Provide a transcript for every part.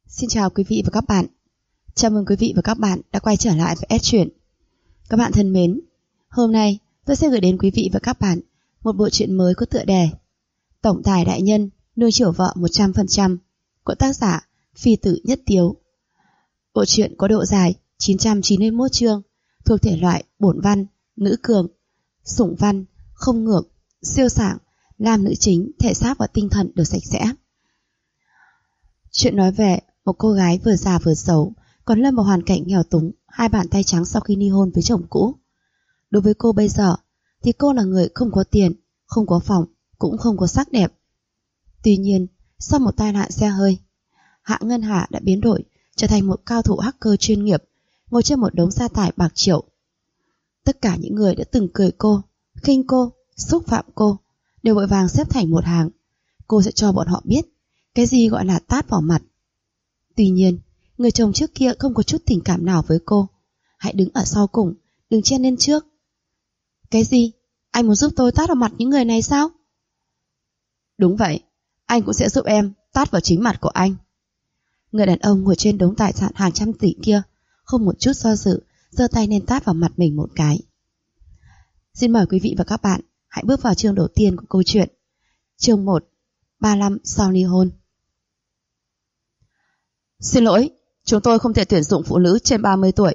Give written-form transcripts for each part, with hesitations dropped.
Xin chào quý vị và các bạn. Chào mừng quý vị và các bạn đã quay trở lại với S Truyện. Các bạn thân mến, hôm nay tôi sẽ gửi đến quý vị và các bạn một bộ truyện mới có tựa đề Tổng tài đại nhân nuôi chiều vợ 100% của tác giả Phi Tử Nhất Tiếu. Bộ truyện có độ dài 991 chương, thuộc thể loại bổn văn, nữ cường, sủng văn, không ngược, siêu sảng, nam nữ chính, thể xác và tinh thần được sạch sẽ. Chuyện nói về một cô gái vừa già vừa xấu, còn lâm vào hoàn cảnh nghèo túng, hai bàn tay trắng sau khi ly hôn với chồng cũ. Đối với cô bây giờ thì cô là người không có tiền, không có phòng, cũng không có sắc đẹp. Tuy nhiên, sau một tai nạn xe hơi, Hạ Ngân Hà đã biến đổi trở thành một cao thủ hacker chuyên nghiệp, ngồi trên một đống gia tài bạc triệu. Tất cả những người đã từng cười cô, khinh cô, xúc phạm cô đều vội vàng xếp thành một hàng. Cô sẽ cho bọn họ biết cái gì gọi là tát vào mặt. Tuy nhiên, người chồng trước kia không có chút tình cảm nào với cô. Hãy đứng ở sau cùng, đừng chen lên trước. Cái gì? Anh muốn giúp tôi tát vào mặt những người này sao? Đúng vậy, anh cũng sẽ giúp em tát vào chính mặt của anh. Người đàn ông ngồi trên đống tài sản hàng trăm tỷ kia không một chút do dự, giơ tay lên tát vào mặt mình một cái. Xin mời quý vị và các bạn hãy bước vào chương đầu tiên của câu chuyện. Chương 1: 35 sau ly hôn. Xin lỗi, chúng tôi không thể tuyển dụng phụ nữ trên 30 tuổi.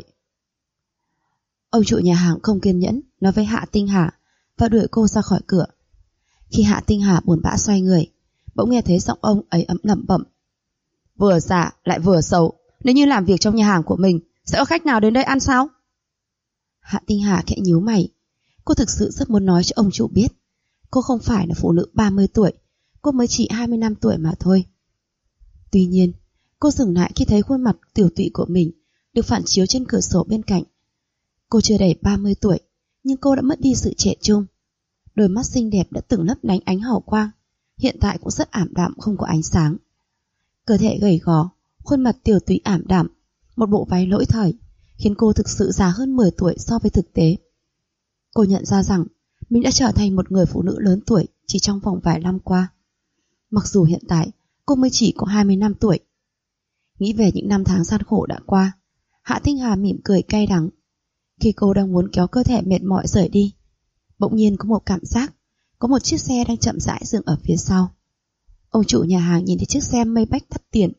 Ông chủ nhà hàng không kiên nhẫn nói với Hạ Tinh Hà và đuổi cô ra khỏi cửa. Khi Hạ Tinh Hà buồn bã xoay người, bỗng nghe thấy giọng ông ấy lẩm bẩm: vừa già lại vừa xấu, nếu như làm việc trong nhà hàng của mình sẽ có khách nào đến đây ăn sao? Hạ Tinh Hà khẽ nhíu mày. Cô thực sự rất muốn nói cho ông chủ biết cô không phải là phụ nữ 30 tuổi, cô mới chỉ 25 tuổi mà thôi. Tuy nhiên, cô dừng lại khi thấy khuôn mặt tiểu tụy của mình được phản chiếu trên cửa sổ bên cạnh. Cô chưa đầy 30 tuổi, nhưng cô đã mất đi sự trẻ trung. Đôi mắt xinh đẹp đã từng lấp lánh ánh hào quang, hiện tại cũng rất ảm đạm, không có ánh sáng. Cơ thể gầy gò, khuôn mặt tiểu tụy ảm đạm, một bộ váy lỗi thời, khiến cô thực sự già hơn 10 tuổi so với thực tế. Cô nhận ra rằng mình đã trở thành một người phụ nữ lớn tuổi chỉ trong vòng vài năm qua. Mặc dù hiện tại cô mới chỉ có 25 tuổi. Nghĩ về những năm tháng gian khổ đã qua, Hạ Tinh Hà mỉm cười cay đắng. Khi cô đang muốn kéo cơ thể mệt mỏi rời đi, bỗng nhiên có một cảm giác có một chiếc xe đang chậm rãi dừng ở phía sau. Ông chủ nhà hàng nhìn thấy chiếc xe Maybach đắt tiền.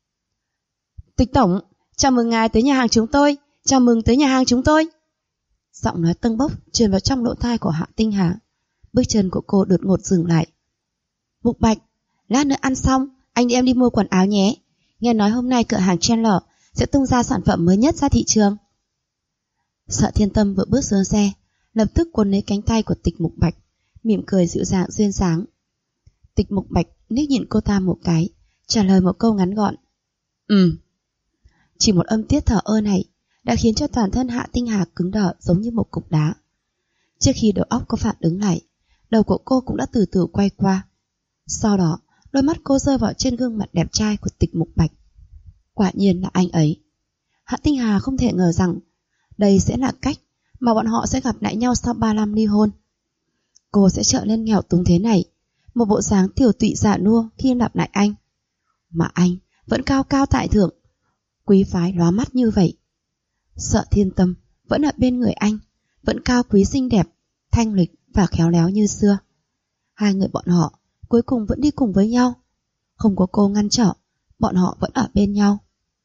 Tịch tổng, chào mừng ngài tới nhà hàng chúng tôi, chào mừng tới nhà hàng chúng tôi. Giọng nói tâng bốc truyền vào trong lỗ tai của Hạ Tinh Hà. Bước chân của cô đột ngột dừng lại. Mục Bạch, lát nữa ăn xong anh đi em đi mua quần áo nhé. Nghe nói hôm nay cửa hàng Chandler sẽ tung ra sản phẩm mới nhất ra thị trường. Sợ Thiên Tâm vừa bước xuống xe, lập tức cuốn lấy cánh tay của Tịch Mục Bạch, mỉm cười dịu dàng duyên dáng. Tịch Mục Bạch liếc nhìn cô ta một cái, trả lời một câu ngắn gọn: Chỉ một âm tiết thở ơ này đã khiến cho toàn thân Hạ Tinh Hà cứng đờ giống như một cục đá. Trước khi đầu óc có phản ứng lại, đầu của cô cũng đã từ từ quay qua. Sau đó, đôi mắt cô rơi vào trên gương mặt đẹp trai của Tịch Mục Bạch. Quả nhiên là anh ấy. Hạ Tinh Hà không thể ngờ rằng đây sẽ là cách mà bọn họ sẽ gặp lại nhau sau 3 năm ly hôn. Cô sẽ trở nên nghèo túng thế này, một bộ dáng tiểu tụy già nua khi gặp lại anh. Mà anh vẫn cao cao tại thượng, quý phái lóa mắt như vậy. Sợ Thiên Tâm vẫn ở bên người anh, vẫn cao quý xinh đẹp, thanh lịch và khéo léo như xưa. Hai người bọn họ cuối cùng vẫn đi cùng với nhau. Không có cô ngăn trở, bọn họ vẫn ở bên nhau.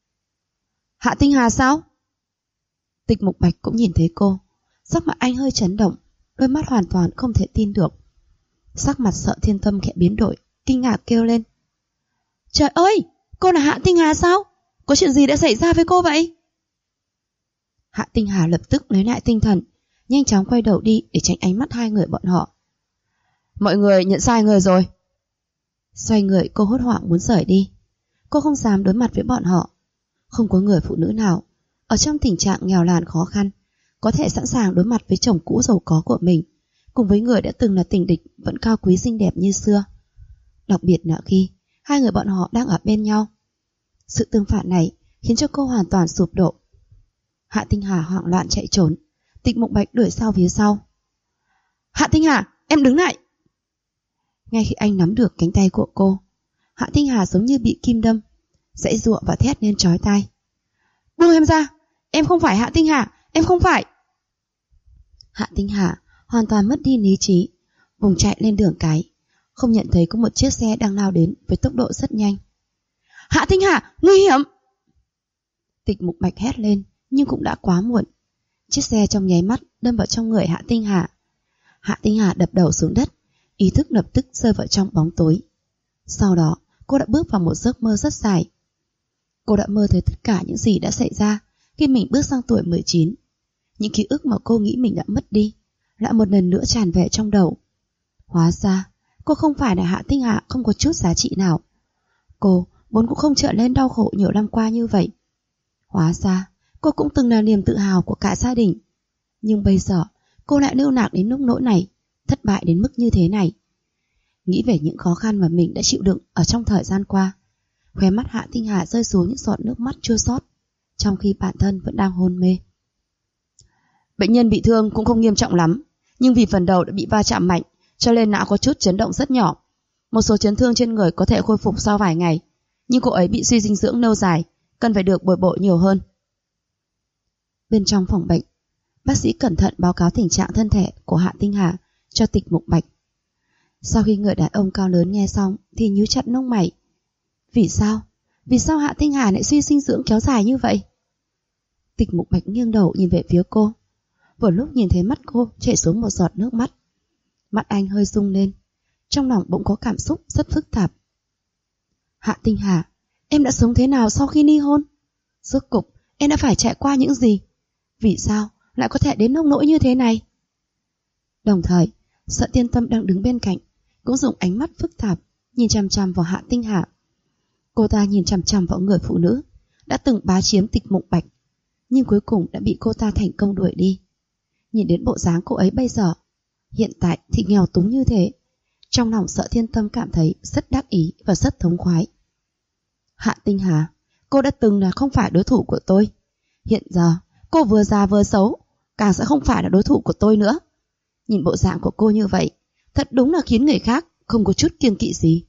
Hạ Tinh Hà sao? Tịch Mục Bạch cũng nhìn thấy cô. Sắc mặt anh hơi chấn động, đôi mắt hoàn toàn không thể tin được. Sắc mặt Sợ Thiên Tâm khẽ biến đổi, kinh ngạc kêu lên: Trời ơi, cô là Hạ Tinh Hà sao? Có chuyện gì đã xảy ra với cô vậy? Hạ Tinh Hà lập tức lấy lại tinh thần, nhanh chóng quay đầu đi để tránh ánh mắt hai người bọn họ. Mọi người nhận sai người rồi. Xoay người, cô hốt hoảng muốn rời đi. Cô không dám đối mặt với bọn họ. Không có người phụ nữ nào ở trong tình trạng nghèo nàn khó khăn có thể sẵn sàng đối mặt với chồng cũ giàu có của mình, cùng với người đã từng là tình địch vẫn cao quý xinh đẹp như xưa. Đặc biệt là khi hai người bọn họ đang ở bên nhau. Sự tương phản này khiến cho cô hoàn toàn sụp đổ. Hạ Tinh Hà hoảng loạn chạy trốn. Tịch Mục Bạch đuổi sau phía sau. Hạ Tinh Hà, em đứng lại. Ngay khi anh nắm được cánh tay của cô, Hạ Tinh Hà giống như bị kim đâm, giãy giụa và thét lên chói tai. Buông em ra, em không phải Hạ Tinh Hà, em không phải. Hạ Tinh Hà hoàn toàn mất đi lý trí, vùng chạy lên đường cái, không nhận thấy có một chiếc xe đang lao đến với tốc độ rất nhanh. Hạ Tinh Hà, nguy hiểm! Tịch Mục Bạch hét lên, nhưng cũng đã quá muộn. Chiếc xe trong nháy mắt đâm vào trong người Hạ Tinh Hà. Hạ Tinh Hà đập đầu xuống đất, ý thức lập tức rơi vào trong bóng tối. Sau đó, cô đã bước vào một giấc mơ rất dài. Cô đã mơ thấy tất cả những gì đã xảy ra khi mình bước sang tuổi 19. Những ký ức mà cô nghĩ mình đã mất đi lại một lần nữa tràn về trong đầu. Hóa ra, cô không phải là Hạ Tinh Hà không có chút giá trị nào. Cô vốn cũng không trở lên đau khổ nhiều năm qua như vậy. Hóa ra, cô cũng từng là niềm tự hào của cả gia đình. Nhưng bây giờ, cô lại lưu lạc đến nông nỗi này, thất bại đến mức như thế này. Nghĩ về những khó khăn mà mình đã chịu đựng ở trong thời gian qua, khóe mắt Hạ Tinh Hà rơi xuống những giọt nước mắt chua xót, trong khi bản thân vẫn đang hôn mê. Bệnh nhân bị thương cũng không nghiêm trọng lắm, nhưng vì phần đầu đã bị va chạm mạnh, cho nên não có chút chấn động rất nhỏ. Một số chấn thương trên người có thể khôi phục sau vài ngày, nhưng cô ấy bị suy dinh dưỡng lâu dài, cần phải được bồi bổ nhiều hơn. Bên trong phòng bệnh, bác sĩ cẩn thận báo cáo tình trạng thân thể của Hạ Tinh Hà cho Tịch Mục Bạch. Sau khi người đàn ông cao lớn nghe xong thì nhíu chặt lông mày. Vì sao? Vì sao Hạ Tinh Hà lại suy dinh dưỡng kéo dài như vậy? Tịch Mục Bạch nghiêng đầu nhìn về phía cô. Vừa lúc nhìn thấy mắt cô chảy xuống một giọt nước mắt. Mắt anh hơi rung lên, trong lòng bỗng có cảm xúc rất phức tạp. Hạ Tinh Hà, em đã sống thế nào sau khi ly hôn? Rốt cục em đã phải trải qua những gì? Vì sao lại có thể đến nông nỗi như thế này? Đồng thời, Sợ Tiên Tâm đang đứng bên cạnh cũng dùng ánh mắt phức tạp nhìn chằm chằm vào Hạ Tinh Hà. Cô ta nhìn chằm chằm vào người phụ nữ đã từng bá chiếm Tịch Mục Bạch, nhưng cuối cùng đã bị cô ta thành công đuổi đi. Nhìn đến bộ dáng cô ấy bây giờ, hiện tại thì nghèo túng như thế, trong lòng Sợ Thiên Tâm cảm thấy rất đắc ý và rất thống khoái. Hạ Tinh Hà, cô đã từng là không phải đối thủ của tôi. Hiện giờ, cô vừa già vừa xấu, càng sẽ không phải là đối thủ của tôi nữa. Nhìn bộ dạng của cô như vậy, thật đúng là khiến người khác không có chút kiêng kỵ gì.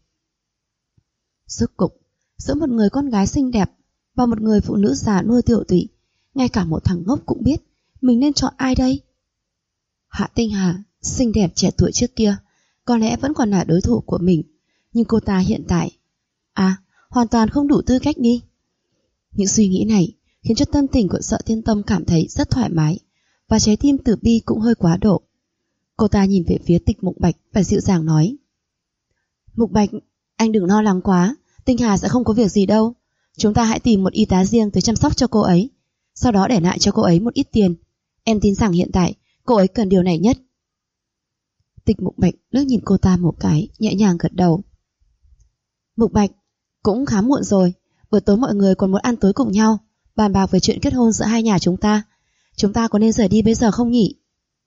Rốt cục, giữa một người con gái xinh đẹp và một người phụ nữ già nua tiểu tụy, ngay cả một thằng ngốc cũng biết mình nên chọn ai đây. Hạ Tinh Hà, xinh đẹp trẻ tuổi trước kia, có lẽ vẫn còn là đối thủ của mình, nhưng cô ta hiện tại, hoàn toàn không đủ tư cách đi. Những suy nghĩ này khiến cho tâm tình của Sợ Thiên Tâm cảm thấy rất thoải mái, và trái tim từ bi cũng hơi quá độ. Cô ta nhìn về phía Tịch Mục Bạch và dịu dàng nói: Mục Bạch, anh đừng lo lắng quá, Tinh Hà sẽ không có việc gì đâu. Chúng ta hãy tìm một y tá riêng tới chăm sóc cho cô ấy, sau đó để lại cho cô ấy một ít tiền. Em tin rằng hiện tại cô ấy cần điều này nhất. Tịch Mục Bạch liếc nhìn cô ta một cái, nhẹ nhàng gật đầu. Mục Bạch, cũng khá muộn rồi, buổi tối mọi người còn muốn ăn tối cùng nhau, bàn bạc về chuyện kết hôn giữa hai nhà chúng ta. Chúng ta có nên rời đi bây giờ không nhỉ?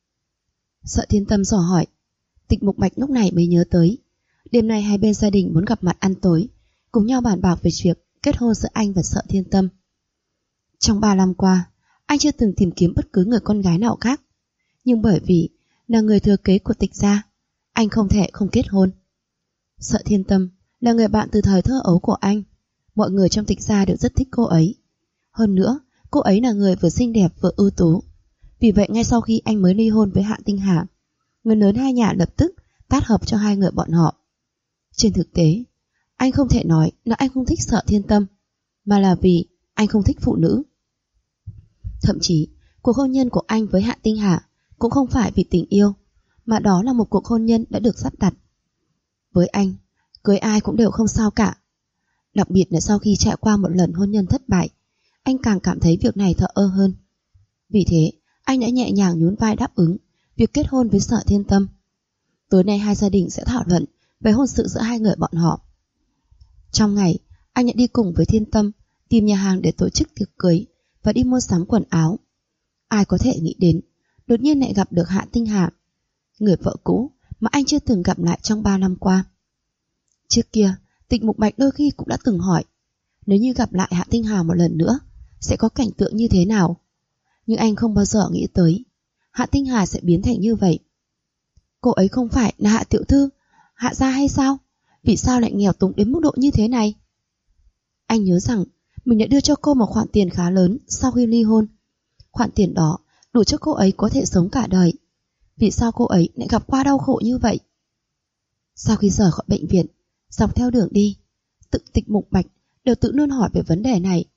Sợ Thiên Tâm dò hỏi. Tịch Mục Bạch lúc này mới nhớ tới, đêm nay hai bên gia đình muốn gặp mặt ăn tối, cùng nhau bàn bạc về việc kết hôn giữa anh và Sợ Thiên Tâm. Trong 3 năm qua, anh chưa từng tìm kiếm bất cứ người con gái nào khác, nhưng bởi vì là người thừa kế của Tịch gia, anh không thể không kết hôn. Sợ Thiên Tâm là người bạn từ thời thơ ấu của anh, mọi người trong Tịch gia đều rất thích cô ấy. Hơn nữa, cô ấy là người vừa xinh đẹp vừa ưu tú. Vì vậy ngay sau khi anh mới ly hôn với Hạ Tinh Hà, người lớn hai nhà lập tức tát hợp cho hai người bọn họ. Trên thực tế, anh không thể nói là anh không thích Sợ Thiên Tâm, mà là vì anh không thích phụ nữ. Thậm chí, cuộc hôn nhân của anh với Hạ Tinh Hà cũng không phải vì tình yêu, mà đó là một cuộc hôn nhân đã được sắp đặt. Với anh, cưới ai cũng đều không sao cả. Đặc biệt là sau khi trải qua một lần hôn nhân thất bại, anh càng cảm thấy việc này thờ ơ hơn. Vì thế, anh đã nhẹ nhàng nhún vai đáp ứng việc kết hôn với Sợ Thiên Tâm. Tối nay hai gia đình sẽ thảo luận về hôn sự giữa hai người bọn họ. Trong ngày, anh đã đi cùng với Thiên Tâm tìm nhà hàng để tổ chức tiệc cưới và đi mua sắm quần áo. Ai có thể nghĩ đến, đột nhiên lại gặp được Hạ Tinh Hà, người vợ cũ mà anh chưa từng gặp lại trong 3 năm qua. Trước kia, Tịch Mục Bạch đôi khi cũng đã từng hỏi, nếu như gặp lại Hạ Tinh Hà một lần nữa, sẽ có cảnh tượng như thế nào? Nhưng anh không bao giờ nghĩ tới Hạ Tinh Hà sẽ biến thành như vậy. Cô ấy không phải là Hạ tiểu thư, Hạ gia hay sao? Vì sao lại nghèo túng đến mức độ như thế này? Anh nhớ rằng mình đã đưa cho cô một khoản tiền khá lớn sau khi ly hôn. Khoản tiền đó đủ cho cô ấy có thể sống cả đời. Vì sao cô ấy lại gặp qua đau khổ như vậy? Sau khi rời khỏi bệnh viện, dọc theo đường đi, tự Tịch Mục Bạch đều tự luôn hỏi về vấn đề này.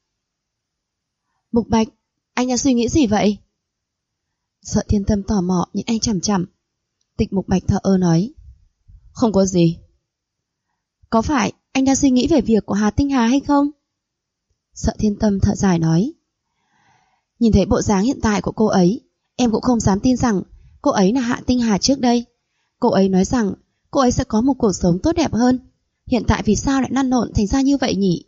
Mục Bạch, anh đang suy nghĩ gì vậy? Sợ Thiên Tâm tò mò nhìn anh chằm chằm. Tịch Mục Bạch thờ ơ nói. Không có gì. Có phải anh đang suy nghĩ về việc của Hà Tinh Hà hay không? Sợ Thiên Tâm thở dài nói. Nhìn thấy bộ dáng hiện tại của cô ấy, em cũng không dám tin rằng cô ấy là Hạ Tinh Hà trước đây. Cô ấy nói rằng cô ấy sẽ có một cuộc sống tốt đẹp hơn. Hiện tại vì sao lại lăn lộn thành ra như vậy nhỉ?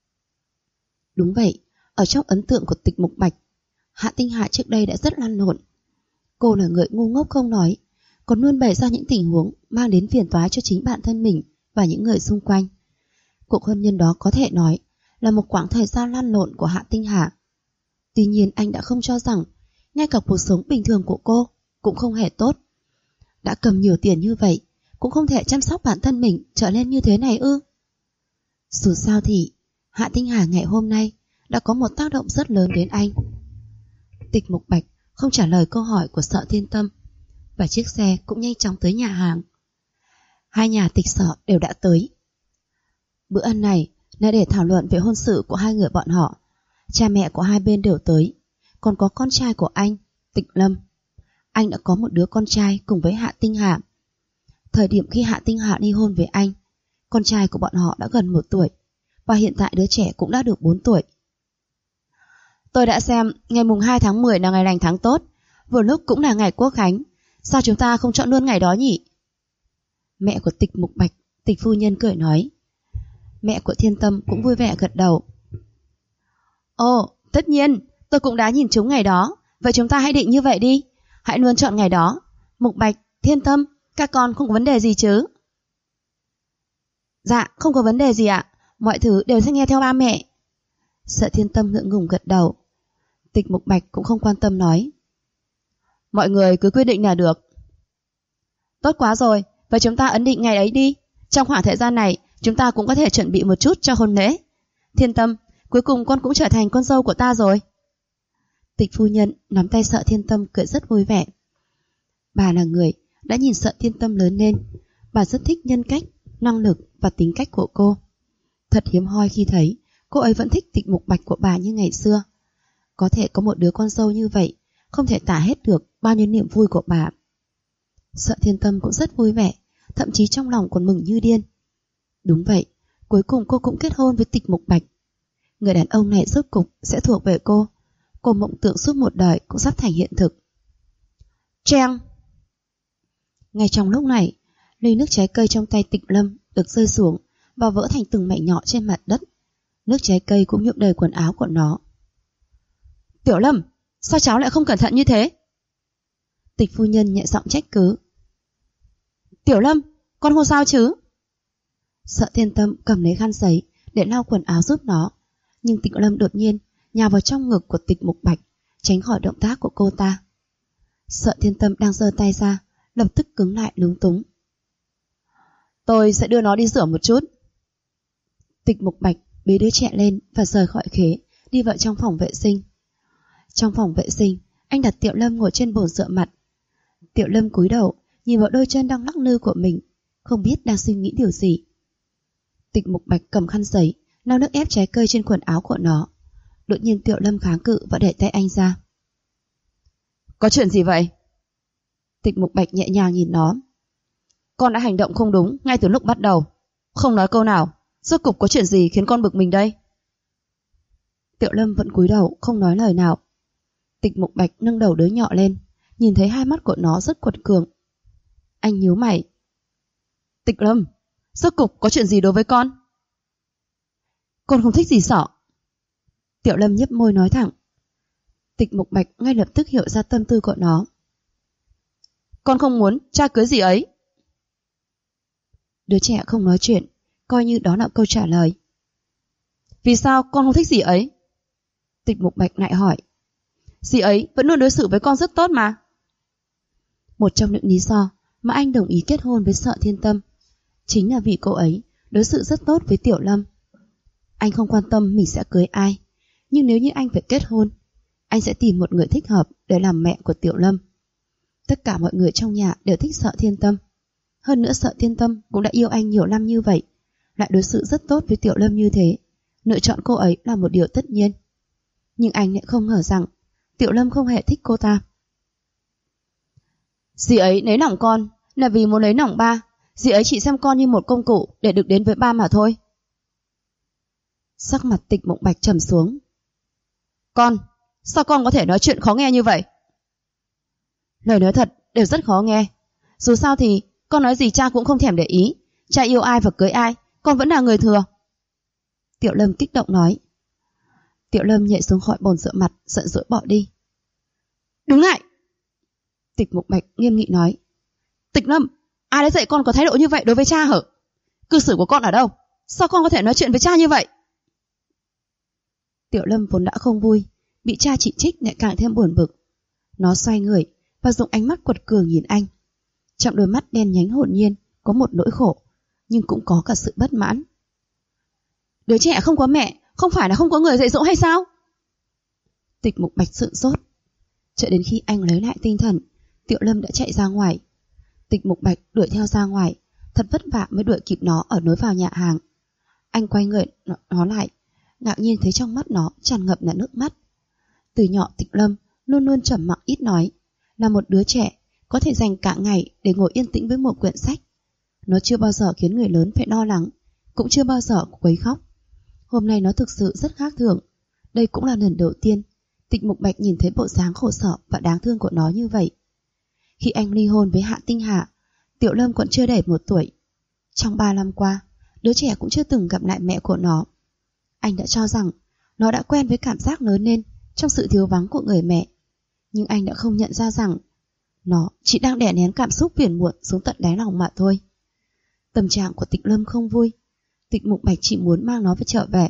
Đúng vậy, ở trong ấn tượng của Tịch Mục Bạch, Hạ Tinh Hà trước đây đã rất lăn lộn. Cô là người ngu ngốc không nói, còn luôn bày ra những tình huống mang đến phiền toái cho chính bản thân mình và những người xung quanh. Cuộc hôn nhân đó có thể nói là một quãng thời gian lăn lộn của Hạ Tinh Hà. Tuy nhiên anh đã không cho rằng ngay cả cuộc sống bình thường của cô cũng không hề tốt. Đã cầm nhiều tiền như vậy, cũng không thể chăm sóc bản thân mình trở nên như thế này ư? Dù sao thì Hạ Tinh Hà ngày hôm nay đã có một tác động rất lớn đến anh. Tịch Mục Bạch không trả lời câu hỏi của Sợ Thiên Tâm, và chiếc xe cũng nhanh chóng tới nhà hàng. Hai nhà Tịch Sợ đều đã tới. Bữa ăn này là để thảo luận về hôn sự của hai người bọn họ. Cha mẹ của hai bên đều tới, còn có con trai của anh, Tịch Lâm. Anh đã có một đứa con trai cùng với Hạ Tinh Hà. Thời điểm khi Hạ Tinh Hà ly hôn với anh, con trai của bọn họ đã gần 1 tuổi, và hiện tại đứa trẻ cũng đã được 4 tuổi. Tôi đã xem ngày mùng 2 tháng 10 là ngày lành tháng tốt, vừa lúc cũng là ngày Quốc khánh. Sao chúng ta không chọn luôn ngày đó nhỉ? Mẹ của Tịch Mục Bạch, Tịch phu nhân cười nói. Mẹ của Thiên Tâm cũng vui vẻ gật đầu. Ồ, tất nhiên, tôi cũng đã nhìn trúng ngày đó. Vậy chúng ta hãy định như vậy đi. Hãy luôn chọn ngày đó. Mục Bạch, Thiên Tâm, các con không có vấn đề gì chứ? Dạ, không có vấn đề gì ạ. Mọi thứ đều sẽ nghe theo ba mẹ. Sợ Thiên Tâm ngượng ngùng gật đầu. Tịch Mục Bạch cũng không quan tâm nói. Mọi người cứ quyết định là được. Tốt quá rồi, vậy chúng ta ấn định ngày ấy đi. Trong khoảng thời gian này, chúng ta cũng có thể chuẩn bị một chút cho hôn lễ. Thiên Tâm, cuối cùng con cũng trở thành con dâu của ta rồi. Tịch phu nhân nắm tay Sợ Thiên Tâm cười rất vui vẻ. Bà là người đã nhìn Sợ Thiên Tâm lớn lên. Bà rất thích nhân cách, năng lực và tính cách của cô. Thật hiếm hoi khi thấy cô ấy vẫn thích Tịch Mục Bạch của bà như ngày xưa. Có thể có một đứa con dâu như vậy, không thể tả hết được bao nhiêu niềm vui của bà. Sợ Thiên Tâm cũng rất vui vẻ, thậm chí trong lòng còn mừng như điên. Đúng vậy, cuối cùng cô cũng kết hôn với Tịch Mục Bạch. Người đàn ông này rốt cục sẽ thuộc về cô. Cô mộng tưởng suốt một đời cũng sắp thành hiện thực. Trang! Ngay trong lúc này, ly nước trái cây trong tay Tịch Lâm được rơi xuống và vỡ thành từng mảnh nhỏ trên mặt đất. Nước trái cây cũng nhuộm đầy quần áo của nó. Tiểu Lâm, sao cháu lại không cẩn thận như thế? Tịch phu nhân nhẹ giọng trách cứ. Tiểu Lâm, con không sao chứ? Sợ Thiên Tâm cầm lấy khăn giấy để lau quần áo giúp nó, nhưng Tịch Lâm đột nhiên nhào vào trong ngực của Tịch Mục Bạch, tránh khỏi động tác của cô ta. Sợ Thiên Tâm đang giơ tay ra, lập tức cứng lại lúng túng. Tôi sẽ đưa nó đi rửa một chút. Tịch Mục Bạch bế đứa trẻ lên và rời khỏi khế, đi vào trong phòng vệ sinh. Trong phòng vệ sinh, anh đặt Tiểu Lâm ngồi trên bồn rửa mặt. Tiểu Lâm cúi đầu, nhìn vào đôi chân đang lắc lư của mình, không biết đang suy nghĩ điều gì. Tịch Mục Bạch cầm khăn giấy, lau nước ép trái cây trên quần áo của nó. Đột nhiên Tiểu Lâm kháng cự và đẩy tay anh ra. Có chuyện gì vậy? Tịch Mục Bạch nhẹ nhàng nhìn nó. Con đã hành động không đúng ngay từ lúc bắt đầu, không nói câu nào. Rốt cục có chuyện gì khiến con bực mình đây? Tiểu Lâm vẫn cúi đầu không nói lời nào. Tịch Mục Bạch nâng đầu đứa nhỏ lên, nhìn thấy hai mắt của nó rất quật cường. Anh nhíu mày. Tịch Lâm, rốt cục có chuyện gì đối với con? Con không thích gì Sỏ. Tiểu Lâm nhếch môi nói thẳng. Tịch Mục Bạch ngay lập tức hiểu ra tâm tư của nó. Con không muốn cha cưới gì ấy. Đứa trẻ không nói chuyện, coi như đó là câu trả lời. Vì sao con không thích dì ấy? Tịch Mục Bạch lại hỏi. Dì ấy vẫn luôn đối xử với con rất tốt mà. Một trong những lý do mà anh đồng ý kết hôn với Sợ Thiên Tâm chính là vì cô ấy đối xử rất tốt với Tiểu Lâm. Anh không quan tâm mình sẽ cưới ai, nhưng nếu như anh phải kết hôn, anh sẽ tìm một người thích hợp để làm mẹ của Tiểu Lâm. Tất cả mọi người trong nhà đều thích Sợ Thiên Tâm. Hơn nữa Sợ Thiên Tâm cũng đã yêu anh nhiều năm như vậy, lại đối xử rất tốt với Tiểu Lâm như thế, lựa chọn cô ấy là một điều tất nhiên. Nhưng anh lại không ngờ rằng Tiểu Lâm không hề thích cô ta. Dì ấy lấy lòng con là vì muốn lấy lòng ba. Dì ấy chỉ xem con như một công cụ để được đến với ba mà thôi. Sắc mặt Tịch Mộng Bạch trầm xuống. Con, sao con có thể nói chuyện khó nghe như vậy? Lời nói thật đều rất khó nghe. Dù sao thì con nói gì cha cũng không thèm để ý. Cha yêu ai và cưới ai, con vẫn là người thừa. Tiểu Lâm kích động nói. Tiểu Lâm nhảy xuống khỏi bồn rửa mặt, giận dỗi bỏ đi. Đứng lại! Tịch Mộng Bạch nghiêm nghị nói. Tịch Lâm, ai đã dạy con có thái độ như vậy đối với cha hả? Cư xử của con ở đâu? Sao con có thể nói chuyện với cha như vậy? Tiểu Lâm vốn đã không vui, bị cha chỉ trích lại càng thêm buồn bực. Nó xoay người và dùng ánh mắt quật cường nhìn anh. Trong đôi mắt đen nhánh hồn nhiên có một nỗi khổ, nhưng cũng có cả sự bất mãn. Đứa trẻ không có mẹ, không phải là không có người dạy dỗ hay sao? Tịch Mục Bạch sững sốt. Cho đến khi anh lấy lại tinh thần, Tiểu Lâm đã chạy ra ngoài. Tịch Mục Bạch đuổi theo ra ngoài, thật vất vả mới đuổi kịp nó ở lối vào nhà hàng. Anh quay người nó lại, ngạc nhiên thấy trong mắt nó tràn ngập là nước mắt. Từ nhỏ Tịch Lâm luôn luôn trầm mặc ít nói, là một đứa trẻ có thể dành cả ngày để ngồi yên tĩnh với một quyển sách. Nó chưa bao giờ khiến người lớn phải lo lắng, cũng chưa bao giờ quấy khóc. Hôm nay nó thực sự rất khác thường. Đây cũng là lần đầu tiên Tịch Mục Bạch nhìn thấy bộ dáng khổ sở và đáng thương của nó như vậy. Khi anh ly hôn với Hạ Tinh Hà, Tiểu Lâm còn chưa đầy 1 tuổi. Trong 3 năm qua, đứa trẻ cũng chưa từng gặp lại mẹ của nó. Anh đã cho rằng nó đã quen với cảm giác lớn lên trong sự thiếu vắng của người mẹ. Nhưng anh đã không nhận ra rằng nó chỉ đang đè nén cảm xúc phiền muộn xuống tận đáy lòng mà thôi. Tâm trạng của Tịch Lâm không vui. Tịch Mục Bạch chỉ muốn mang nó về trở về.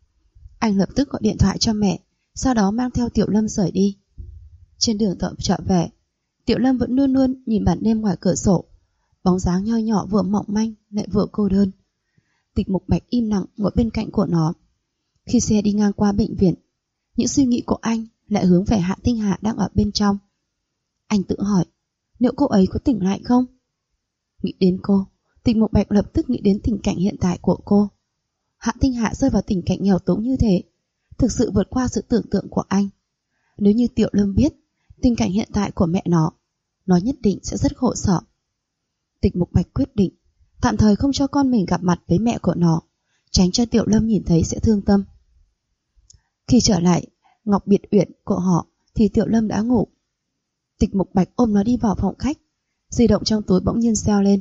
Anh lập tức gọi điện thoại cho mẹ, sau đó mang theo Tiểu Lâm rời đi. Trên đường trở về, Tiểu Lâm vẫn luôn luôn nhìn bản đêm ngoài cửa sổ. Bóng dáng nho nhỏ vừa mỏng manh lại vừa cô đơn. Tịch Mục Bạch im lặng ngồi bên cạnh của nó. Khi xe đi ngang qua bệnh viện, những suy nghĩ của anh lại hướng về Hạ Tinh Hà đang ở bên trong. Anh tự hỏi, liệu cô ấy có tỉnh lại không? Nghĩ đến cô, Tịch Mục Bạch lập tức nghĩ đến tình cảnh hiện tại của cô. Hạ Tinh Hà rơi vào tình cảnh nghèo túng như thế, thực sự vượt qua sự tưởng tượng của anh. Nếu như Tiểu Lâm biết tình cảnh hiện tại của mẹ nó nhất định sẽ rất khổ sở. Tịch Mục Bạch quyết định tạm thời không cho con mình gặp mặt với mẹ của nó, tránh cho Tiểu Lâm nhìn thấy sẽ thương tâm. Khi trở lại Ngọc Biệt Uyển của họ thì Tiểu Lâm đã ngủ. Tịch Mục Bạch ôm nó đi vào phòng khách, di động trong túi bỗng nhiên reo lên.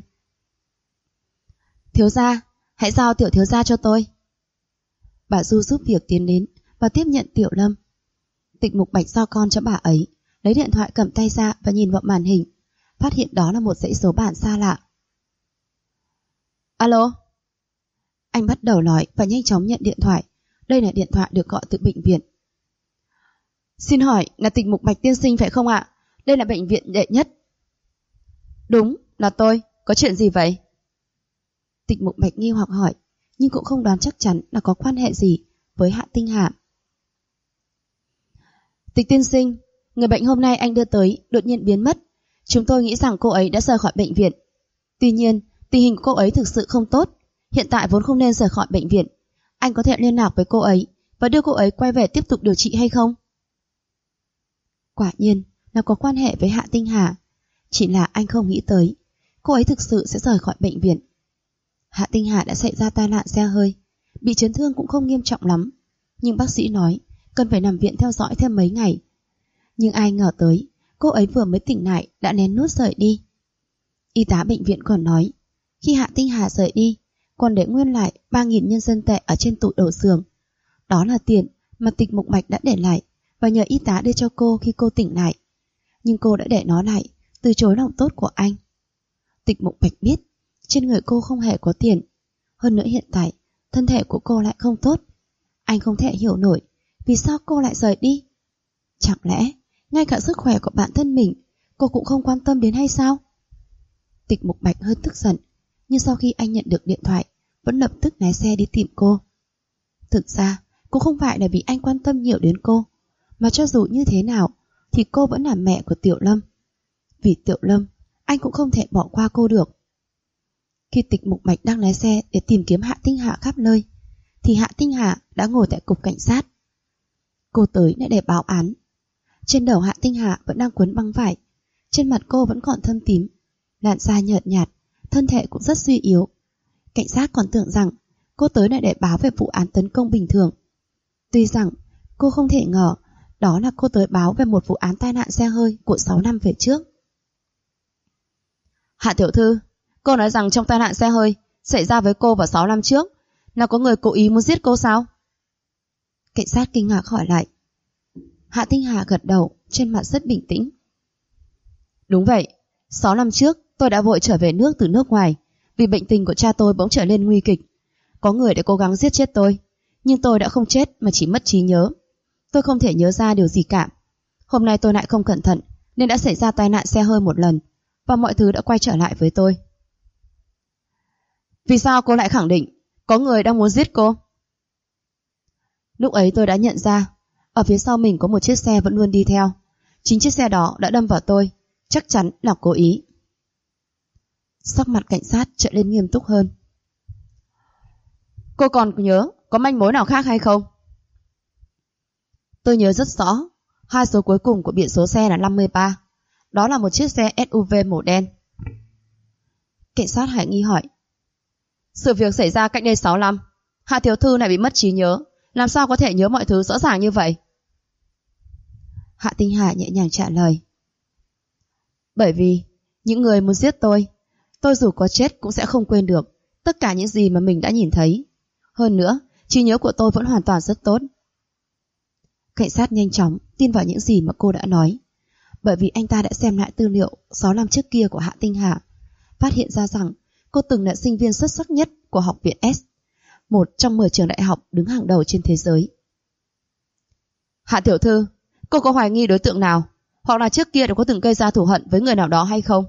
Thiếu gia, hãy giao Tiểu thiếu gia cho tôi. Bà Du giúp việc tiến đến và tiếp nhận Tiểu Lâm. Tịch Mục Bạch giao con cho bà ấy, lấy điện thoại cầm tay ra và nhìn vào màn hình, phát hiện đó là một dãy số bản xa lạ. Alo? Anh bắt đầu nói và nhanh chóng nhận điện thoại. Đây là điện thoại được gọi từ bệnh viện. Xin hỏi là Tịch Mục Bạch tiên sinh phải không ạ? Đây là bệnh viện đệ nhất. Đúng, là tôi. Có chuyện gì vậy? Tịch Mục Bạch nghi hoặc hỏi, nhưng cũng không đoán chắc chắn là có quan hệ gì với Hạ Tinh Hà. Tịch tiên sinh, người bệnh hôm nay anh đưa tới đột nhiên biến mất. Chúng tôi nghĩ rằng cô ấy đã rời khỏi bệnh viện. Tuy nhiên, tình hình của cô ấy thực sự không tốt. Hiện tại vốn không nên rời khỏi bệnh viện. Anh có thể liên lạc với cô ấy và đưa cô ấy quay về tiếp tục điều trị hay không? Quả nhiên là có quan hệ với Hạ Tinh Hà. Chỉ là anh không nghĩ tới cô ấy thực sự sẽ rời khỏi bệnh viện. Hạ Tinh Hà đã xảy ra tai nạn xe hơi, bị chấn thương cũng không nghiêm trọng lắm, nhưng bác sĩ nói cần phải nằm viện theo dõi thêm mấy ngày. Nhưng ai ngờ tới cô ấy vừa mới tỉnh lại đã lén lút rời đi. Y tá bệnh viện còn nói khi Hạ Tinh Hà rời đi còn để nguyên lại 3.000 nhân dân tệ ở trên tủ đầu giường. Đó là tiền mà Tịch Mục Bạch đã để lại và nhờ y tá đưa cho cô khi cô tỉnh lại. Nhưng cô đã để nó lại, từ chối lòng tốt của anh. Tịch Mục Bạch biết trên người cô không hề có tiền. Hơn nữa hiện tại thân thể của cô lại không tốt. Anh không thể hiểu nổi vì sao cô lại rời đi. Chẳng lẽ ngay cả sức khỏe của bản thân mình cô cũng không quan tâm đến hay sao? Tịch Mục Bạch hơi tức giận, nhưng sau khi anh nhận được điện thoại vẫn lập tức lái xe đi tìm cô. Thực ra, cũng không phải là vì anh quan tâm nhiều đến cô, mà cho dù như thế nào thì cô vẫn là mẹ của Tiểu Lâm. Vì Tiểu Lâm, anh cũng không thể bỏ qua cô được. Khi Tịch Mục Bạch đang lái xe để tìm kiếm Hạ Tinh Hà khắp nơi, thì Hạ Tinh Hà đã ngồi tại cục cảnh sát. Cô tới để báo án. Trên đầu Hạ Tinh Hà vẫn đang quấn băng vải, trên mặt cô vẫn còn thâm tím, làn da nhợt nhạt, thân thể cũng rất suy yếu. Cảnh sát còn tưởng rằng cô tới để báo về vụ án tấn công bình thường. Tuy rằng cô không thể ngờ đó là cô tới báo về một vụ án tai nạn xe hơi của 6 năm về trước. Hạ tiểu thư, cô nói rằng trong tai nạn xe hơi xảy ra với cô vào 6 năm trước là có người cố ý muốn giết cô sao? Cảnh sát kinh ngạc hỏi lại. Hạ Tinh Hà gật đầu, trên mặt rất bình tĩnh. Đúng vậy, 6 năm trước tôi đã vội trở về nước từ nước ngoài vì bệnh tình của cha tôi bỗng trở nên nguy kịch. Có người đã cố gắng giết chết tôi, nhưng tôi đã không chết mà chỉ mất trí nhớ. Tôi không thể nhớ ra điều gì cả. Hôm nay tôi lại không cẩn thận nên đã xảy ra tai nạn xe hơi một lần, và mọi thứ đã quay trở lại với tôi. Vì sao cô lại khẳng định có người đang muốn giết cô? Lúc ấy tôi đã nhận ra ở phía sau mình có một chiếc xe vẫn luôn đi theo. Chính chiếc xe đó đã đâm vào tôi, chắc chắn là cố ý. Sắc mặt cảnh sát trở lên nghiêm túc hơn. Cô còn nhớ có manh mối nào khác hay không? Tôi nhớ rất rõ, hai số cuối cùng của biển số xe là 53. Đó là một chiếc xe SUV màu đen. Cảnh sát Hải nghi hỏi. Sự việc xảy ra cách đây 6 năm, Hạ tiểu thư lại bị mất trí nhớ, làm sao có thể nhớ mọi thứ rõ ràng như vậy? Hạ Tinh Hà nhẹ nhàng trả lời. Bởi vì những người muốn giết tôi dù có chết cũng sẽ không quên được tất cả những gì mà mình đã nhìn thấy. Hơn nữa, trí nhớ của tôi vẫn hoàn toàn rất tốt. Cảnh sát nhanh chóng tin vào những gì mà cô đã nói, bởi vì anh ta đã xem lại tư liệu 6 năm trước kia của Hạ Tinh Hà, phát hiện ra rằng cô từng là sinh viên xuất sắc nhất của Học viện S, một trong 10 trường đại học đứng hàng đầu trên thế giới. Hạ tiểu thư, cô có hoài nghi đối tượng nào, hoặc là trước kia đã có từng gây ra thù hận với người nào đó hay không?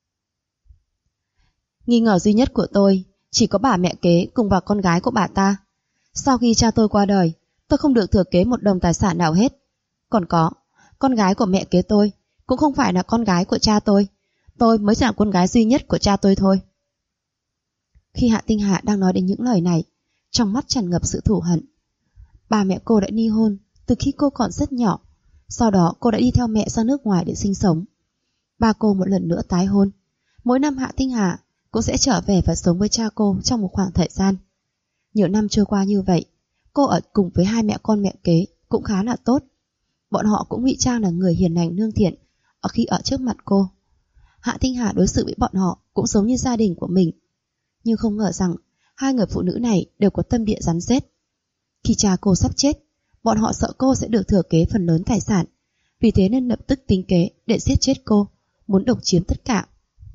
Nghi ngờ duy nhất của tôi chỉ có bà mẹ kế cùng vào con gái của bà ta. Sau khi cha tôi qua đời, tôi không được thừa kế một đồng tài sản nào hết. Còn có, con gái của mẹ kế tôi cũng không phải là con gái của cha tôi mới là con gái duy nhất của cha tôi thôi. Khi Hạ Tinh Hà đang nói đến những lời này, trong mắt tràn ngập sự thù hận. Bà mẹ cô đã ly hôn từ khi cô còn rất nhỏ, sau đó cô đã đi theo mẹ ra nước ngoài để sinh sống. Ba cô một lần nữa tái hôn. Mỗi năm Hạ Tinh Hà cũng sẽ trở về và sống với cha cô trong một khoảng thời gian. Nhiều năm trôi qua như vậy, cô ở cùng với hai mẹ con mẹ kế cũng khá là tốt. Bọn họ cũng ngụy trang là người hiền lành lương thiện ở khi ở trước mặt cô. Hạ Tinh Hà đối xử với bọn họ cũng giống như gia đình của mình. Nhưng không ngờ rằng hai người phụ nữ này đều có tâm địa rắn rết. Khi cha cô sắp chết, bọn họ sợ cô sẽ được thừa kế phần lớn tài sản, vì thế nên lập tức tính kế để giết chết cô, muốn độc chiếm tất cả.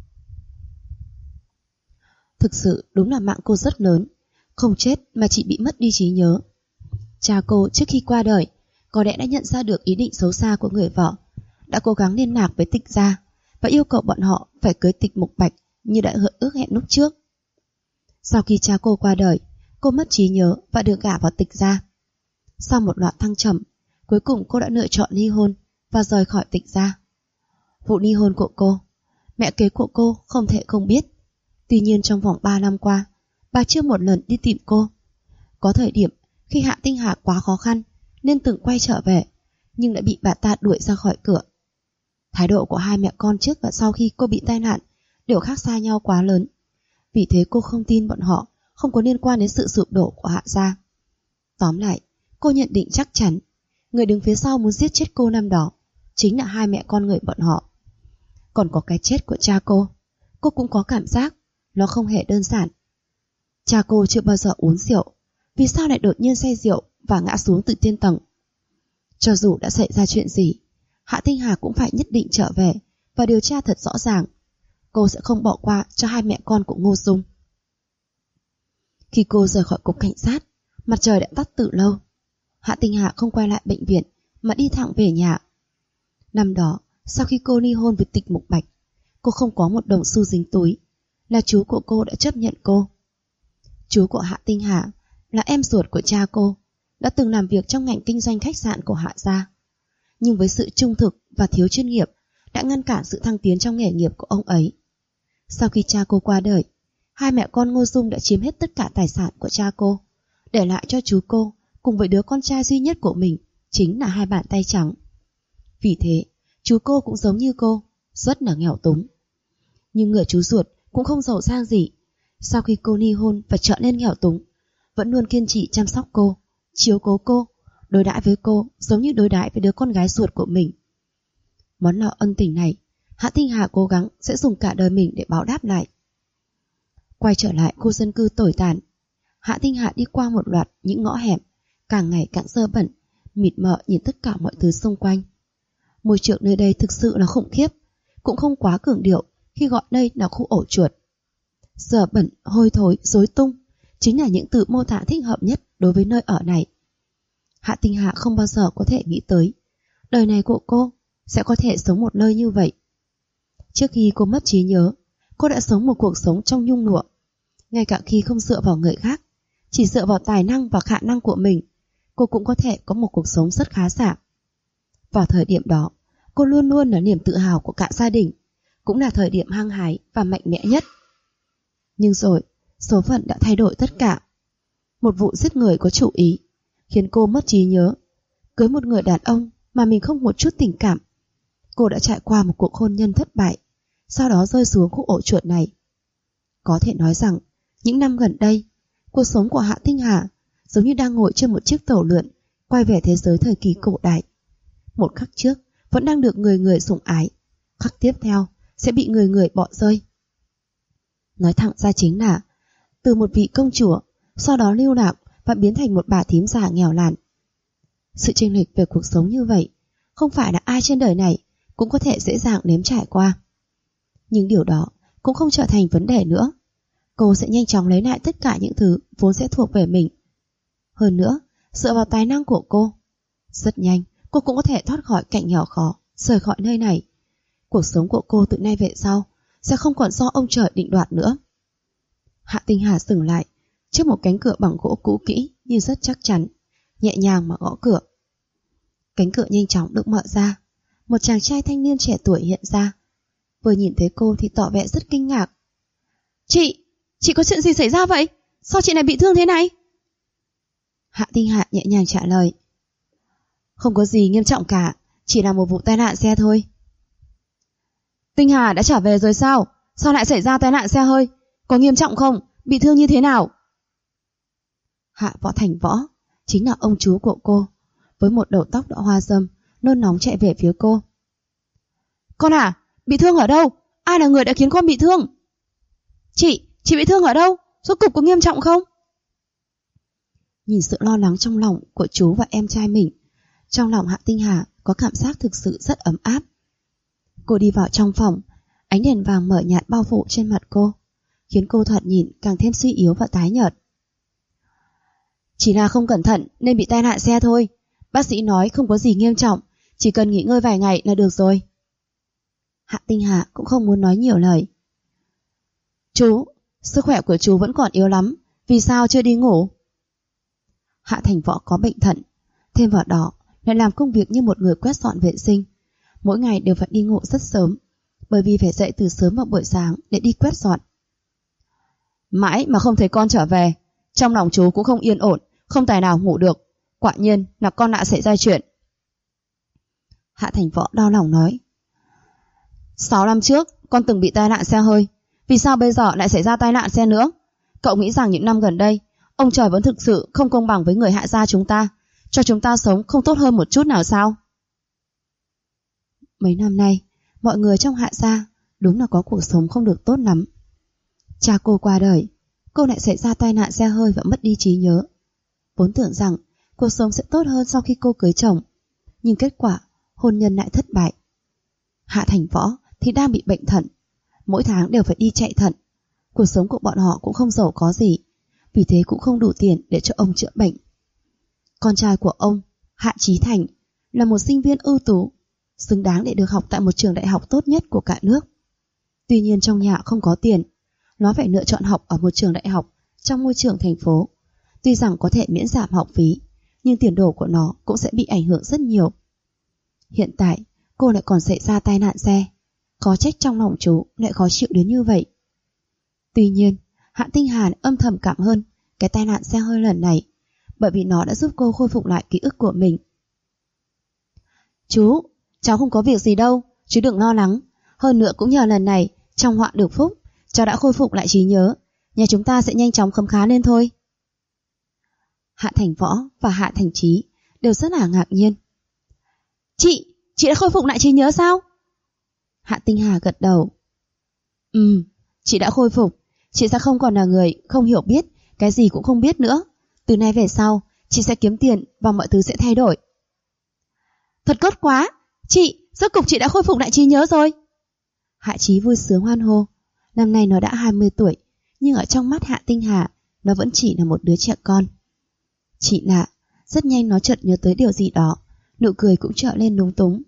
Thực sự đúng là mạng cô rất lớn, không chết mà chỉ bị mất đi trí nhớ. Cha cô trước khi qua đời có lẽ đã nhận ra được ý định xấu xa của người vợ, đã cố gắng liên lạc với Tịch gia và yêu cầu bọn họ phải cưới Tịch Mục Bạch như đã ước hẹn lúc trước. Sau khi cha cô qua đời, cô mất trí nhớ và được gả vào Tịch gia. Sau một loạt thăng trầm, cuối cùng cô đã lựa chọn ly hôn và rời khỏi Tịch gia. Vụ ly hôn của cô, mẹ kế của cô không thể không biết. Tuy nhiên trong vòng 3 năm qua, bà chưa một lần đi tìm cô. Có thời điểm khi Hạ Tinh Hà quá khó khăn nên từng quay trở về, nhưng đã bị bà ta đuổi ra khỏi cửa. Thái độ của hai mẹ con trước và sau khi cô bị tai nạn đều khác xa nhau quá lớn. Vì thế cô không tin bọn họ không có liên quan đến sự sụp đổ của Hạ gia. Tóm lại, cô nhận định chắc chắn người đứng phía sau muốn giết chết cô năm đó chính là hai mẹ con người bọn họ. Còn có cái chết của cha cô cũng có cảm giác nó không hề đơn giản. Cha cô chưa bao giờ uống rượu, vì sao lại đột nhiên say rượu và ngã xuống từ trên tầng? Cho dù đã xảy ra chuyện gì, Hạ Tinh Hà cũng phải nhất định trở về và điều tra thật rõ ràng. Cô sẽ không bỏ qua cho hai mẹ con của Ngô Dung. Khi cô rời khỏi cục cảnh sát, mặt trời đã tắt từ lâu. Hạ Tinh Hà không quay lại bệnh viện mà đi thẳng về nhà. Năm đó, sau khi cô ly hôn với Tịch Mục Bạch, cô không có một đồng xu dính túi, là chú của cô đã chấp nhận cô. Chú của Hạ Tinh Hà là em ruột của cha cô, đã từng làm việc trong ngành kinh doanh khách sạn của Hạ gia. Nhưng với sự trung thực và thiếu chuyên nghiệp đã ngăn cản sự thăng tiến trong nghề nghiệp của ông ấy. Sau khi cha cô qua đời, hai mẹ con Ngô Dung đã chiếm hết tất cả tài sản của cha cô, để lại cho chú cô cùng với đứa con trai duy nhất của mình, chính là hai bàn tay trắng. Vì thế, chú cô cũng giống như cô, rất là nghèo túng. Nhưng người chú ruột cũng không giàu sang gì. Sau khi cô ly hôn và trở nên nghèo túng, vẫn luôn kiên trì chăm sóc cô, chiếu cố cô, đối đãi với cô giống như đối đãi với đứa con gái ruột của mình. Món nợ ân tình này, Hạ Tinh Hà cố gắng sẽ dùng cả đời mình để báo đáp lại. Quay trở lại khu dân cư tồi tàn, Hạ Tinh Hà đi qua một loạt những ngõ hẻm, càng ngày càng dơ bẩn, mịt mờ nhìn tất cả mọi thứ xung quanh. Môi trường nơi đây thực sự là khủng khiếp, cũng không quá cường điệu khi gọi đây là khu ổ chuột. Dơ bẩn, hôi thối, rối tung chính là những từ mô tả thích hợp nhất đối với nơi ở này. Hạ Tinh Hà không bao giờ có thể nghĩ tới đời này của cô sẽ có thể sống một nơi như vậy. Trước khi cô mất trí nhớ, cô đã sống một cuộc sống trong nhung lụa. Ngay cả khi không dựa vào người khác, chỉ dựa vào tài năng và khả năng của mình, cô cũng có thể có một cuộc sống rất khá giả. Vào thời điểm đó, cô luôn luôn là niềm tự hào của cả gia đình, cũng là thời điểm hăng hái và mạnh mẽ nhất. Nhưng rồi, số phận đã thay đổi tất cả. Một vụ giết người có chủ ý khiến cô mất trí nhớ, cưới một người đàn ông mà mình không một chút tình cảm. Cô đã trải qua một cuộc hôn nhân thất bại, sau đó rơi xuống khu ổ chuột này. Có thể nói rằng, những năm gần đây, cuộc sống của Hạ Tinh Hà giống như đang ngồi trên một chiếc tàu lượn quay về thế giới thời kỳ cổ đại. Một khắc trước vẫn đang được người người sủng ái, khắc tiếp theo sẽ bị người người bỏ rơi. Nói thẳng ra chính là từ một vị công chúa, sau đó lưu lạc và biến thành một bà thím già nghèo nàn. Sự chênh lệch về cuộc sống như vậy không phải là ai trên đời này cũng có thể dễ dàng nếm trải qua. Nhưng điều đó cũng không trở thành vấn đề nữa. Cô sẽ nhanh chóng lấy lại tất cả những thứ vốn sẽ thuộc về mình. Hơn nữa, dựa vào tài năng của cô, rất nhanh cô cũng có thể thoát khỏi cảnh nghèo khó, rời khỏi nơi này. Cuộc sống của cô từ nay về sau sẽ không còn do ông trời định đoạt nữa. Hạ Tinh Hà dừng lại trước một cánh cửa bằng gỗ cũ kỹ nhưng rất chắc chắn, nhẹ nhàng mà gõ cửa. Cánh cửa nhanh chóng được mở ra. Một chàng trai thanh niên trẻ tuổi hiện ra. Vừa nhìn thấy cô thì tỏ vẻ rất kinh ngạc. Chị có chuyện gì xảy ra vậy? Sao chị này bị thương thế này? Hạ Tinh Hà nhẹ nhàng trả lời. Không có gì nghiêm trọng cả, chỉ là một vụ tai nạn xe thôi. Tinh Hà đã trở về rồi sao? Sao lại xảy ra tai nạn xe hơi? Có nghiêm trọng không? Bị thương như thế nào? Hạ Võ Thành Võ chính là ông chú của cô, với một đầu tóc đã hoa râm, nôn nóng chạy về phía cô. Con à, bị thương ở đâu? Ai là người đã khiến con bị thương? Chị bị thương ở đâu? Rốt cục có nghiêm trọng không? Nhìn sự lo lắng trong lòng của chú và em trai mình, trong lòng Hạ Tinh Hà có cảm giác thực sự rất ấm áp. Cô đi vào trong phòng, ánh đèn vàng mờ nhạt bao phủ trên mặt cô, khiến cô thoạt nhìn càng thêm suy yếu và tái nhợt. Chỉ là không cẩn thận nên bị tai nạn xe thôi. Bác sĩ nói không có gì nghiêm trọng, chỉ cần nghỉ ngơi vài ngày là được rồi. Hạ Tinh Hà cũng không muốn nói nhiều lời. Chú, sức khỏe của chú vẫn còn yếu lắm, vì sao chưa đi ngủ? Hạ Thành Võ có bệnh thận, thêm vào đó lại làm công việc như một người quét dọn vệ sinh. Mỗi ngày đều phải đi ngủ rất sớm, bởi vì phải dậy từ sớm vào buổi sáng để đi quét dọn. Mãi mà không thấy con trở về, trong lòng chú cũng không yên ổn, không tài nào ngủ được. Quả nhiên là con đã xảy ra chuyện. Hạ Thành Võ đau lòng nói. 6 năm trước con từng bị tai nạn xe hơi, vì sao bây giờ lại xảy ra tai nạn xe nữa? Cậu nghĩ rằng những năm gần đây ông trời vẫn thực sự không công bằng với người Hạ gia chúng ta, cho chúng ta sống không tốt hơn một chút nào sao? Mấy năm nay mọi người trong Hạ gia đúng là có cuộc sống không được tốt lắm. Cha cô qua đời, cô lại xảy ra tai nạn xe hơi và mất đi trí nhớ. Vốn tưởng rằng cuộc sống sẽ tốt hơn sau khi cô cưới chồng, nhưng kết quả hôn nhân lại thất bại. Hạ Thành Võ thì đang bị bệnh thận, mỗi tháng đều phải đi chạy thận. Cuộc sống của bọn họ cũng không giàu có gì, vì thế cũng không đủ tiền để cho ông chữa bệnh. Con trai của ông, Hạ Chí Thành, là một sinh viên ưu tú, xứng đáng để được học tại một trường đại học tốt nhất của cả nước. Tuy nhiên trong nhà không có tiền, nó phải lựa chọn học ở một trường đại học trong môi trường thành phố. Tuy rằng có thể miễn giảm học phí, nhưng tiền đồ của nó cũng sẽ bị ảnh hưởng rất nhiều. Hiện tại, cô lại còn xảy ra tai nạn xe. Khó trách trong lòng chú lại khó chịu đến như vậy. Tuy nhiên, Hạ Tinh Hà âm thầm cảm ơn cái tai nạn xe hơi lần này, bởi vì nó đã giúp cô khôi phục lại ký ức của mình. Chú, cháu không có việc gì đâu, chú đừng lo lắng. Hơn nữa cũng nhờ lần này, trong họa được phúc, cháu đã khôi phục lại trí nhớ. Nhà chúng ta sẽ nhanh chóng khấm khá lên thôi. Hạ Thành Võ và Hạ Thành Chí đều rất là ngạc nhiên. Chị đã khôi phục lại trí nhớ sao? Hạ Tinh Hà gật đầu. Chị đã khôi phục. Chị sẽ không còn là người không hiểu biết, cái gì cũng không biết nữa. Từ nay về sau, chị sẽ kiếm tiền và mọi thứ sẽ thay đổi. Thật tốt quá, chị, rốt cục chị đã khôi phục lại trí nhớ rồi. Hạ Chí vui sướng hoan hô. Năm nay nó đã 20 tuổi, nhưng ở trong mắt Hạ Tinh Hà, nó vẫn chỉ là một đứa trẻ con. Chị lạ, rất nhanh nó chợt nhớ tới điều gì đó, nụ cười cũng trở lên lúng túng.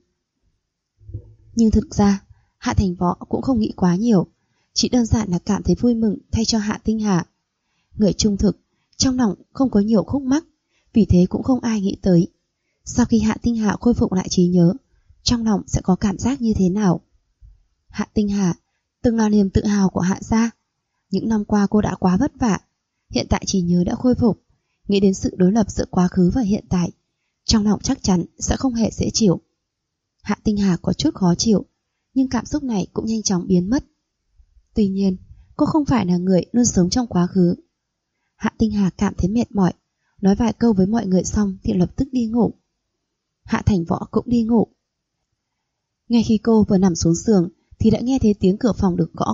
Nhưng thực ra, Hạ Thành Võ cũng không nghĩ quá nhiều, chỉ đơn giản là cảm thấy vui mừng thay cho Hạ Tinh Hà. Người trung thực, trong lòng không có nhiều khúc mắc, vì thế cũng không ai nghĩ tới sau khi Hạ Tinh Hà khôi phục lại trí nhớ, trong lòng sẽ có cảm giác như thế nào. Hạ Tinh Hà từng là niềm tự hào của Hạ gia. Những năm qua cô đã quá vất vả, hiện tại trí nhớ đã khôi phục, nghĩ đến sự đối lập giữa quá khứ và hiện tại, trong lòng chắc chắn sẽ không hề dễ chịu. Hạ Tinh Hà có chút khó chịu, nhưng cảm xúc này cũng nhanh chóng biến mất. Tuy nhiên, cô không phải là người luôn sống trong quá khứ. Hạ Tinh Hà cảm thấy mệt mỏi, nói vài câu với mọi người xong thì lập tức đi ngủ. Hạ Thành Võ cũng đi ngủ. Ngay khi cô vừa nằm xuống giường thì đã nghe thấy tiếng cửa phòng được gõ.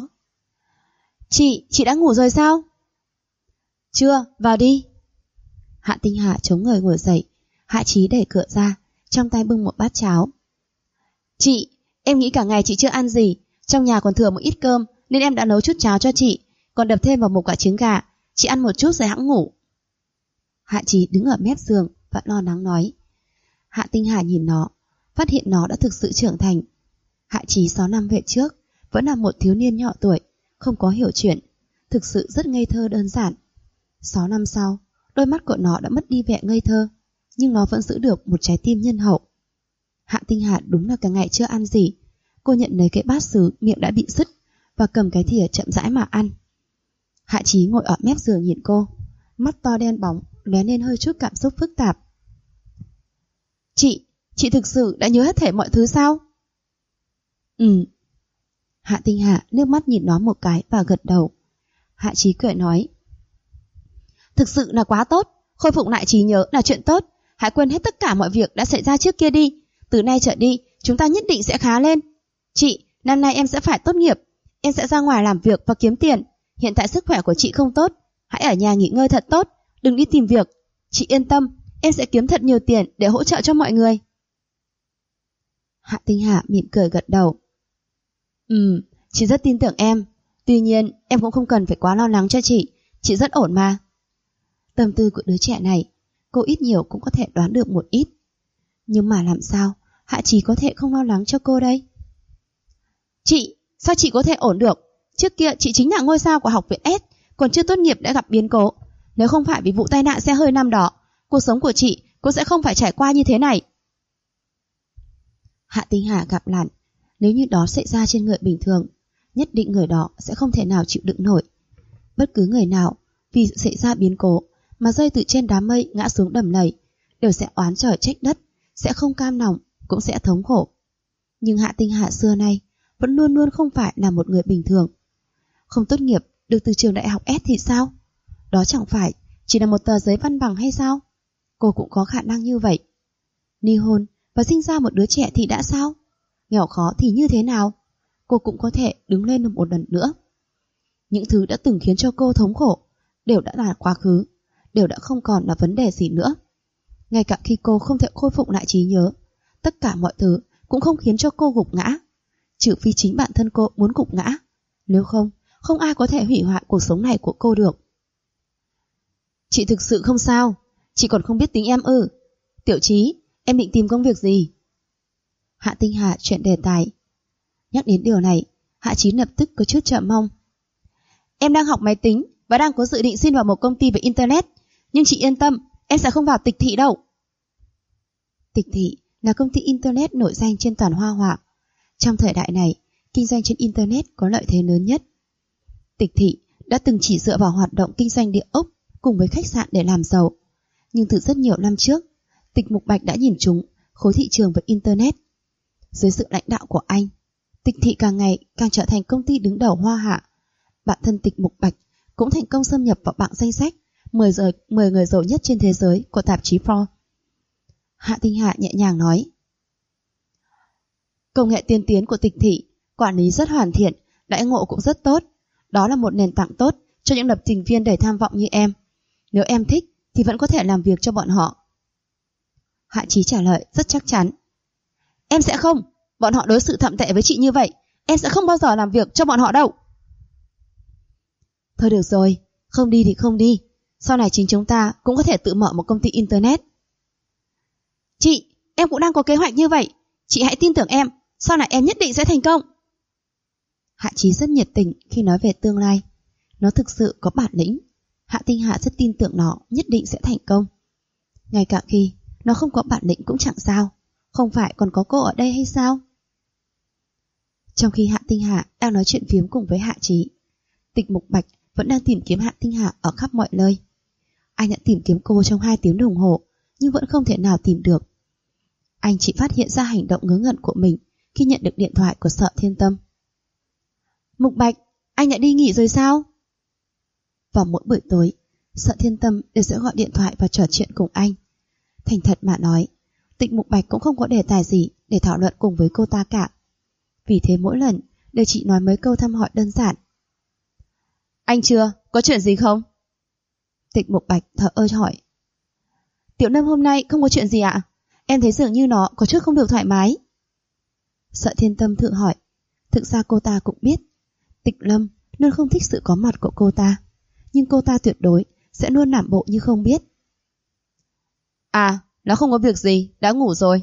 Chị đã ngủ rồi sao? Chưa, vào đi. Hạ Tinh Hà chống người ngồi dậy. Hạ Chí đẩy cửa ra, trong tay bưng một bát cháo. Chị, em nghĩ cả ngày chị chưa ăn gì, trong nhà còn thừa một ít cơm nên em đã nấu chút cháo cho chị, còn đập thêm vào một quả trứng gà. Chị ăn một chút rồi hẵng ngủ. Hạ Chí đứng ở mép giường và lo lắng nói. Hạ Tinh Hà nhìn nó, phát hiện nó đã thực sự trưởng thành. Hạ Chí 6 năm về trước vẫn là một thiếu niên nhỏ tuổi, không có hiểu chuyện, thực sự rất ngây thơ đơn giản. 6 năm sau, đôi mắt của nó đã mất đi vẻ ngây thơ, nhưng nó vẫn giữ được một trái tim nhân hậu. Hạ Tinh Hà đúng là cả ngày chưa ăn gì. Cô nhận lấy cái bát sứ, miệng đã bị sứt và cầm cái thìa chậm rãi mà ăn. Hạ Chí ngồi ở mép giường nhìn cô, mắt to đen bóng lóe lên hơi chút cảm xúc phức tạp. Chị thực sự đã nhớ hết thảy mọi thứ sao? Hạ Tinh Hà nước mắt nhìn nó một cái và gật đầu. Hạ Chí cười nói. Thực sự là quá tốt, khôi phục lại trí nhớ là chuyện tốt. Hãy quên hết tất cả mọi việc đã xảy ra trước kia đi. Từ nay trở đi, chúng ta nhất định sẽ khá lên. Chị, năm nay em sẽ phải tốt nghiệp. Em sẽ ra ngoài làm việc và kiếm tiền. Hiện tại sức khỏe của chị không tốt, hãy ở nhà nghỉ ngơi thật tốt, đừng đi tìm việc. Chị yên tâm, em sẽ kiếm thật nhiều tiền để hỗ trợ cho mọi người. Hạ Tinh Hà mỉm cười gật đầu. Chị rất tin tưởng em. Tuy nhiên, em cũng không cần phải quá lo lắng cho chị rất ổn mà. Tâm tư của đứa trẻ này, cô ít nhiều cũng có thể đoán được một ít. Nhưng mà làm sao Hạ Chí có thể không lo lắng cho cô đây? Sao chị có thể ổn được? Trước kia chị chính là ngôi sao của học viện S, còn chưa tốt nghiệp đã gặp biến cố. Nếu không phải vì vụ tai nạn xe hơi năm đó, cuộc sống của chị cũng sẽ không phải trải qua như thế này. Hạ Tinh Hà gặp nạn, nếu như đó xảy ra trên người bình thường, nhất định người đó sẽ không thể nào chịu đựng nổi. Bất cứ người nào vì xảy ra biến cố mà rơi từ trên đám mây ngã xuống đầm lầy đều sẽ oán trời trách đất, sẽ không cam lòng, cũng sẽ thống khổ. Nhưng Hạ Tinh Hà xưa nay vẫn luôn luôn không phải là một người bình thường. Không tốt nghiệp được từ trường đại học S thì sao? Đó chẳng phải chỉ là một tờ giấy văn bằng hay sao? Cô cũng có khả năng như vậy. Ly hôn và sinh ra một đứa trẻ thì đã sao? Nghèo khó thì như thế nào? Cô cũng có thể đứng lên được một lần nữa. Những thứ đã từng khiến cho cô thống khổ đều đã là quá khứ, đều đã không còn là vấn đề gì nữa. Ngay cả khi cô không thể khôi phục lại trí nhớ, tất cả mọi thứ cũng không khiến cho cô gục ngã, trừ phi chính bản thân cô muốn gục ngã. Nếu không, không ai có thể hủy hoại cuộc sống này của cô được. Chị thực sự không sao, chị còn không biết tính em ư? Tiểu Chí, em định tìm công việc gì? Hạ Tinh Hà chuyển đề tài. Nhắc đến điều này, Hạ Chí lập tức có chút chờ mong. Em đang học máy tính và đang có dự định xin vào một công ty về Internet, Nhưng chị yên tâm, em sẽ không vào Tịch Thị đâu. Tịch Thị là công ty Internet nổi danh trên toàn Hoa Hạ. Trong thời đại này, kinh doanh trên Internet có lợi thế lớn nhất. Tịch Thị đã từng chỉ dựa vào hoạt động kinh doanh địa ốc cùng với khách sạn để làm giàu. Nhưng từ rất nhiều năm trước, Tịch Mục Bạch đã nhìn trúng khối thị trường về Internet. Dưới sự lãnh đạo của anh, Tịch Thị càng ngày càng trở thành công ty đứng đầu Hoa Hạ. Bản thân Tịch Mục Bạch cũng thành công xâm nhập vào bảng danh sách 10 người giàu nhất trên thế giới của tạp chí Forbes. Hạ Tinh Hà nhẹ nhàng nói: công nghệ tiên tiến của Tịch Thị, quản lý rất hoàn thiện, đãi ngộ cũng rất tốt. Đó là một nền tảng tốt cho những lập trình viên đầy tham vọng như em. Nếu em thích thì vẫn có thể làm việc cho bọn họ. Hạ Chí trả lời rất chắc chắn: em sẽ không, bọn họ đối xử thậm tệ với chị như vậy, em sẽ không bao giờ làm việc cho bọn họ đâu. Thôi được rồi, không đi thì không đi, sau này chính chúng ta cũng có thể tự mở một công ty Internet. Chị, em cũng đang có kế hoạch như vậy, chị hãy tin tưởng em, sau này em nhất định sẽ thành công. Hạ Chí rất nhiệt tình khi nói về tương lai. Nó thực sự có bản lĩnh. Hạ Tinh Hà rất tin tưởng nó nhất định sẽ thành công. Ngay cả khi nó không có bản lĩnh cũng chẳng sao, không phải còn có cô ở đây hay sao? Trong khi Hạ Tinh Hà đang nói chuyện phiếm cùng với Hạ Chí, Tịch Mục Bạch vẫn đang tìm kiếm Hạ Tinh Hà ở khắp mọi nơi. Anh đã tìm kiếm cô trong 2 tiếng đồng hồ, nhưng vẫn không thể nào tìm được. Anh chỉ phát hiện ra hành động ngớ ngẩn của mình khi nhận được điện thoại của Sợ Thiên Tâm. Mục Bạch, anh đã đi nghỉ rồi sao? Vào mỗi buổi tối, Sợ Thiên Tâm đều sẽ gọi điện thoại và trò chuyện cùng anh. Thành thật mà nói, Tịch Mục Bạch cũng không có đề tài gì để thảo luận cùng với cô ta cả. Vì thế mỗi lần đều chỉ nói mấy câu thăm hỏi đơn giản. Anh chưa, có chuyện gì không? Tịch Mục Bạch thở ơ hỏi. Tiểu Lâm hôm nay không có chuyện gì ạ? Em thấy dường như nó có chút không được thoải mái. Sợ Thiên Tâm thử hỏi. Thực ra cô ta cũng biết Tịch Lâm luôn không thích sự có mặt của cô ta, nhưng cô ta tuyệt đối sẽ luôn làm bộ như không biết. À, nó không có việc gì, đã ngủ rồi.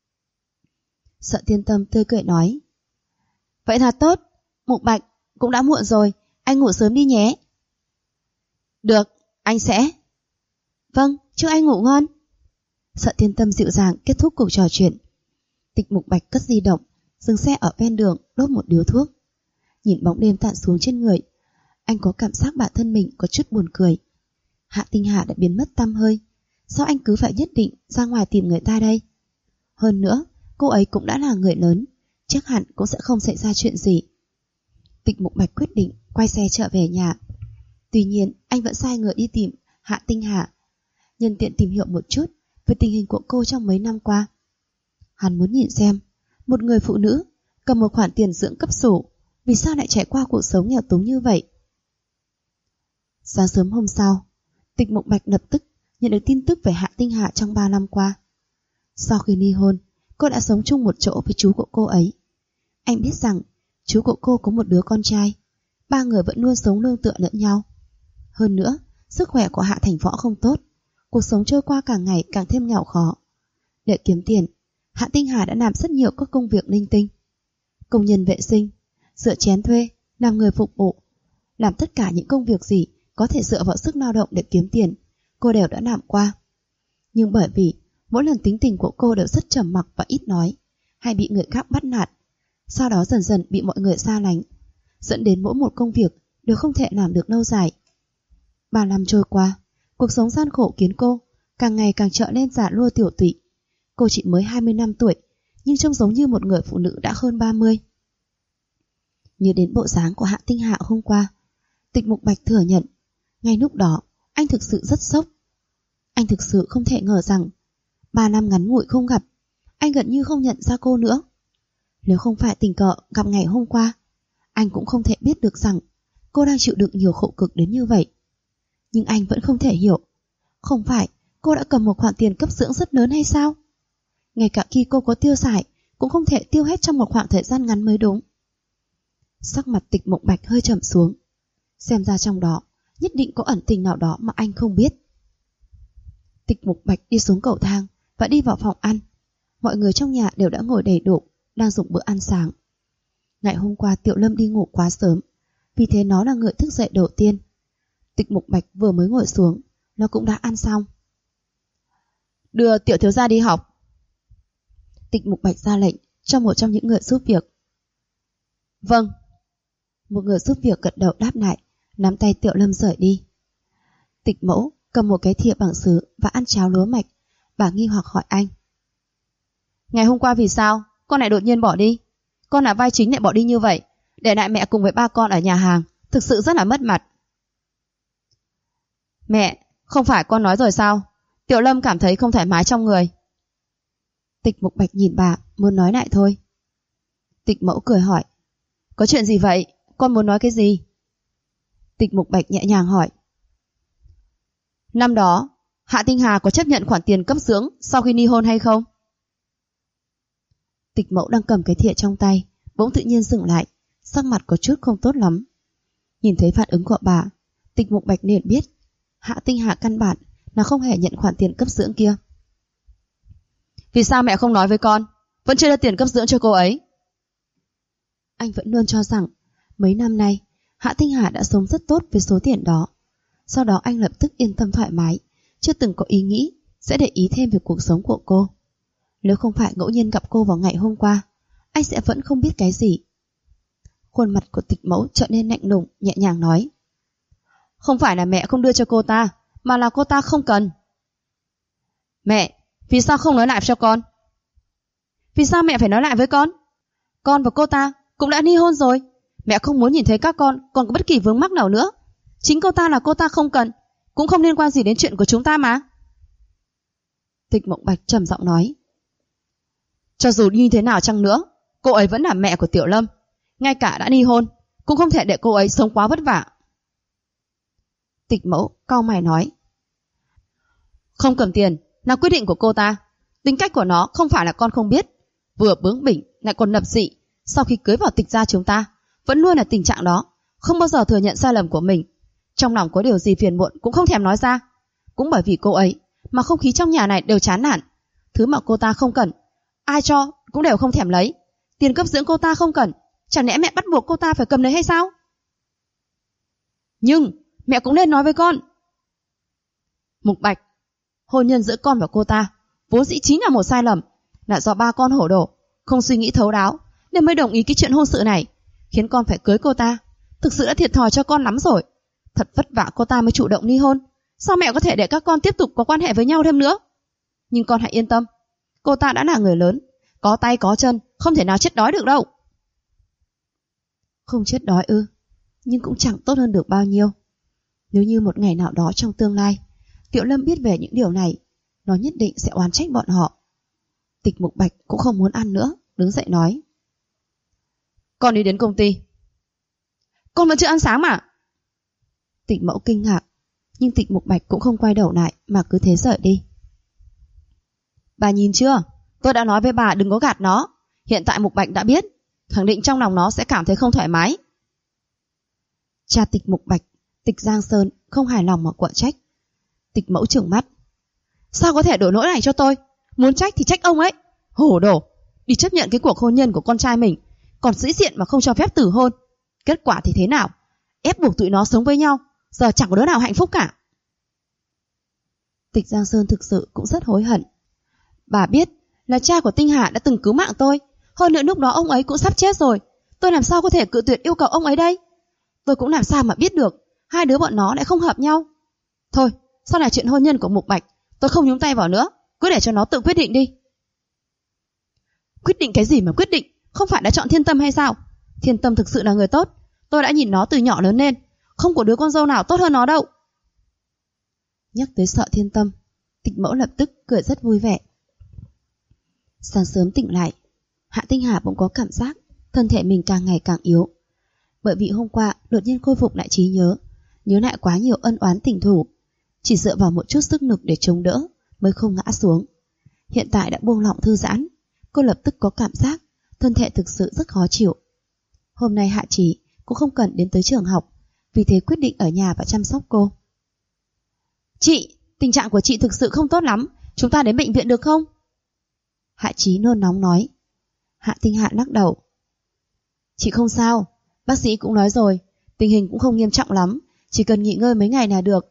Sợ Thiên Tâm tươi cười nói. Vậy là tốt, Mục Bạch, cũng đã muộn rồi, anh ngủ sớm đi nhé. Được, anh sẽ. Vâng, chúc anh ngủ ngon. Sợ Thiên Tâm dịu dàng kết thúc cuộc trò chuyện. Tịch Mục Bạch cất di động, dừng xe ở ven đường, đốt một điếu thuốc. Nhìn bóng đêm tản xuống trên người, anh có cảm giác bản thân mình có chút buồn cười. Hạ Tinh Hà đã biến mất tăm hơi, sao anh cứ phải nhất định ra ngoài tìm người ta đây? Hơn nữa, cô ấy cũng đã là người lớn, chắc hẳn cũng sẽ không xảy ra chuyện gì. Tịch Mục Bạch quyết định quay xe trở về nhà. Tuy nhiên, anh vẫn sai người đi tìm Hạ Tinh Hà, nhân tiện tìm hiểu một chút về tình hình của cô trong mấy năm qua. Hắn muốn nhìn xem một người phụ nữ cầm một khoản tiền dưỡng cấp sổ vì sao lại trải qua cuộc sống nghèo túng như vậy. Sáng sớm hôm sau, Tịch Mục Bạch lập tức nhận được tin tức về Hạ Tinh Hà trong 3 năm qua. Sau khi ly hôn, cô đã sống chung một chỗ với chú của cô ấy. Anh biết rằng chú của cô có một đứa con trai, 3 người vẫn luôn sống nương tựa lẫn nhau. Hơn nữa, sức khỏe của Hạ Thành Võ không tốt, cuộc sống trôi qua càng ngày càng thêm nghèo khó. Để kiếm tiền, Hạ Tinh Hà đã làm rất nhiều các công việc linh tinh. Công nhân vệ sinh, rửa chén thuê, làm người phục vụ, làm tất cả những công việc gì có thể dựa vào sức lao động để kiếm tiền, cô đều đã làm qua. Nhưng bởi vì mỗi lần tính tình của cô đều rất trầm mặc và ít nói, hay bị người khác bắt nạt, sau đó dần dần bị mọi người xa lánh, dẫn đến mỗi một công việc đều không thể làm được lâu dài. 3 năm trôi qua, cuộc sống gian khổ khiến cô càng ngày càng trở nên già nua tiểu tụy. Cô chỉ mới 20 năm tuổi, nhưng trông giống như một người phụ nữ đã hơn 30. Nhớ đến bộ dáng của Hạ Tinh Hạ hôm qua, Tịch Mục Bạch thừa nhận, ngay lúc đó anh thực sự rất sốc. Anh thực sự không thể ngờ rằng 3 năm ngắn ngủi không gặp, anh gần như không nhận ra cô nữa. Nếu không phải tình cờ gặp ngày hôm qua, anh cũng không thể biết được rằng cô đang chịu đựng nhiều khổ cực đến như vậy. Nhưng anh vẫn không thể hiểu, không phải cô đã cầm một khoản tiền cấp dưỡng rất lớn hay sao? Ngay cả khi cô có tiêu xài, cũng không thể tiêu hết trong một khoảng thời gian ngắn mới đúng. Sắc mặt Tịch Mục Bạch hơi trầm xuống, xem ra trong đó nhất định có ẩn tình nào đó mà anh không biết. Tịch Mục Bạch đi xuống cầu thang và đi vào phòng ăn. Mọi người trong nhà đều đã ngồi đầy đủ, đang dùng bữa ăn sáng. Ngày hôm qua Tiểu Lâm đi ngủ quá sớm, vì thế nó là người thức dậy đầu tiên. Tịch Mục Bạch vừa mới ngồi xuống, nó cũng đã ăn xong. Đưa tiểu thiếu gia đi học. Tịch Mục Bạch ra lệnh cho một trong những người giúp việc. Vâng. Một người giúp việc gật đầu đáp lại, nắm tay Tiểu Lâm rời đi. Tịch Mẫu cầm một cái thìa bằng sứ và ăn cháo lúa mạch. Bà nghi hoặc hỏi anh. Ngày hôm qua vì sao con lại đột nhiên bỏ đi? Con là vai chính lại bỏ đi như vậy, để lại mẹ cùng với ba con ở nhà hàng, thực sự rất là mất mặt. Mẹ, không phải con nói rồi sao? Tiểu Lâm cảm thấy không thoải mái trong người. Tịch Mục Bạch nhìn bà, muốn nói lại thôi. Tịch Mẫu cười hỏi. Có chuyện gì vậy? Con muốn nói cái gì? Tịch Mục Bạch nhẹ nhàng hỏi. Năm đó, Hạ Tinh Hà có chấp nhận khoản tiền cấp dưỡng sau khi ly hôn hay không? Tịch Mẫu đang cầm cái thìa trong tay, bỗng tự nhiên dừng lại, sắc mặt có chút không tốt lắm. Nhìn thấy phản ứng của bà, Tịch Mục Bạch liền biết Hạ Tinh Hà căn bản là không hề nhận khoản tiền cấp dưỡng kia. Vì sao mẹ không nói với con? Vẫn chưa đưa tiền cấp dưỡng cho cô ấy. Anh vẫn luôn cho rằng mấy năm nay Hạ Tinh Hà đã sống rất tốt với số tiền đó. Sau đó anh lập tức yên tâm thoải mái, chưa từng có ý nghĩ sẽ để ý thêm về cuộc sống của cô. Nếu không phải ngẫu nhiên gặp cô vào ngày hôm qua, anh sẽ vẫn không biết cái gì. Khuôn mặt của Tịch Mẫu trở nên lạnh lùng, nhẹ nhàng nói. Không phải là mẹ không đưa cho cô ta, mà là cô ta không cần. Mẹ, vì sao không nói lại cho con? Vì sao mẹ phải nói lại với con? Con và cô ta cũng đã ly hôn rồi. Mẹ không muốn nhìn thấy các con còn có bất kỳ vướng mắc nào nữa. Chính cô ta là cô ta không cần, cũng không liên quan gì đến chuyện của chúng ta mà. Tịch Mộng Bạch trầm giọng nói. Cho dù như thế nào chăng nữa, cô ấy vẫn là mẹ của Tiểu Lâm. Ngay cả đã ly hôn, cũng không thể để cô ấy sống quá vất vả. Tịch Mẫu cau mày nói. Không cầm tiền là quyết định của cô ta. Tính cách của nó không phải là con không biết. Vừa bướng bỉnh lại còn lập dị. Sau khi cưới vào Tịch gia chúng ta vẫn luôn là tình trạng đó, không bao giờ thừa nhận sai lầm của mình. Trong lòng có điều gì phiền muộn cũng không thèm nói ra. Cũng bởi vì cô ấy mà không khí trong nhà này đều chán nản. Thứ mà cô ta không cần, ai cho cũng đều không thèm lấy. Tiền cấp dưỡng cô ta không cần, chẳng lẽ mẹ bắt buộc cô ta phải cầm lấy hay sao? Nhưng mẹ cũng nên nói với con. Mục Bạch, hôn nhân giữa con và cô ta vốn dĩ chính là một sai lầm, là do ba con hổ đồ, không suy nghĩ thấu đáo nên mới đồng ý cái chuyện hôn sự này, khiến con phải cưới cô ta. Thực sự đã thiệt thòi cho con lắm rồi. Thật vất vả cô ta mới chủ động ly hôn, sao mẹ có thể để các con tiếp tục có quan hệ với nhau thêm nữa? Nhưng con hãy yên tâm, cô ta đã là người lớn, có tay có chân, không thể nào chết đói được đâu. Không chết đói ư? Nhưng cũng chẳng tốt hơn được bao nhiêu. Nếu như một ngày nào đó trong tương lai Tiểu Lâm biết về những điều này, nó nhất định sẽ oán trách bọn họ. Tịch Mục Bạch cũng không muốn ăn nữa, đứng dậy nói. Con đi đến công ty. Con vẫn chưa ăn sáng mà. Tịch Mẫu kinh ngạc, nhưng Tịch Mục Bạch cũng không quay đầu lại mà cứ thế rời đi. Bà nhìn chưa, tôi đã nói với bà đừng có gạt nó. Hiện tại Mục Bạch đã biết, khẳng định trong lòng nó sẽ cảm thấy không thoải mái. Cha Tịch Mục Bạch, Tịch Giang Sơn không hài lòng mà quở trách. Tịch Mẫu trừng mắt. Sao có thể đổ lỗi này cho tôi? Muốn trách thì trách ông ấy. Hổ đồ, đi chấp nhận cái cuộc hôn nhân của con trai mình, còn sĩ diện mà không cho phép tử hôn. Kết quả thì thế nào? Ép buộc tụi nó sống với nhau, giờ chẳng có đứa nào hạnh phúc cả. Tịch Giang Sơn thực sự cũng rất hối hận. Bà biết là cha của Tinh Hà đã từng cứu mạng tôi, hơn nữa lúc đó ông ấy cũng sắp chết rồi. Tôi làm sao có thể cự tuyệt yêu cầu ông ấy đây? Tôi cũng làm sao mà biết được hai đứa bọn nó lại không hợp nhau. Thôi, sau này chuyện hôn nhân của Mục Bạch tôi không nhúng tay vào nữa, cứ để cho nó tự quyết định đi. Quyết định cái gì mà quyết định? Không phải đã chọn Thiên Tâm hay sao? Thiên Tâm thực sự là người tốt, tôi đã nhìn nó từ nhỏ lớn lên, không có đứa con dâu nào tốt hơn nó đâu. Nhắc tới Sợ Thiên Tâm, Tịch Mẫu lập tức cười rất vui vẻ. Sáng sớm tỉnh lại, Hạ Tinh Hà bỗng có cảm giác thân thể mình càng ngày càng yếu. Bởi vì hôm qua đột nhiên khôi phục lại trí nhớ, nhớ lại quá nhiều ân oán tình thù, chỉ dựa vào một chút sức lực để chống đỡ mới không ngã xuống. Hiện tại đã buông lỏng thư giãn, cô lập tức có cảm giác thân thể thực sự rất khó chịu. Hôm nay Hạ Trì cũng không cần đến tới trường học, vì thế quyết định ở nhà và chăm sóc cô. Chị, tình trạng của chị thực sự không tốt lắm, chúng ta đến bệnh viện được không? Hạ Trí nôn nóng nói. Hạ Tinh Hạ lắc đầu. Chị không sao, bác sĩ cũng nói rồi, tình hình cũng không nghiêm trọng lắm, chỉ cần nghỉ ngơi mấy ngày là được.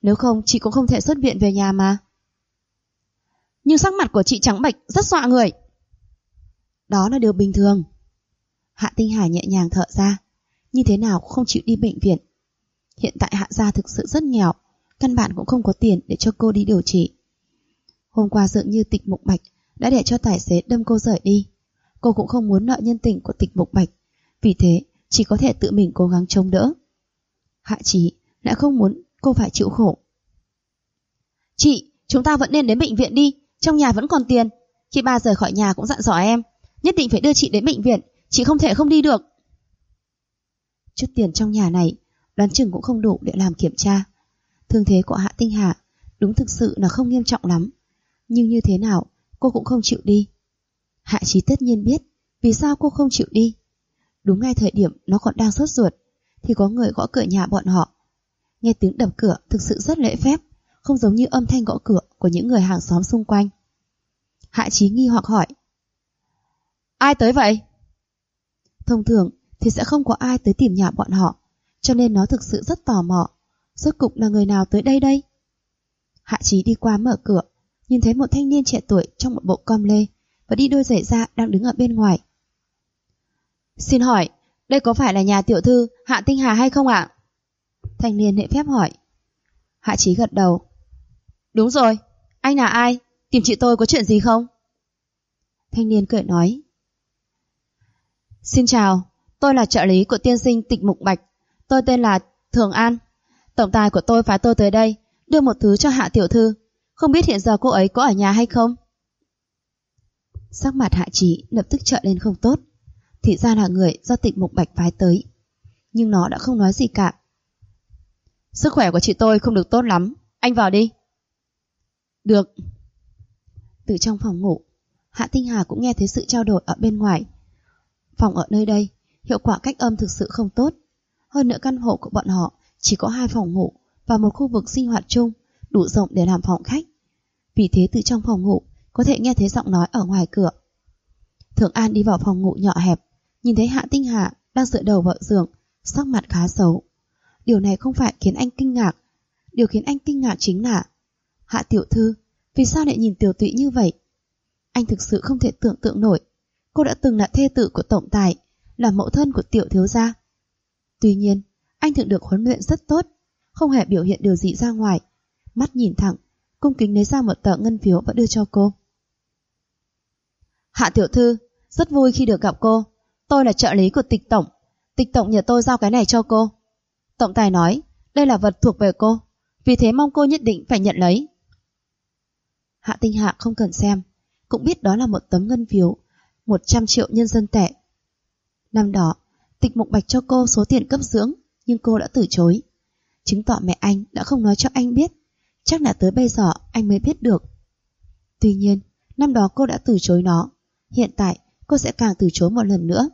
Nếu không chị cũng không thể xuất viện về nhà mà. Nhưng sắc mặt của chị trắng bệch, rất dọa người. Đó là điều bình thường. Hạ Tinh Hà nhẹ nhàng thở ra. Như thế nào cũng không chịu đi bệnh viện. Hiện tại Hạ gia thực sự rất nghèo, căn bản cũng không có tiền để cho cô đi điều trị. Hôm qua dường như Tịch Mục Bạch đã để cho tài xế đâm cô rời đi. Cô cũng không muốn nợ nhân tình của Tịch Mục Bạch, vì thế chỉ có thể tự mình cố gắng chống đỡ. Hạ Chí đã không muốn cô phải chịu khổ. Chị, chúng ta vẫn nên đến bệnh viện đi, trong nhà vẫn còn tiền. Khi ba rời khỏi nhà cũng dặn dò em, nhất định phải đưa chị đến bệnh viện, chị không thể không đi được. Chút tiền trong nhà này đoán chừng cũng không đủ để làm kiểm tra. Thương thế của Hạ Tinh Hà đúng thực sự là không nghiêm trọng lắm, nhưng như thế nào cô cũng không chịu đi. Hạ Chí tất nhiên biết vì sao cô không chịu đi. Đúng ngay thời điểm nó còn đang sốt ruột thì có người gõ cửa nhà bọn họ. Nghe tiếng đập cửa thực sự rất lễ phép, không giống như âm thanh gõ cửa của những người hàng xóm xung quanh. Hạ Chí nghi hoặc hỏi: Ai tới vậy? Thông thường thì sẽ không có ai tới tìm nhà bọn họ, cho nên nó thực sự rất tò mò. Rốt cục là người nào tới đây đây? Hạ Chí đi qua mở cửa, nhìn thấy một thanh niên trẻ tuổi trong một bộ com lê và đi đôi giày da đang đứng ở bên ngoài. Xin hỏi, đây có phải là nhà tiểu thư Hạ Tinh Hà hay không ạ? Thanh niên lễ phép hỏi. Hạ Chí gật đầu. Đúng rồi, anh là ai? Tìm chị tôi có chuyện gì không? Thanh niên cười nói. Xin chào, tôi là trợ lý của tiên sinh Tịch Mục Bạch. Tôi tên là Thường An. Tổng tài của tôi phái tôi tới đây đưa một thứ cho Hạ tiểu thư. Không biết hiện giờ cô ấy có ở nhà hay không? Sắc mặt Hạ Chí lập tức trở lên không tốt. Thì ra là người do Tịch Mục Bạch phái tới. Nhưng nó đã không nói gì cả. Sức khỏe của chị tôi không được tốt lắm, anh vào đi. Được. Từ trong phòng ngủ, Hạ Tinh Hà cũng nghe thấy sự trao đổi ở bên ngoài. Phòng ở nơi đây, hiệu quả cách âm thực sự không tốt. Hơn nữa căn hộ của bọn họ chỉ có 2 phòng ngủ và một khu vực sinh hoạt chung đủ rộng để làm phòng khách. Vì thế từ trong phòng ngủ có thể nghe thấy giọng nói ở ngoài cửa. Thường An đi vào phòng ngủ nhỏ hẹp, nhìn thấy Hạ Tinh Hà đang dựa đầu vào giường, sắc mặt khá xấu. Điều này không phải khiến anh kinh ngạc. Điều khiến anh kinh ngạc chính là Hạ tiểu thư, vì sao lại nhìn tiều tụy như vậy? Anh thực sự không thể tưởng tượng nổi. Cô đã từng là thê tử của tổng tài, là mẫu thân của tiểu thiếu gia. Tuy nhiên, anh thường được huấn luyện rất tốt, không hề biểu hiện điều gì ra ngoài. Mắt nhìn thẳng, cung kính lấy ra một tờ ngân phiếu và đưa cho cô. Hạ tiểu thư, rất vui khi được gặp cô. Tôi là trợ lý của Tịch tổng. Tịch tổng nhờ tôi giao cái này cho cô. Tổng tài nói đây là vật thuộc về cô, vì thế mong cô nhất định phải nhận lấy. Hạ Tinh Hạ không cần xem, cũng biết đó là một tấm ngân phiếu 100 triệu nhân dân tệ. Năm đó, Tịch Mục Bạch cho cô số tiền cấp dưỡng, nhưng cô đã từ chối. Chứng tỏ mẹ anh đã không nói cho anh biết, chắc là tới bây giờ anh mới biết được. Tuy nhiên, năm đó cô đã từ chối nó, hiện tại cô sẽ càng từ chối một lần nữa.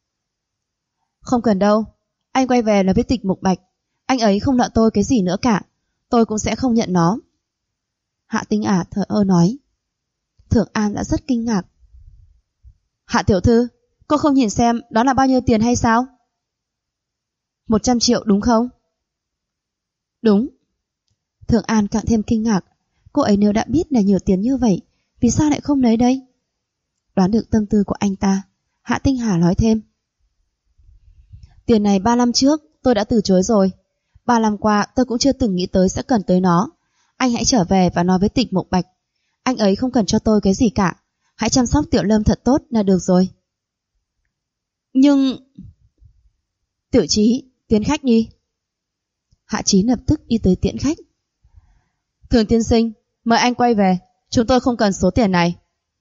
Không cần đâu, anh quay về là với Tịch Mục Bạch, anh ấy không nợ tôi cái gì nữa cả, tôi cũng sẽ không nhận nó. Hạ Tinh Ả thờ ơ nói. Thường An đã rất kinh ngạc. Hạ tiểu thư, cô không nhìn xem đó là bao nhiêu tiền hay sao? 100 triệu đúng không? Đúng. Thường An càng thêm kinh ngạc. Cô ấy nếu đã biết là nhiều tiền như vậy, vì sao lại không lấy đây? Đoán được tâm tư của anh ta, Hạ Tinh Hà nói thêm. Tiền này 3 năm trước tôi đã từ chối rồi. 3 năm qua tôi cũng chưa từng nghĩ tới sẽ cần tới nó. Anh hãy trở về và nói với Tịch Mục Bạch. Anh ấy không cần cho tôi cái gì cả. Hãy chăm sóc Tiểu Lâm thật tốt là được rồi. Nhưng... Tiểu Chí, tiến khách đi. Hạ Chí lập tức đi tới tiễn khách. Thường tiên sinh, mời anh quay về. Chúng tôi không cần số tiền này.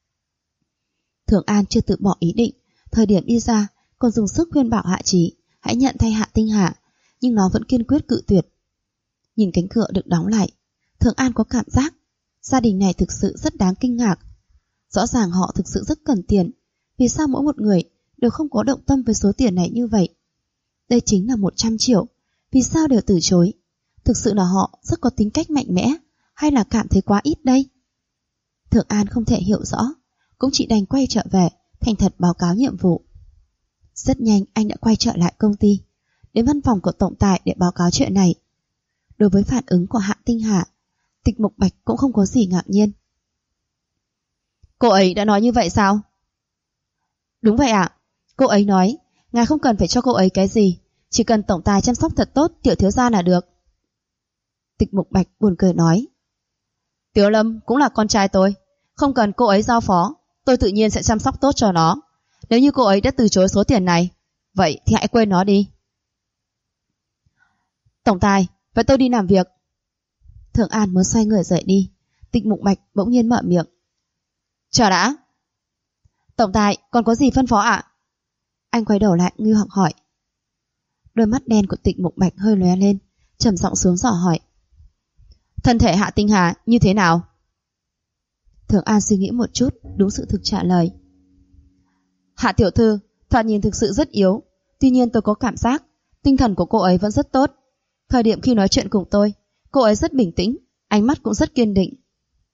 Thường An chưa từ bỏ ý định. Thời điểm đi ra còn dùng sức khuyên bảo Hạ Chí hãy nhận thay Hạ Tinh Hà, nhưng nó vẫn kiên quyết cự tuyệt. Nhìn cánh cửa được đóng lại, Thường An có cảm giác gia đình này thực sự rất đáng kinh ngạc. Rõ ràng họ thực sự rất cần tiền, vì sao mỗi một người đều không có động tâm với số tiền này như vậy? Đây chính là 100 triệu, vì sao đều từ chối? Thực sự là họ rất có tính cách mạnh mẽ, hay là cảm thấy quá ít đây? Thường An không thể hiểu rõ, cũng chỉ đành quay trở về, thành thật báo cáo nhiệm vụ. Rất nhanh anh đã quay trở lại công ty, đến văn phòng của tổng tài để báo cáo chuyện này. Đối với phản ứng của Hạ Tinh Hà, Tịch Mục Bạch cũng không có gì ngạc nhiên. Cô ấy đã nói như vậy sao? Đúng vậy ạ. Cô ấy nói, ngài không cần phải cho cô ấy cái gì, chỉ cần tổng tài chăm sóc thật tốt tiểu thiếu gia là được. Tịch Mục Bạch buồn cười nói. Tiểu Lâm cũng là con trai tôi, không cần cô ấy giao phó, tôi tự nhiên sẽ chăm sóc tốt cho nó. Nếu như cô ấy đã từ chối số tiền này, vậy thì hãy quên nó đi. Tổng tài, vậy tôi đi làm việc. Thượng An muốn xoay người rời đi, Tịch Mục Bạch bỗng nhiên mở miệng. Chờ đã. Tổng tài, còn có gì phân phó ạ? Anh quay đầu lại nghi hoặc hỏi. Đôi mắt đen của Tịch Mục Bạch hơi lóe lên, trầm giọng xuống dò hỏi. Thân thể Hạ Tinh Hà như thế nào? Thượng An suy nghĩ một chút, đúng sự thực trả lời. Hạ tiểu thư, thoạt nhìn thực sự rất yếu, tuy nhiên tôi có cảm giác tinh thần của cô ấy vẫn rất tốt. Thời điểm khi nói chuyện cùng tôi, cô ấy rất bình tĩnh, ánh mắt cũng rất kiên định.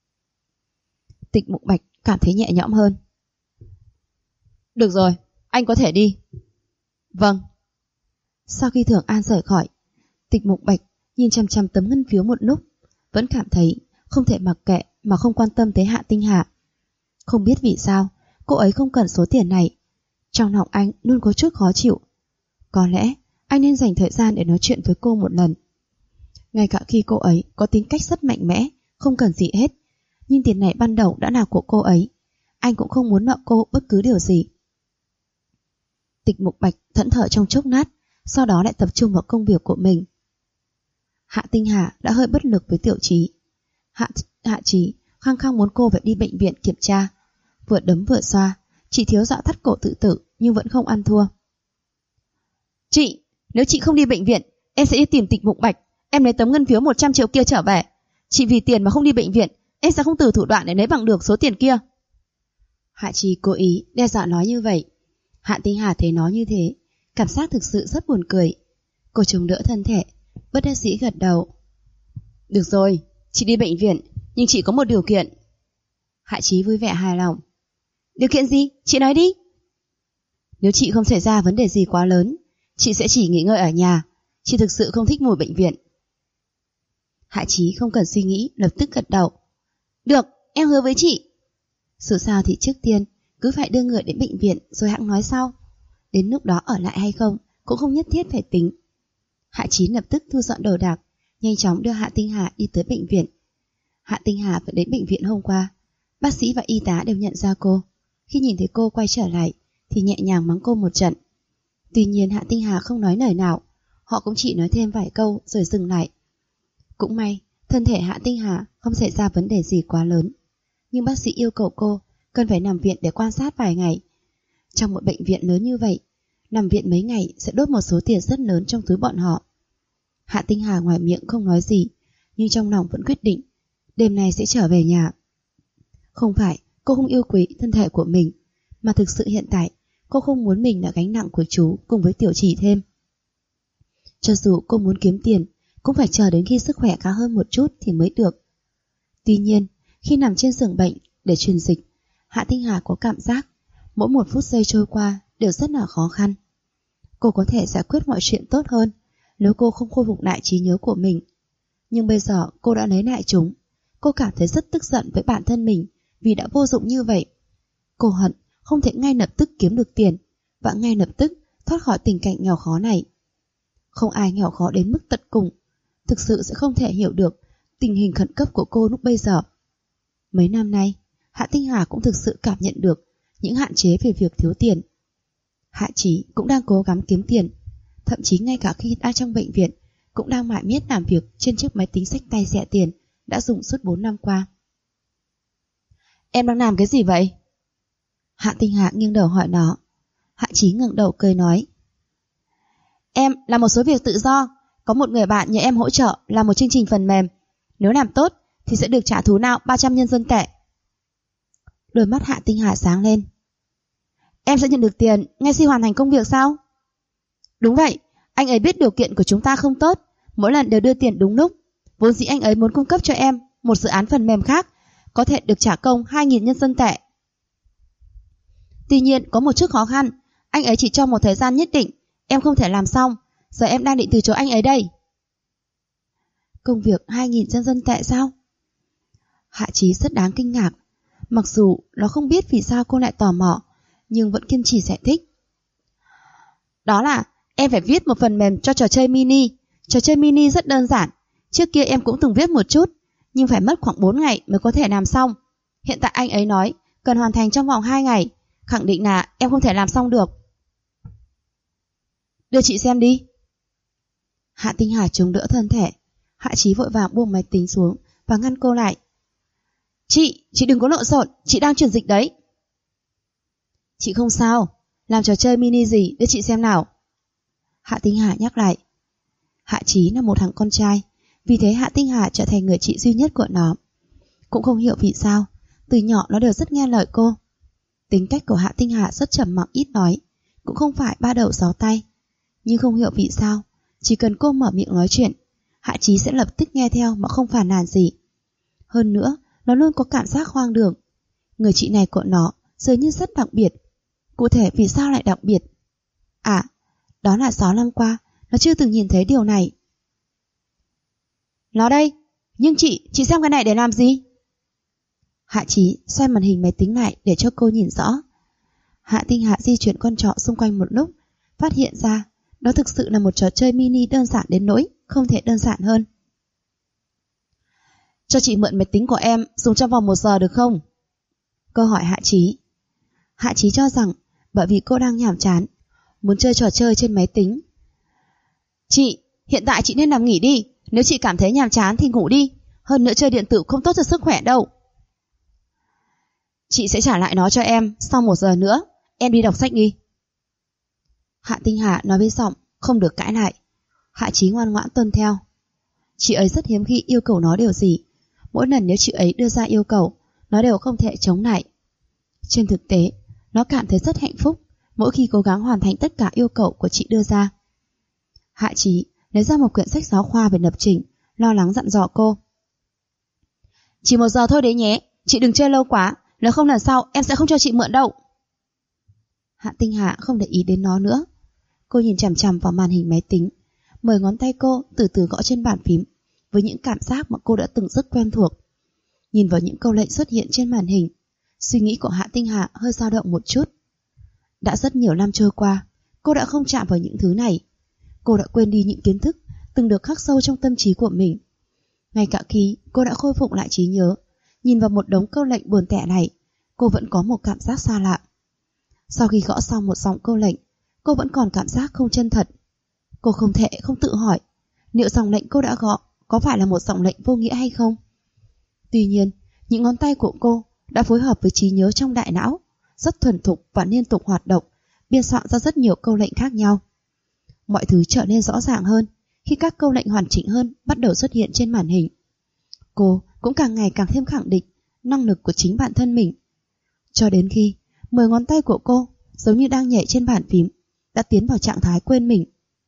Tịch Mục Bạch cảm thấy nhẹ nhõm hơn. Được rồi, anh có thể đi. Vâng. Sau khi Thượng An rời khỏi, Tịch Mục Bạch nhìn chằm chằm tấm ngân phiếu một lúc, vẫn cảm thấy không thể mặc kệ mà không quan tâm tới Hạ Tinh Hà. Không biết vì sao cô ấy không cần số tiền này. Trong lòng anh luôn có chút khó chịu. Có lẽ anh nên dành thời gian để nói chuyện với cô một lần. Ngay cả khi cô ấy có tính cách rất mạnh mẽ, không cần gì hết, nhưng tiền này ban đầu đã là của cô ấy. Anh cũng không muốn nợ cô bất cứ điều gì. Tịch Mục Bạch thẫn thờ trong chốc lát, sau đó lại tập trung vào công việc của mình. Hạ Tinh Hà đã hơi bất lực với Tiểu Trí. Hạ Trí khăng khăng muốn cô phải đi bệnh viện kiểm tra, vừa đấm vừa xoa, chỉ thiếu dọa thắt cổ tự tử nhưng vẫn không ăn thua. Chị, nếu chị không đi bệnh viện, em sẽ đi tìm Tịch Mục Bạch, em lấy tấm ngân phiếu 100 triệu kia trở về. Chị vì tiền mà không đi bệnh viện, em sẽ không từ thủ đoạn để lấy bằng được số tiền kia. Hạ Trí cố ý đe dọa nói như vậy. Hạ Tinh Hà thấy nó như thế, cảm giác thực sự rất buồn cười. Cô chống đỡ thân thể, bất đắc dĩ gật đầu. Được rồi, chị đi bệnh viện, nhưng chị có một điều kiện. Hạ Trí vui vẻ hài lòng. Điều kiện gì? Chị nói đi. Nếu chị không xảy ra vấn đề gì quá lớn, chị sẽ chỉ nghỉ ngơi ở nhà. Chị thực sự không thích mùi bệnh viện. Hạ Trí không cần suy nghĩ, lập tức gật đầu. Được, em hứa với chị. Dù sao thì trước tiên cứ phải đưa người đến bệnh viện rồi hẵng nói sau. Đến lúc đó ở lại hay không cũng không nhất thiết phải tính. Hạ Trí lập tức thu dọn đồ đạc, nhanh chóng đưa Hạ Tinh Hà đi tới bệnh viện. Hạ Tinh Hà vẫn đến bệnh viện hôm qua. Bác sĩ và y tá đều nhận ra cô. Khi nhìn thấy cô quay trở lại thì nhẹ nhàng mắng cô một trận. Tuy nhiên Hạ Tinh Hà không nói lời nào, họ cũng chỉ nói thêm vài câu rồi dừng lại. Cũng may thân thể Hạ Tinh Hà không xảy ra vấn đề gì quá lớn, nhưng bác sĩ yêu cầu cô cần phải nằm viện để quan sát vài ngày. Trong một bệnh viện lớn như vậy, nằm viện mấy ngày sẽ đốt một số tiền rất lớn trong túi bọn họ. Hạ Tinh Hà ngoài miệng không nói gì, nhưng trong lòng vẫn quyết định đêm nay sẽ trở về nhà. Không phải cô không yêu quý thân thể của mình, mà thực sự hiện tại cô không muốn mình là gánh nặng của chú cùng với Tiểu Chỉ thêm. Cho dù cô muốn kiếm tiền, cũng phải chờ đến khi sức khỏe khá hơn một chút thì mới được. Tuy nhiên, khi nằm trên giường bệnh để truyền dịch, Hạ Tinh Hà có cảm giác mỗi một phút giây trôi qua đều rất là khó khăn. Cô có thể giải quyết mọi chuyện tốt hơn nếu cô không khôi phục lại trí nhớ của mình. Nhưng bây giờ cô đã lấy lại chúng. Cô cảm thấy rất tức giận với bản thân mình vì đã vô dụng như vậy. Cô hận không thể ngay lập tức kiếm được tiền và ngay lập tức thoát khỏi tình cảnh nghèo khó này. Không ai nghèo khó đến mức tận cùng, thực sự sẽ không thể hiểu được tình hình khẩn cấp của cô lúc bây giờ. Mấy năm nay, Hạ Tinh Hà cũng thực sự cảm nhận được những hạn chế về việc thiếu tiền. Hạ Trí cũng đang cố gắng kiếm tiền, thậm chí ngay cả khi đang trong bệnh viện cũng đang mải miết làm việc trên chiếc máy tính xách tay rẻ tiền đã dùng suốt 4 năm qua. Em đang làm cái gì vậy? Hạ Tinh Hà nghiêng đầu hỏi nó. Hạ Trí ngẩng đầu cười nói. Em làm một số việc tự do, có một người bạn nhờ em hỗ trợ làm một chương trình phần mềm. Nếu làm tốt thì sẽ được trả thù lao 300 nhân dân tệ. Đôi mắt Hạ Tinh Hà sáng lên. Em sẽ nhận được tiền ngay khi hoàn thành công việc sao? Đúng vậy, anh ấy biết điều kiện của chúng ta không tốt, mỗi lần đều đưa tiền đúng lúc. Vốn dĩ anh ấy muốn cung cấp cho em một dự án phần mềm khác, có thể được trả công 2.000 nhân dân tệ. Tuy nhiên có một chút khó khăn, anh ấy chỉ cho một thời gian nhất định, em không thể làm xong, giờ em đang định từ chối anh ấy đây. Công việc 2.000 nhân dân tệ sao? Hạ Chí rất đáng kinh ngạc. Mặc dù nó không biết vì sao cô lại tò mò, nhưng vẫn kiên trì giải thích. Đó là em phải viết một phần mềm cho trò chơi mini. Trò chơi mini rất đơn giản. Trước kia em cũng từng viết một chút, nhưng phải mất khoảng 4 ngày mới có thể làm xong. Hiện tại anh ấy nói cần hoàn thành trong vòng 2 ngày. Khẳng định là em không thể làm xong được. Đưa chị xem đi. Hạ Tinh Hà chống đỡ thân thể. Hạ Chí vội vàng buông máy tính xuống và ngăn cô lại. Chị đừng có lộn xộn, chị đang truyền dịch đấy. Chị không sao, làm trò chơi mini gì để chị xem nào. Hạ Tinh Hà nhắc lại. Hạ Chí là một thằng con trai, vì thế Hạ Tinh Hà trở thành người chị duy nhất của nó. Cũng không hiểu vì sao, từ nhỏ nó đều rất nghe lời cô. Tính cách của Hạ Tinh Hà rất trầm mặc ít nói, cũng không phải ba đầu sáu tay. Nhưng không hiểu vì sao, chỉ cần cô mở miệng nói chuyện, Hạ Chí sẽ lập tức nghe theo mà không phàn nàn gì. Hơn nữa, nó luôn có cảm giác hoang đường. Người chị này của nó dường như rất đặc biệt. Cụ thể vì sao lại đặc biệt? À, đó là 6 năm qua nó chưa từng nhìn thấy điều này. Nó đây, nhưng chị xem cái này để làm gì? Hạ Chí xoay màn hình máy tính lại để cho cô nhìn rõ. Hạ Tinh Hà di chuyển con trỏ xung quanh một lúc, phát hiện ra đó thực sự là một trò chơi mini đơn giản đến nỗi không thể đơn giản hơn. Cho chị mượn máy tính của em dùng trong vòng 1 giờ được không? Cô hỏi Hạ Chí. Hạ Chí cho rằng bởi vì cô đang nhàm chán, muốn chơi trò chơi trên máy tính. Chị, hiện tại chị nên nằm nghỉ đi. Nếu chị cảm thấy nhàm chán thì ngủ đi. Hơn nữa chơi điện tử không tốt cho sức khỏe đâu. Chị sẽ trả lại nó cho em sau 1 giờ nữa. Em đi đọc sách đi. Hạ Tinh Hà nói với giọng không được cãi lại. Hạ Chí ngoan ngoãn tuân theo. Chị ấy rất hiếm khi yêu cầu nó điều gì. Mỗi lần nếu chị ấy đưa ra yêu cầu, nó đều không thể chống lại. Trên thực tế, nó cảm thấy rất hạnh phúc mỗi khi cố gắng hoàn thành tất cả yêu cầu của chị đưa ra. Hạ Chí lấy ra một quyển sách giáo khoa về lập trình, lo lắng dặn dò cô. Chỉ 1 giờ thôi đấy nhé, chị đừng chơi lâu quá, nếu không lần sau em sẽ không cho chị mượn đâu. Hạ Tinh Hà không để ý đến nó nữa. Cô nhìn chằm chằm vào màn hình máy tính, 10 ngón tay cô từ từ gõ trên bàn phím với những cảm giác mà cô đã từng rất quen thuộc. Nhìn vào những câu lệnh xuất hiện trên màn hình, suy nghĩ của Hạ Tinh Hà hơi dao động một chút. Đã rất nhiều năm trôi qua, cô đã không chạm vào những thứ này. Cô đã quên đi những kiến thức từng được khắc sâu trong tâm trí của mình. Ngay cả khi cô đã khôi phục lại trí nhớ, nhìn vào một đống câu lệnh buồn tẻ này, cô vẫn có một cảm giác xa lạ. Sau khi gõ xong một dòng câu lệnh, cô vẫn còn cảm giác không chân thật. Cô không thể không tự hỏi liệu dòng lệnh cô đã gõ có phải là một dòng lệnh vô nghĩa hay không. Tuy nhiên, những ngón tay của cô đã phối hợp với trí nhớ trong đại não, rất thuần thục và liên tục hoạt động, biên soạn ra rất nhiều câu lệnh khác nhau. Mọi thứ trở nên rõ ràng hơn khi các câu lệnh hoàn chỉnh hơn bắt đầu xuất hiện trên màn hình. Cô cũng càng ngày càng thêm khẳng định năng lực của chính bản thân mình. Cho đến khi 10 ngón tay của cô giống như đang nhảy trên bàn phím, đã tiến vào trạng thái quên mình.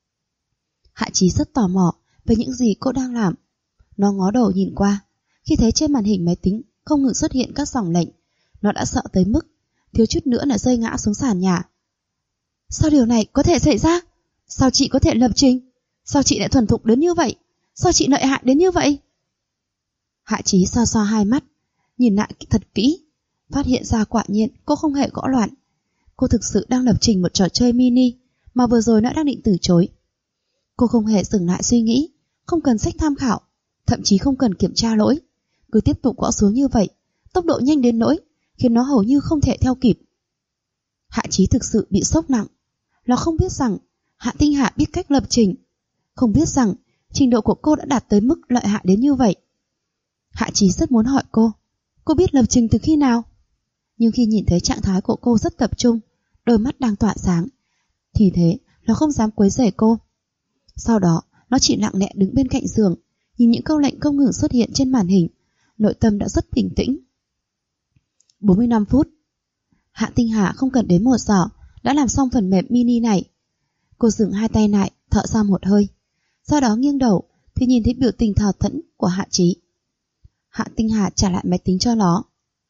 Hạ Chí rất tò mò về những gì cô đang làm. Nó ngó đầu nhìn qua, khi thấy trên màn hình máy tính không ngừng xuất hiện các dòng lệnh, nó đã sợ tới mức thiếu chút nữa là rơi ngã xuống sàn nhà. Sao điều này có thể xảy ra? Sao chị có thể lập trình? Sao chị lại thuần thục đến như vậy? Sao chị lợi hại đến như vậy? Hạ Chí xoa xoa hai mắt, nhìn lại thật kỹ, phát hiện ra quả nhiên cô không hề gõ loạn. Cô thực sự đang lập trình một trò chơi mini mà vừa rồi nó đang định từ chối. Cô không hề dừng lại suy nghĩ, không cần sách tham khảo, thậm chí không cần kiểm tra lỗi, cứ tiếp tục gõ xuống như vậy, tốc độ nhanh đến nỗi khiến nó hầu như không thể theo kịp. Hạ Chí thực sự bị sốc nặng. Nó không biết rằng Hạ Tinh Hà biết cách lập trình, không biết rằng trình độ của cô đã đạt tới mức lợi hại đến như vậy. Hạ Chí rất muốn hỏi cô biết lập trình từ khi nào? Nhưng khi nhìn thấy trạng thái của cô rất tập trung, đôi mắt đang tỏa sáng, thì thế nó không dám quấy rầy cô. Sau đó nó chỉ lặng lẽ đứng bên cạnh giường, nhìn những câu lệnh không ngừng xuất hiện trên màn hình, nội tâm đã rất bình tĩnh. 45 phút. Hạ Tinh Hà không cần đến 1 giờ đã làm xong phần mềm mini này. Cô dừng hai tay lại, thở ra một hơi, sau đó nghiêng đầu thì nhìn thấy biểu tình thờ thẫn của Hạ Chí. Hạ Tinh Hà trả lại máy tính cho nó.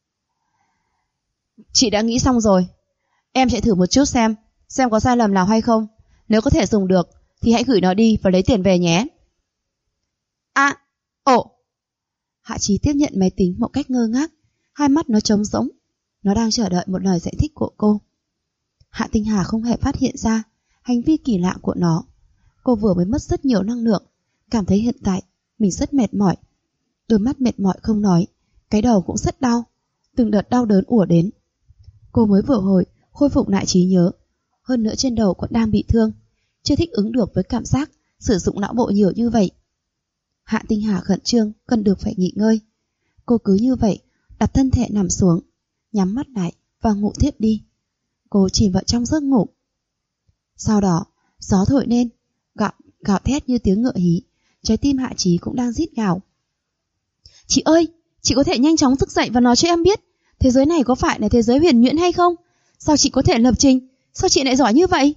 Chị đã nghĩ xong rồi. Em sẽ thử một chút xem có sai lầm nào hay không. Nếu có thể dùng được thì hãy gửi nó đi và lấy tiền về nhé. À, Ồ! Hạ Chí tiếp nhận máy tính một cách ngơ ngác, hai mắt nó trống rỗng. Nó đang chờ đợi một lời giải thích của cô. Hạ Tinh Hà không hề phát hiện ra hành vi kỳ lạ của nó. Cô vừa mới mất rất nhiều năng lượng, cảm thấy hiện tại mình rất mệt mỏi. Đôi mắt mệt mỏi không nói, cái đầu cũng rất đau, từng đợt đau đớn ùa đến. Cô mới vừa hồi khôi phục lại trí nhớ, hơn nữa trên đầu còn đang bị thương, chưa thích ứng được với cảm giác sử dụng não bộ nhiều như vậy. Hạ Tinh Hà khẩn trương cần được phải nghỉ ngơi. Cô cứ như vậy đặt thân thể nằm xuống, nhắm mắt lại và ngủ thiếp đi. Cô chìm vào trong giấc ngủ. Sau đó gió thổi lên, gào thét như tiếng ngựa hí. Trái tim Hạ Chí cũng đang rít gào. Chị ơi, chị có thể nhanh chóng thức dậy và nói cho em biết thế giới này có phải là thế giới huyền huyễn hay không? Sao chị có thể lập trình? Sao chị lại giỏi như vậy?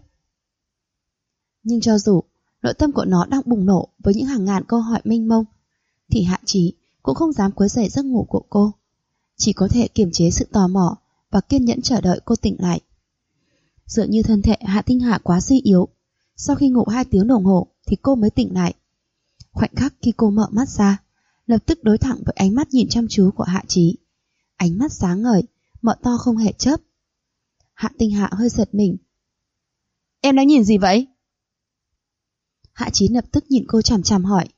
Nhưng cho dù nội tâm của nó đang bùng nổ với những hàng ngàn câu hỏi mênh mông, thì Hạ Chí cũng không dám quấy rầy giấc ngủ của cô. Chỉ có thể kiềm chế sự tò mò và kiên nhẫn chờ đợi cô tỉnh lại. Dường như thân thể Hạ Tinh Hà quá suy yếu, sau khi ngủ 2 tiếng đồng hồ thì cô mới tỉnh lại. Khoảnh khắc khi cô mở mắt ra, lập tức đối thẳng với ánh mắt nhìn chăm chú của Hạ Chí. Ánh mắt sáng ngời, mở to không hề chớp. Hạ Tinh Hà hơi giật mình. Em đang nhìn gì vậy? Hạ Chí lập tức nhìn cô chằm chằm hỏi.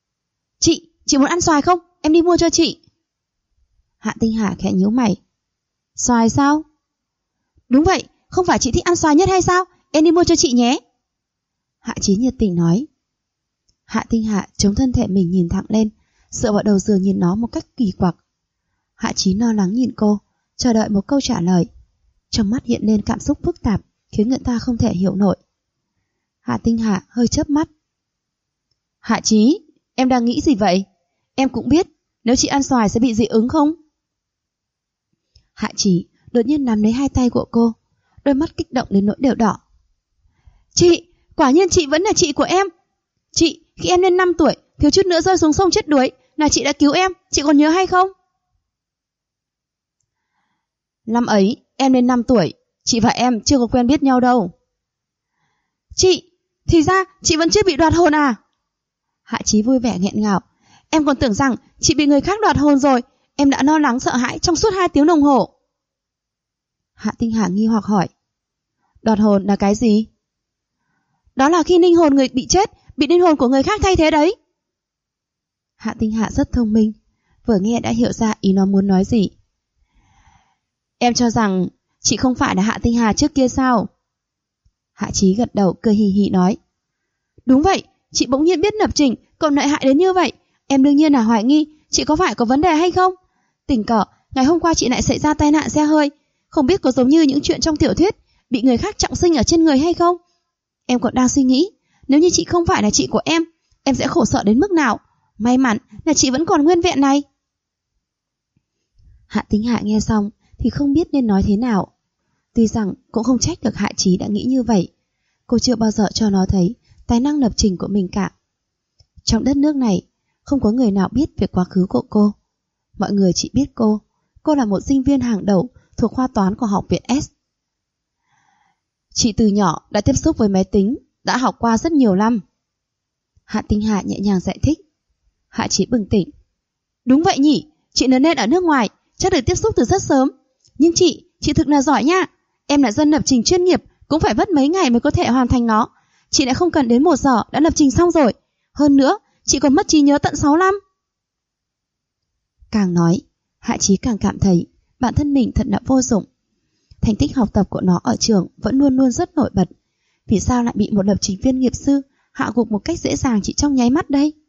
Chị muốn ăn xoài không? Em đi mua cho chị. Hạ Tinh Hà khẽ nhíu mày. Xoài sao? Đúng vậy, không phải chị thích ăn xoài nhất hay sao? Em đi mua cho chị nhé. Hạ Chí nhiệt tình nói. Hạ Tinh Hà chống thân thể mình nhìn thẳng lên, dựa vào đầu giường nhìn nó một cách kỳ quặc. Hạ Chí lo lắng nhìn cô, chờ đợi một câu trả lời. Trong mắt hiện lên cảm xúc phức tạp, khiến người ta không thể hiểu nổi. Hạ Tinh Hà hơi chớp mắt. Hạ Chí, em đang nghĩ gì vậy? Em cũng biết, nếu chị ăn xoài sẽ bị dị ứng không? Hạ Chí đột nhiên nắm lấy hai tay của cô, đôi mắt kích động đến nỗi đều đỏ. Chị, quả nhiên chị vẫn là chị của em. Chị, khi em lên 5 tuổi, thiếu chút nữa rơi xuống sông chết đuối, là chị đã cứu em, chị còn nhớ hay không? Năm ấy, em lên 5 tuổi, chị và em chưa có quen biết nhau đâu. Chị, thì ra chị vẫn chưa bị đoạt hồn à? Hạ Chí vui vẻ nghẹn ngào. Em còn tưởng rằng chị bị người khác đoạt hồn rồi, em đã lo lắng sợ hãi trong suốt 2 tiếng đồng hồ. Hạ Tinh Hà nghi hoặc hỏi. Đoạt hồn là cái gì? Đó là khi linh hồn người bị chết bị linh hồn của người khác thay thế đấy. Hạ Tinh Hà rất thông minh, vừa nghe đã hiểu ra ý nó muốn nói gì. Em cho rằng chị không phải là Hạ Tinh Hà trước kia sao? Hạ Chí gật đầu cười hì hì nói. Đúng vậy, chị bỗng nhiên biết lập trình còn lợi hại đến như vậy, em đương nhiên là hoài nghi chị có phải có vấn đề hay không. Tình cờ ngày hôm qua chị lại xảy ra tai nạn xe hơi, không biết có giống như những chuyện trong tiểu thuyết bị người khác trọng sinh ở trên người hay không. Em còn đang suy nghĩ, nếu như chị không phải là chị của em sẽ khổ sở đến mức nào. May mắn là chị vẫn còn nguyên vẹn này. Hạ Tinh Hà nghe xong thì không biết nên nói thế nào. Tuy rằng cũng không trách được Hạ Chí đã nghĩ như vậy, cô chưa bao giờ cho nó thấy tài năng lập trình của mình cả. Trong đất nước này không có người nào biết về quá khứ của cô. Mọi người chỉ biết cô là một sinh viên hàng đầu thuộc khoa toán của học viện S. Chị từ nhỏ đã tiếp xúc với máy tính, đã học qua rất nhiều năm. Hạ Tinh Hà nhẹ nhàng giải thích. Hạ Chí bừng tỉnh. Đúng vậy nhỉ, chị lớn lên ở nước ngoài, chắc được tiếp xúc từ rất sớm. Nhưng chị thực là giỏi nha. Em là dân lập trình chuyên nghiệp, cũng phải mất mấy ngày mới có thể hoàn thành nó. Chị đã không cần đến 1 giờ đã lập trình xong rồi. Hơn nữa, chị còn mất trí nhớ tận 6 năm. Càng nói, Hạ Chí càng cảm thấy bản thân mình thật là vô dụng. Thành tích học tập của nó ở trường vẫn luôn luôn rất nổi bật. Vì sao lại bị một lập trình viên nghiệp dư hạ gục một cách dễ dàng chỉ trong nháy mắt đây?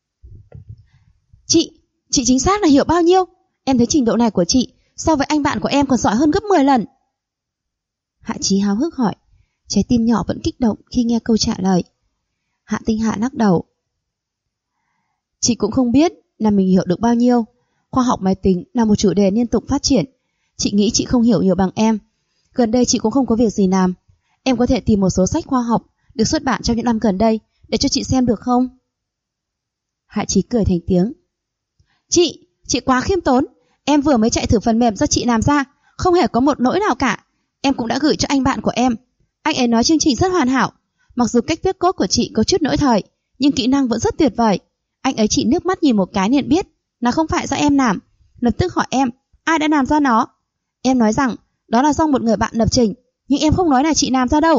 Chị chính xác là hiểu bao nhiêu? Em thấy trình độ này của chị so với anh bạn của em còn giỏi hơn gấp 10 lần. Hạ Chí háo hức hỏi, trái tim nhỏ vẫn kích động khi nghe câu trả lời. Hạ Tinh Hà lắc đầu. Chị cũng không biết là mình hiểu được bao nhiêu. Khoa học máy tính là một chủ đề liên tục phát triển. Chị nghĩ chị không hiểu nhiều bằng em. Gần đây chị cũng không có việc gì làm. Em có thể tìm một số sách khoa học được xuất bản trong những năm gần đây để cho chị xem được không? Hạ Chí cười thành tiếng. Chị quá khiêm tốn. Em vừa mới chạy thử phần mềm do chị làm ra, không hề có một lỗi nào cả. Em cũng đã gửi cho anh bạn của em. Anh ấy nói chương trình rất hoàn hảo. Mặc dù cách viết code của chị có chút lỗi thời, nhưng kỹ năng vẫn rất tuyệt vời. Anh ấy chỉ nước mắt nhìn một cái liền biết là không phải do em làm. Lập tức hỏi em ai đã làm ra nó. Em nói rằng đó là do một người bạn lập trình, nhưng em không nói là chị làm ra đâu.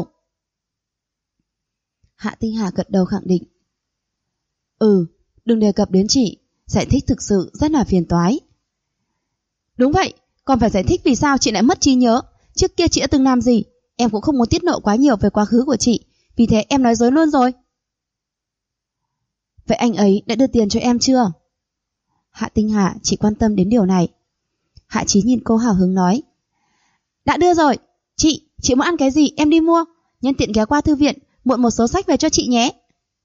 Hạ Tinh Hà gật đầu khẳng định. Đừng đề cập đến chị, giải thích thực sự rất là phiền toái. Đúng vậy, còn phải giải thích vì sao chị lại mất trí nhớ. Trước kia chị đã từng làm gì. Em cũng không muốn tiết lộ quá nhiều về quá khứ của chị, vì thế em nói dối luôn rồi. Vậy anh ấy đã đưa tiền cho em chưa? Hạ Tinh Hà chỉ quan tâm đến điều này. Hạ Chí nhìn cô hào hứng nói. Đã đưa rồi. Chị muốn ăn cái gì em đi mua. Nhân tiện ghé qua thư viện mượn một số sách về cho chị nhé.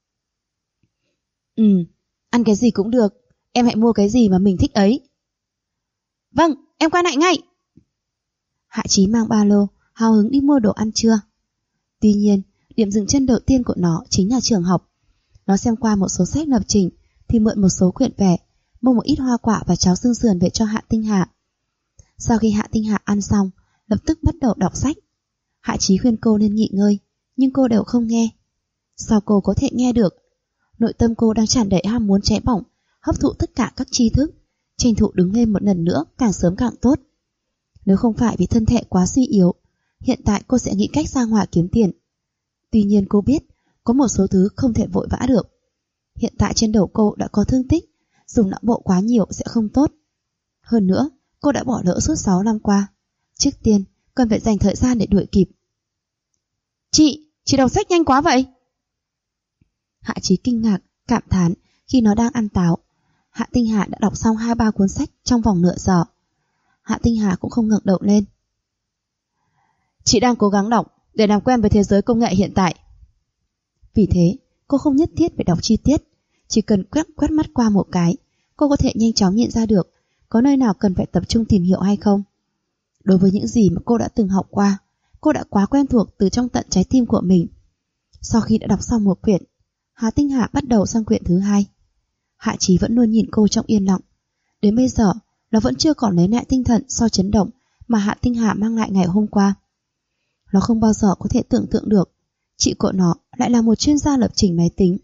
Ăn cái gì cũng được. Em hãy mua cái gì mà mình thích ấy. Vâng, em quay lại ngay. Hạ Chí mang ba lô, hào hứng đi mua đồ ăn trưa. Tuy nhiên, điểm dừng chân đầu tiên của nó chính là trường học. Nó xem qua một số sách lập trình, thì mượn một số quyển vẽ, mua một ít hoa quả và cháo xương sườn về cho Hạ Tinh Hà. Sau khi Hạ Tinh Hà ăn xong, lập tức bắt đầu đọc sách. Hạ Chí khuyên cô nên nghỉ ngơi, nhưng cô đều không nghe. Sao cô có thể nghe được? Nội tâm cô đang tràn đầy ham muốn cháy bỏng, hấp thụ tất cả các tri thức, tranh thủ đứng lên một lần nữa càng sớm càng tốt. Nếu không phải vì thân thể quá suy yếu, hiện tại cô sẽ nghĩ cách ra ngoài kiếm tiền. Tuy nhiên cô biết, có một số thứ không thể vội vã được. Hiện tại trên đầu cô đã có thương tích, dùng não bộ quá nhiều sẽ không tốt. Hơn nữa, cô đã bỏ lỡ suốt 6 năm qua. Trước tiên, cần phải dành thời gian để đuổi kịp. Chị đọc sách nhanh quá vậy. Hạ Chí kinh ngạc, cảm thán khi nó đang ăn táo. Hạ Tinh Hà đã đọc xong 2-3 cuốn sách trong vòng nửa giờ. Hạ Tinh Hà cũng không ngẩng đầu lên. Chị đang cố gắng đọc để làm quen với thế giới công nghệ hiện tại. Vì thế, cô không nhất thiết phải đọc chi tiết. Chỉ cần quét mắt qua một cái, cô có thể nhanh chóng nhận ra được có nơi nào cần phải tập trung tìm hiểu hay không. Đối với những gì mà cô đã từng học qua, cô đã quá quen thuộc từ trong tận trái tim của mình. Sau khi đã đọc xong một quyển, Hạ Tinh Hà bắt đầu sang quyển thứ 2. Hạ Chí vẫn luôn nhìn cô trong yên lặng. Đến bây giờ, nó vẫn chưa còn lấy lại tinh thần sau chấn động mà Hạ Tinh Hà mang lại ngày hôm qua. Nó không bao giờ có thể tưởng tượng được chị của nó lại là một chuyên gia lập trình máy tính.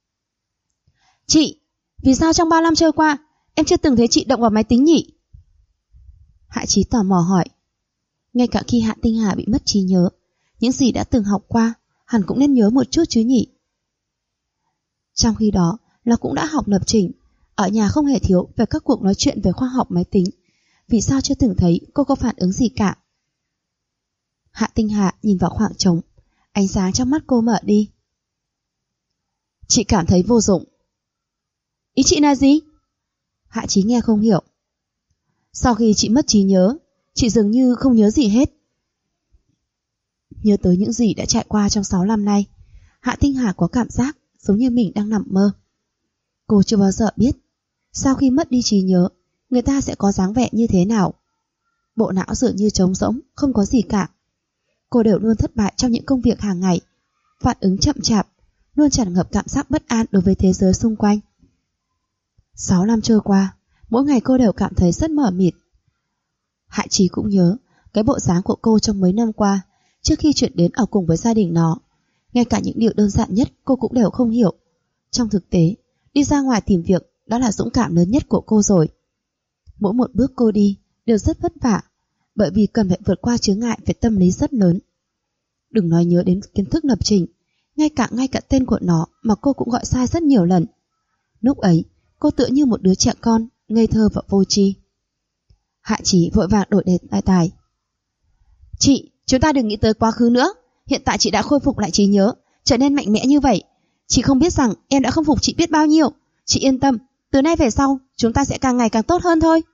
Chị, vì sao trong 3 năm trôi qua em chưa từng thấy chị động vào máy tính nhỉ? Hạ Chí tò mò hỏi. Ngay cả khi Hạ Tinh Hà bị mất trí nhớ, những gì đã từng học qua hẳn cũng nên nhớ một chút chứ nhỉ. Trong khi đó, nó cũng đã học lập trình, ở nhà không hề thiếu về các cuộc nói chuyện về khoa học máy tính. Vì sao chưa từng thấy cô có phản ứng gì cả? Hạ Tinh Hà nhìn vào khoảng trống, ánh sáng trong mắt cô mở đi. Chị cảm thấy vô dụng. Ý chị là gì? Hạ Chí nghe không hiểu. Sau khi chị mất trí nhớ, chị dường như không nhớ gì hết. Nhớ tới những gì đã trải qua trong 6 năm nay, Hạ Tinh Hà có cảm giác giống như mình đang nằm mơ. Cô chưa bao giờ biết, sau khi mất đi trí nhớ, người ta sẽ có dáng vẻ như thế nào. Bộ não dường như trống rỗng, không có gì cả. Cô đều luôn thất bại trong những công việc hàng ngày, phản ứng chậm chạp, luôn tràn ngập cảm giác bất an đối với thế giới xung quanh. 6 năm trôi qua, mỗi ngày cô đều cảm thấy rất mờ mịt. Hạ Chí cũng nhớ cái bộ dáng của cô trong mấy năm qua, trước khi chuyển đến ở cùng với gia đình nó. Ngay cả những điều đơn giản nhất cô cũng đều không hiểu. Trong thực tế, đi ra ngoài tìm việc đó là dũng cảm lớn nhất của cô rồi. Mỗi một bước cô đi đều rất vất vả, bởi vì cần phải vượt qua chướng ngại về tâm lý rất lớn. Đừng nói nhớ đến kiến thức lập trình, ngay cả tên của nó mà cô cũng gọi sai rất nhiều lần. Lúc ấy, cô tựa như một đứa trẻ con, ngây thơ và vô tri. Hạ Chí vội vàng đổi đề tài. Chị, chúng ta đừng nghĩ tới quá khứ nữa. Hiện tại chị đã khôi phục lại trí nhớ, trở nên mạnh mẽ như vậy. Chị không biết rằng em đã khâm phục chị biết bao nhiêu. Chị yên tâm, từ nay về sau chúng ta sẽ càng ngày càng tốt hơn thôi.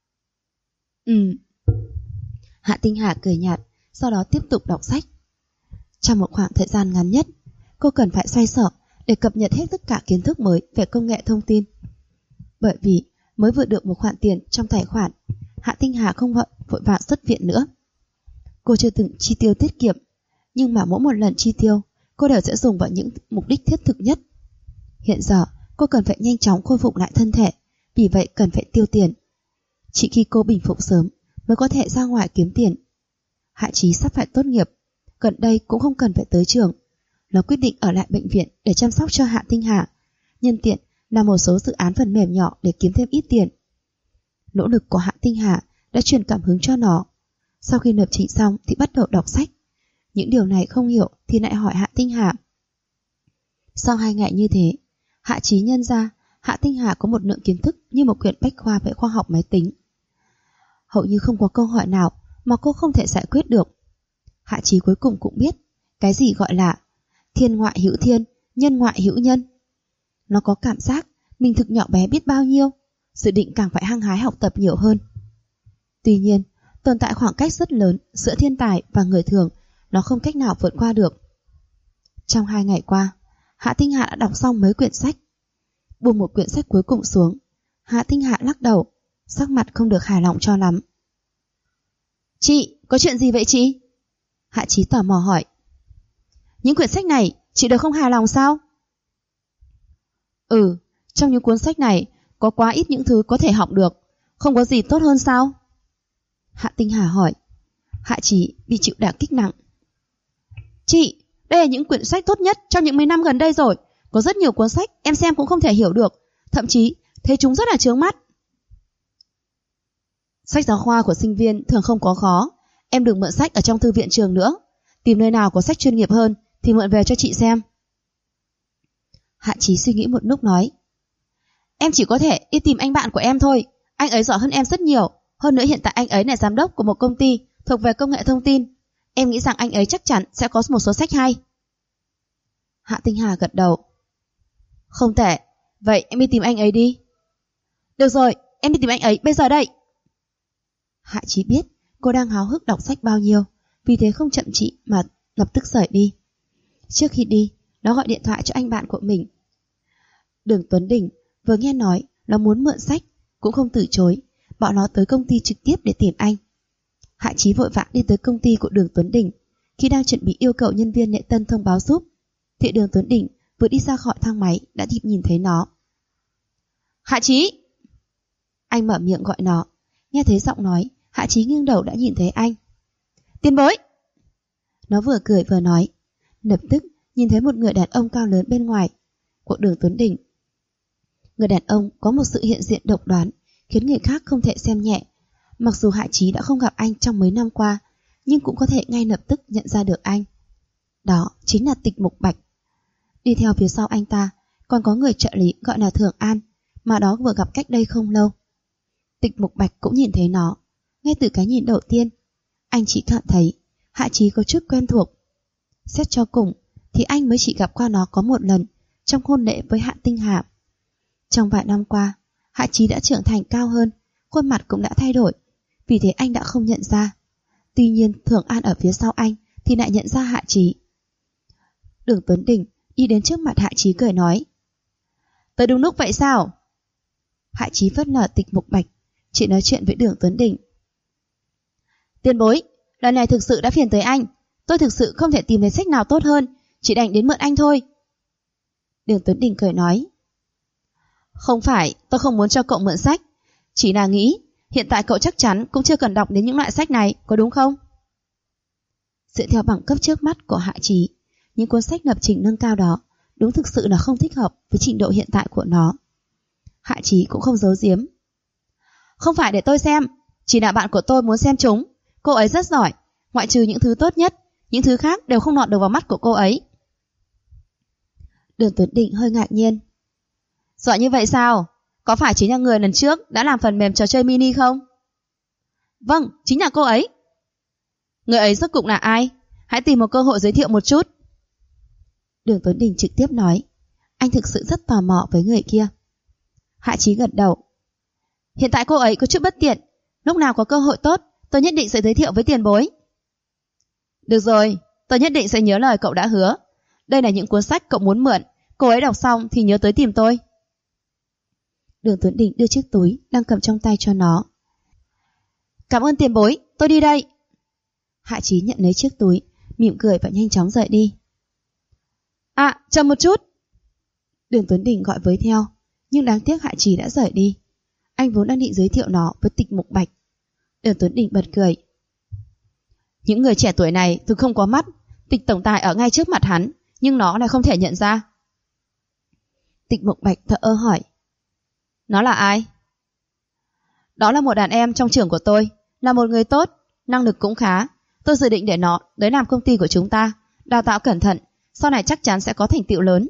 Hạ Tinh Hà cười nhạt, sau đó tiếp tục đọc sách. Trong một khoảng thời gian ngắn nhất, cô cần phải xoay sở để cập nhật hết tất cả kiến thức mới về công nghệ thông tin. Bởi vì mới vừa được một khoản tiền trong tài khoản, Hạ Tinh Hà không vội vàng xuất viện nữa. Cô chưa từng chi tiêu tiết kiệm, nhưng mà mỗi một lần chi tiêu, cô đều sẽ dùng vào những mục đích thiết thực nhất. Hiện giờ, cô cần phải nhanh chóng khôi phục lại thân thể, vì vậy cần phải tiêu tiền. Chỉ khi cô bình phục sớm mới có thể ra ngoài kiếm tiền. Hạ Chí sắp phải tốt nghiệp, gần đây cũng không cần phải tới trường. Nó quyết định ở lại bệnh viện để chăm sóc cho Hạ Tinh Hà, nhân tiện là một số dự án phần mềm nhỏ để kiếm thêm ít tiền. Nỗ lực của Hạ Tinh Hà đã truyền cảm hứng cho nó. Sau khi lập trình xong thì bắt đầu đọc sách. Những điều này không hiểu thì lại hỏi Hạ Tinh Hà. Sau 2 ngày như thế, Hạ Chí nhận ra Hạ Tinh Hà có một lượng kiến thức như một quyển bách khoa về khoa học máy tính. Hầu như không có câu hỏi nào mà cô không thể giải quyết được. Hạ Chí cuối cùng cũng biết cái gì gọi là thiên ngoại hữu thiên, nhân ngoại hữu nhân. Nó có cảm giác mình thực nhỏ bé biết bao nhiêu, dự định càng phải hăng hái học tập nhiều hơn. Tuy nhiên, tồn tại khoảng cách rất lớn giữa thiên tài và người thường, nó không cách nào vượt qua được. Trong 2 ngày qua, Hạ Tinh Hà đã đọc xong mấy quyển sách. Buông một quyển sách cuối cùng xuống, Hạ Tinh Hà lắc đầu, sắc mặt không được hài lòng cho lắm. Chị, có chuyện gì vậy chị? Hạ Chí tò mò hỏi. Những quyển sách này, chị đều không hài lòng sao? Trong những cuốn sách này có quá ít những thứ có thể học được, không có gì tốt hơn sao? Hạ Tinh Hà hỏi. Hạ Chí bị chịu đả kích nặng. Chị, đây là những quyển sách tốt nhất trong những mấy năm gần đây rồi. Có rất nhiều cuốn sách em xem cũng không thể hiểu được, thậm chí thấy chúng rất là chướng mắt. Sách giáo khoa của sinh viên thường không có khó. Em đừng mượn sách ở trong thư viện trường nữa. Tìm nơi nào có sách chuyên nghiệp hơn thì mượn về cho chị xem. Hạ Chí suy nghĩ một lúc nói. Em chỉ có thể đi tìm anh bạn của em thôi. Anh ấy giỏi hơn em rất nhiều. Hơn nữa hiện tại anh ấy là giám đốc của một công ty thuộc về công nghệ thông tin. Em nghĩ rằng anh ấy chắc chắn sẽ có một số sách hay. Hạ Tinh Hà gật đầu. Không tệ. Vậy em đi tìm anh ấy đi. Được rồi, em đi tìm anh ấy bây giờ đây. Hạ Chí biết cô đang háo hức đọc sách bao nhiêu, vì thế không chậm trễ mà lập tức rời đi. Trước khi đi, nó gọi điện thoại cho anh bạn của mình. Đường Tuấn Đình vừa nghe nói nó muốn mượn sách cũng không từ chối, bọn nó tới công ty trực tiếp để tìm anh. Hạ Chí vội vã đi tới công ty của Đường Tuấn Đình. Khi đang chuẩn bị yêu cầu nhân viên lễ tân thông báo giúp, thì Đường Tuấn Đình vừa đi ra khỏi thang máy đã kịp nhìn thấy nó. Hạ Chí! Anh mở miệng gọi nó. Nghe thấy giọng nói, Hạ Chí nghiêng đầu đã nhìn thấy anh. Tiền bối! Nó vừa cười vừa nói. Lập tức nhìn thấy một người đàn ông cao lớn bên ngoài của Đường Tuấn Đình. Người đàn ông có một sự hiện diện độc đoán, khiến người khác không thể xem nhẹ. Mặc dù Hạ Chí đã không gặp anh trong mấy năm qua, nhưng cũng có thể ngay lập tức nhận ra được anh. Đó chính là Tịch Mục Bạch. Đi theo phía sau anh ta còn có người trợ lý gọi là Thường An, mà đó vừa gặp cách đây không lâu. Tịch Mục Bạch cũng nhìn thấy nó. Ngay từ cái nhìn đầu tiên, anh chỉ cảm thấy Hạ Chí có chút quen thuộc. Xét cho cùng thì anh mới chỉ gặp qua nó có một lần trong hôn lễ với Hạ Tinh Hà. Trong vài năm qua, Hạ Chí đã trưởng thành cao hơn, khuôn mặt cũng đã thay đổi, vì thế anh đã không nhận ra. Tuy nhiên Thường An ở phía sau anh thì lại nhận ra Hạ Chí. Đường Tuấn Đình đi đến trước mặt Hạ Chí cười nói. Tới đúng lúc vậy sao? Hạ Chí phớt lờ Tịch Mục Bạch, chỉ nói chuyện với Đường Tuấn Đình. Tiền bối, lần này thực sự đã phiền tới anh. Tôi thực sự không thể tìm thấy sách nào tốt hơn, chỉ đành đến mượn anh thôi. Đường Tuấn Đình cười nói. Không phải tôi không muốn cho cậu mượn sách, chỉ là nghĩ hiện tại cậu chắc chắn cũng chưa cần đọc đến những loại sách này, có đúng không? Dựa theo bằng cấp trước mắt của Hạ Chí, những cuốn sách lập trình nâng cao đó đúng thực sự là không thích hợp với trình độ hiện tại của nó. Hạ Chí cũng không giấu giếm. Không phải để tôi xem, chỉ là bạn của tôi muốn xem chúng. Cô ấy rất giỏi, ngoại trừ những thứ tốt nhất, những thứ khác đều không lọt được vào mắt của cô ấy. Đường Tuấn Định hơi ngạc nhiên. Giỏi như vậy sao? Có phải chính là người lần trước đã làm phần mềm trò chơi mini không? Vâng, chính là cô ấy. Người ấy rốt cuộc là ai? Hãy tìm một cơ hội giới thiệu một chút. Đường Tuấn Đình trực tiếp nói. Anh thực sự rất tò mò với người kia. Hạ Chí gật đầu. Hiện tại cô ấy có chút bất tiện, lúc nào có cơ hội tốt tôi nhất định sẽ giới thiệu với tiền bối. Được rồi, tôi nhất định sẽ nhớ lời cậu đã hứa. Đây là những cuốn sách cậu muốn mượn, cô ấy đọc xong thì nhớ tới tìm tôi. Đường Tuấn Đình đưa chiếc túi đang cầm trong tay cho nó. Cảm ơn tiền bối, tôi đi đây. Hạ Chí nhận lấy chiếc túi, mỉm cười và nhanh chóng rời đi. À, chờ một chút. Đường Tuấn Đình gọi với theo, nhưng đáng tiếc Hạ Chí đã rời đi. Anh vốn đang định giới thiệu nó với Tịch Mục Bạch. Đường Tuấn Đình bật cười. Những người trẻ tuổi này thực không có mắt, Tịch tổng tài ở ngay trước mặt hắn, nhưng nó lại không thể nhận ra. Tịch Mục Bạch thở ơ hỏi. Nó là ai? Đó là một đàn em trong trường của tôi, là một người tốt, năng lực cũng khá. Tôi dự định để nó tới làm công ty của chúng ta, đào tạo cẩn thận, sau này chắc chắn sẽ có thành tựu lớn.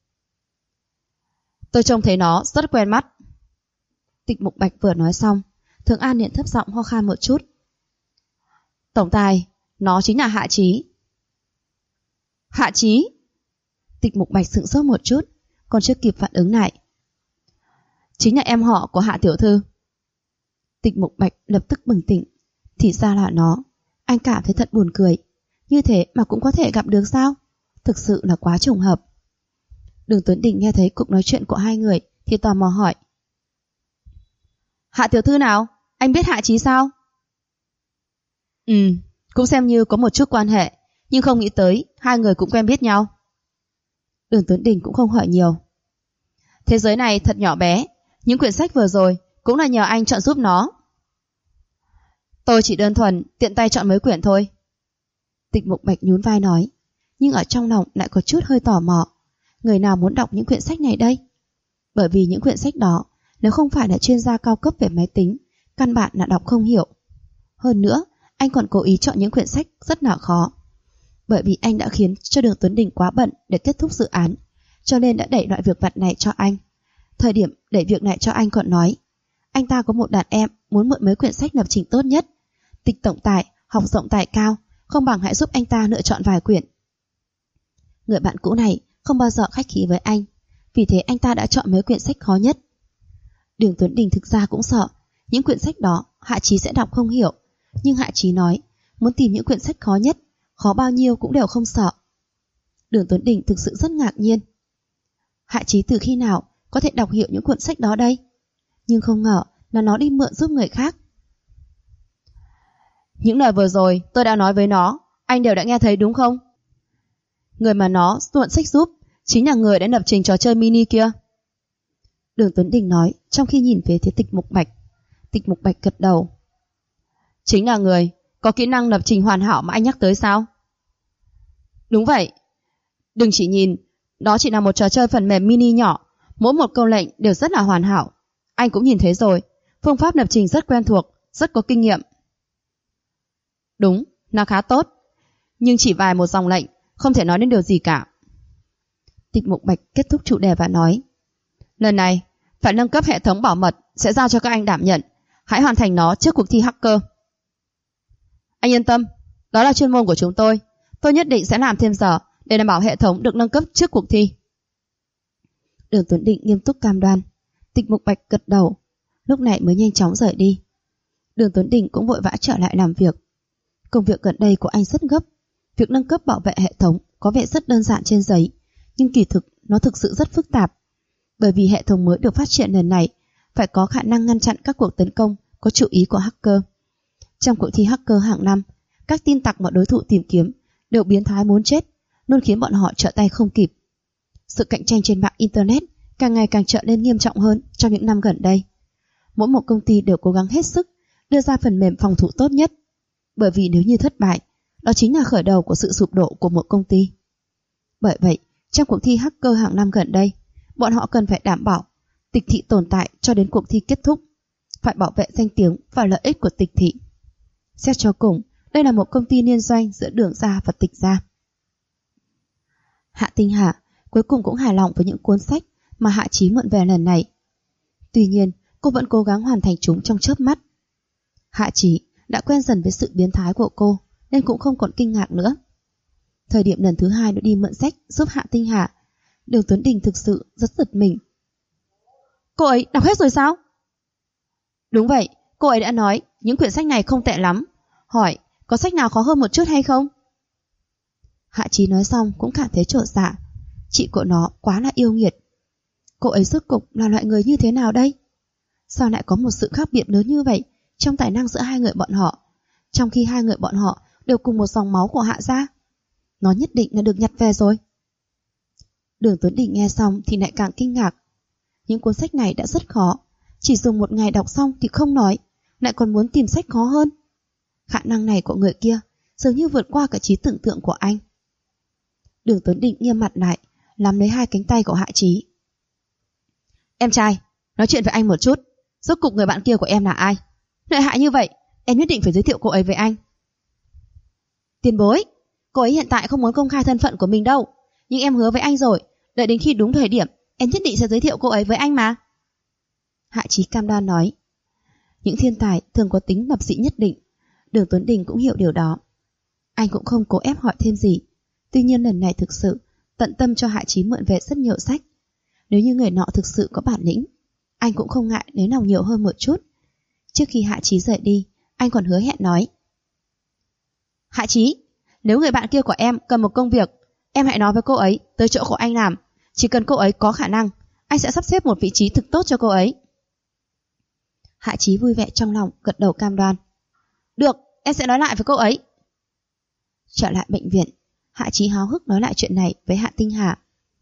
Tôi trông thấy nó rất quen mắt. Tịch Mục Bạch vừa nói xong, Thường An liền thấp giọng ho khan một chút. Tổng tài, nó chính là Hạ Chí. Hạ Chí? Tịch Mục Bạch sững sốt một chút, còn chưa kịp phản ứng lại. Chính là em họ của Hạ tiểu thư. Tịch Mục Bạch lập tức bừng tỉnh. Thì ra là nó. Anh cảm thấy thật buồn cười. Như thế mà cũng có thể gặp được sao? Thực sự là quá trùng hợp. Đường Tuấn Đình nghe thấy cuộc nói chuyện của hai người thì tò mò hỏi. Hạ tiểu thư nào? Anh biết Hạ Chí sao? Cũng xem như có một chút quan hệ, nhưng không nghĩ tới hai người cũng quen biết nhau. Đường Tuấn Đình cũng không hỏi nhiều. Thế giới này thật nhỏ bé, những quyển sách vừa rồi cũng là nhờ anh chọn giúp nó. Tôi chỉ đơn thuần tiện tay chọn mấy quyển thôi. Tịch Mục Bạch nhún vai nói, nhưng ở trong lòng lại có chút hơi tò mò. Người nào muốn đọc những quyển sách này đây? Bởi vì những quyển sách đó, nếu không phải là chuyên gia cao cấp về máy tính, căn bản là đọc không hiểu. Hơn nữa, anh còn cố ý chọn những quyển sách rất là khó. Bởi vì anh đã khiến cho Đường Tuấn Đình quá bận để kết thúc dự án, cho nên đã đẩy loại việc vặt này cho anh. Thời điểm đẩy việc này cho anh còn nói, anh ta có một đàn em muốn mượn mấy quyển sách lập trình tốt nhất. Tịch tổng tài, học rộng tài cao, không bằng hãy giúp anh ta lựa chọn vài quyển. Người bạn cũ này không bao giờ khách khí với anh, vì thế anh ta đã chọn mấy quyển sách khó nhất. Đường Tuấn Đình thực ra cũng sợ những quyển sách đó Hạ Chí sẽ đọc không hiểu, nhưng Hạ Chí nói muốn tìm những quyển sách khó nhất, khó bao nhiêu cũng đều không sợ. Đường Tuấn Đình thực sự rất ngạc nhiên. Hạ Chí từ khi nào có thể đọc hiểu những cuốn sách đó đây? Nhưng không ngờ là nó đi mượn giúp người khác. Những lời vừa rồi tôi đã nói với nó, anh đều đã nghe thấy đúng không? Người mà nó mượn sách giúp chính là người đã lập trình trò chơi mini kia. Đường Tuấn Đình nói trong khi nhìn về phía Tịch Mục Bạch. Tịch Mục Bạch gật đầu. Chính là người có kỹ năng lập trình hoàn hảo mà anh nhắc tới sao? Đúng vậy. Đừng chỉ nhìn, đó chỉ là một trò chơi phần mềm mini nhỏ, mỗi một câu lệnh đều rất là hoàn hảo. Anh cũng nhìn thấy rồi, phương pháp lập trình rất quen thuộc, rất có kinh nghiệm. Đúng, nó khá tốt, nhưng chỉ vài một dòng lệnh không thể nói đến điều gì cả. Tịch Mục Bạch kết thúc chủ đề và nói, lần này phải nâng cấp hệ thống bảo mật, sẽ giao cho các anh đảm nhận. Hãy hoàn thành nó trước cuộc thi hacker. Anh yên tâm, đó là chuyên môn của chúng tôi. Tôi nhất định sẽ làm thêm giờ để đảm bảo hệ thống được nâng cấp trước cuộc thi. Đường Tuấn Định nghiêm túc cam đoan. Tịch Mục Bạch gật đầu, lúc này mới nhanh chóng rời đi. Đường Tuấn Đình cũng vội vã trở lại làm việc. Công việc gần đây của anh rất gấp. Việc nâng cấp bảo vệ hệ thống có vẻ rất đơn giản trên giấy, nhưng kỳ thực nó thực sự rất phức tạp. Bởi vì hệ thống mới được phát triển lần này phải có khả năng ngăn chặn các cuộc tấn công có chủ ý của hacker. Trong cuộc thi hacker hàng năm, các tin tặc mà đối thủ tìm kiếm đều biến thái muốn chết, luôn khiến bọn họ trở tay không kịp. Sự cạnh tranh trên mạng Internet càng ngày càng trở nên nghiêm trọng hơn trong những năm gần đây. Mỗi một công ty đều cố gắng hết sức đưa ra phần mềm phòng thủ tốt nhất, bởi vì nếu như thất bại, đó chính là khởi đầu của sự sụp đổ của một công ty. Bởi vậy, trong cuộc thi hacker hàng năm gần đây, bọn họ cần phải đảm bảo Tịch thị tồn tại cho đến cuộc thi kết thúc, phải bảo vệ danh tiếng và lợi ích của Tịch thị. Xét cho cùng, đây là một công ty liên doanh giữa Đường gia và Tịch gia. Hạ Tinh Hà cuối cùng cũng hài lòng với những cuốn sách mà Hạ Chí mượn về lần này. Tuy nhiên, cô vẫn cố gắng hoàn thành chúng trong chớp mắt. Hạ Chí đã quen dần với sự biến thái của cô, nên cũng không còn kinh ngạc nữa. Thời điểm lần thứ hai đã đi mượn sách giúp Hạ Tinh Hà, Đường Tuấn Đình thực sự rất giật mình. Cô ấy đọc hết rồi sao? Đúng vậy, cô ấy đã nói những quyển sách này không tệ lắm. Hỏi có sách nào khó hơn một chút hay không? Hạ Chí nói xong cũng cảm thấy chột dạ. Chị của nó quá là yêu nghiệt. Cô ấy rốt cục là loại người như thế nào đây? Sao lại có một sự khác biệt lớn như vậy trong tài năng giữa hai người bọn họ, trong khi hai người bọn họ đều cùng một dòng máu của Hạ gia? Nó nhất định là được nhặt về rồi. Đường Tuấn Đình nghe xong thì lại càng kinh ngạc. Những cuốn sách này đã rất khó, chỉ dùng một ngày đọc xong thì không nói, lại còn muốn tìm sách khó hơn. Khả năng này của người kia dường như vượt qua cả trí tưởng tượng của anh. Đường Tuấn Đình nghiêm mặt lại, nắm lấy hai cánh tay của Hạ Chí. Em trai, nói chuyện với anh một chút. Rốt cục người bạn kia của em là ai? Lợi hại như vậy, em nhất định phải giới thiệu cô ấy với anh. Tiền bối, cô ấy hiện tại không muốn công khai thân phận của mình đâu. Nhưng em hứa với anh rồi, đợi đến khi đúng thời điểm, em nhất định sẽ giới thiệu cô ấy với anh mà. Hạ Chí cam đoan nói. Những thiên tài thường có tính lập dị nhất định. Đường Tuấn Đình cũng hiểu điều đó. Anh cũng không cố ép hỏi thêm gì. Tuy nhiên lần này thực sự tận tâm cho Hạ Chí mượn về rất nhiều sách. Nếu như người nọ thực sự có bản lĩnh, anh cũng không ngại nếu nào nhiều hơn một chút. Trước khi Hạ Chí rời đi, anh còn hứa hẹn nói. Hạ Chí, nếu người bạn kia của em cần một công việc, em hãy nói với cô ấy tới chỗ của anh làm. Chỉ cần cô ấy có khả năng, anh sẽ sắp xếp một vị trí thực tốt cho cô ấy. Hạ Chí vui vẻ trong lòng, gật đầu cam đoan. Được, em sẽ nói lại với cô ấy. Trở lại bệnh viện, Hạ Chí háo hức nói lại chuyện này với Hạ Tinh Hà.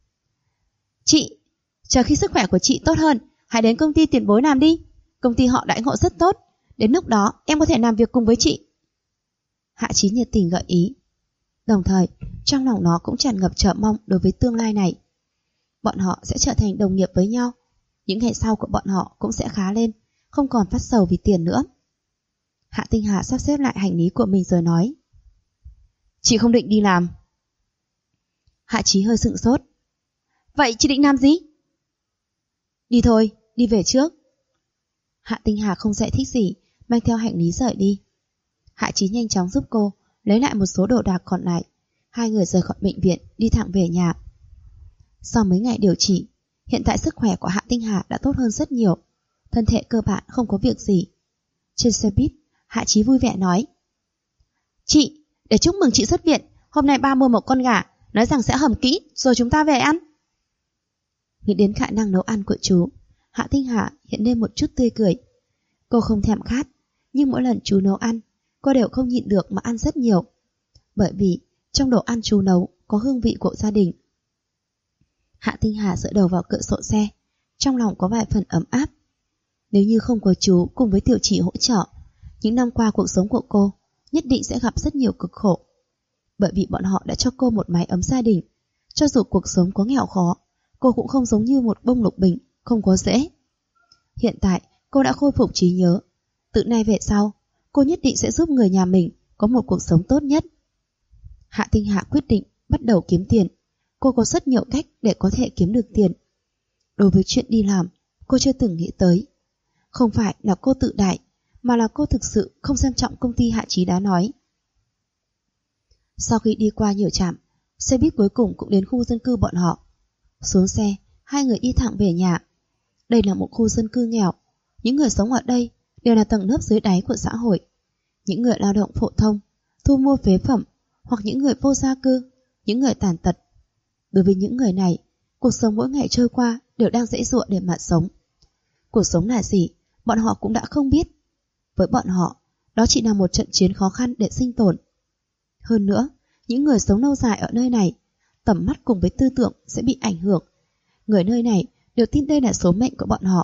Chị, chờ khi sức khỏe của chị tốt hơn, hãy đến công ty Tiền Bối làm đi. Công ty họ đãi ngộ rất tốt. Đến lúc đó em có thể làm việc cùng với chị. Hạ Chí nhiệt tình gợi ý. Đồng thời, trong lòng nó cũng tràn ngập chờ mong đối với tương lai này. Bọn họ sẽ trở thành đồng nghiệp với nhau. Những ngày sau của bọn họ cũng sẽ khá lên, không còn phát sầu vì tiền nữa. Hạ Tinh Hà sắp xếp lại hành lý của mình rồi nói. Chị không định đi làm. Hạ Chí hơi sửng sốt. Vậy chị định làm gì? Đi thôi, đi về trước. Hạ Tinh Hà không giải thích gì, mang theo hành lý rời đi. Hạ Chí nhanh chóng giúp cô lấy lại một số đồ đạc còn lại. Hai người rời khỏi bệnh viện, đi thẳng về nhà. Sau mấy ngày điều trị, hiện tại sức khỏe của Hạ Tinh Hà đã tốt hơn rất nhiều. Thân thể cơ bản không có việc gì. Trên xe buýt, Hạ Chí vui vẻ nói. Chị, để chúc mừng chị xuất viện, hôm nay ba mua một con gà, nói rằng sẽ hầm kỹ rồi chúng ta về ăn. Nghĩ đến khả năng nấu ăn của chú, Hạ Tinh Hà hiện lên một chút tươi cười. Cô không thèm khát, nhưng mỗi lần chú nấu ăn, cô đều không nhịn được mà ăn rất nhiều. Bởi vì trong đồ ăn chú nấu có hương vị của gia đình. Hạ Tinh Hà dựa đầu vào cửa sổ xe, trong lòng có vài phần ấm áp. Nếu như không có chú cùng với Tiểu Chỉ hỗ trợ, những năm qua cuộc sống của cô nhất định sẽ gặp rất nhiều cực khổ. Bởi vì bọn họ đã cho cô một mái ấm gia đình. Cho dù cuộc sống có nghèo khó, cô cũng không giống như một bông lục bình, không có rễ. Hiện tại cô đã khôi phục trí nhớ. Từ nay về sau, cô nhất định sẽ giúp người nhà mình có một cuộc sống tốt nhất. Hạ Tinh Hà quyết định bắt đầu kiếm tiền. Cô có rất nhiều cách để có thể kiếm được tiền. Đối với chuyện đi làm, cô chưa từng nghĩ tới. Không phải là cô tự đại, mà là cô thực sự không xem trọng công ty Hạ Chí đã nói. Sau khi đi qua nhiều trạm, xe buýt cuối cùng cũng đến khu dân cư bọn họ. Xuống xe, hai người đi thẳng về nhà. Đây là một khu dân cư nghèo. Những người sống ở đây đều là tầng lớp dưới đáy của xã hội. Những người lao động phổ thông, thu mua phế phẩm, hoặc những người vô gia cư, những người tàn tật. Đối với những người này, cuộc sống mỗi ngày trôi qua đều đang giãy giụa để mà sống. Cuộc sống là gì, bọn họ cũng đã không biết. Với bọn họ, đó chỉ là một trận chiến khó khăn để sinh tồn. Hơn nữa, những người sống lâu dài ở nơi này, tầm mắt cùng với tư tưởng sẽ bị ảnh hưởng. Người nơi này đều tin đây là số mệnh của bọn họ.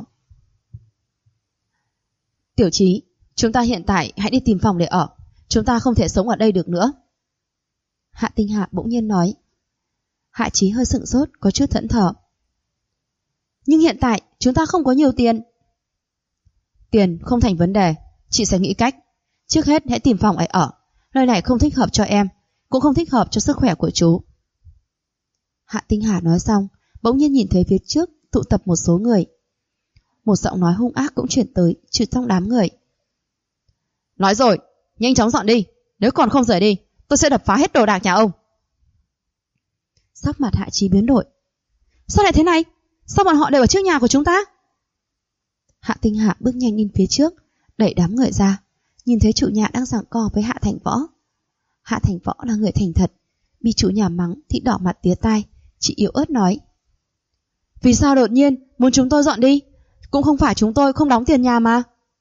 Tiểu Chí, chúng ta hiện tại hãy đi tìm phòng để ở. Chúng ta không thể sống ở đây được nữa. Hạ Tinh Hà bỗng nhiên nói. Hạ Chí hơi sững sốt, có chút thẫn thờ. Nhưng hiện tại chúng ta không có nhiều tiền. Tiền không thành vấn đề, chị sẽ nghĩ cách. Trước hết hãy tìm phòng ấy ở. Nơi này không thích hợp cho em, cũng không thích hợp cho sức khỏe của chú. Hạ Tinh Hà nói xong, bỗng nhiên nhìn thấy phía trước tụ tập một số người. Một giọng nói hung ác cũng chuyển tới trừ trong đám người. Nói rồi, nhanh chóng dọn đi. Nếu còn không rời đi, tôi sẽ đập phá hết đồ đạc nhà ông. Sắc mặt Hạ Chí biến đổi. Sao lại thế này? Sao bọn họ đều ở trước nhà của chúng ta? Hạ Tinh Hà bước nhanh lên phía trước, đẩy đám người ra, nhìn thấy chủ nhà đang giằng co với Hạ Thành Võ. Hạ Thành Võ là người thành thật, bị chủ nhà mắng thì đỏ mặt tía tai, chị yếu ớt nói. Vì sao đột nhiên muốn chúng tôi dọn đi? Cũng không phải chúng tôi không đóng tiền nhà mà.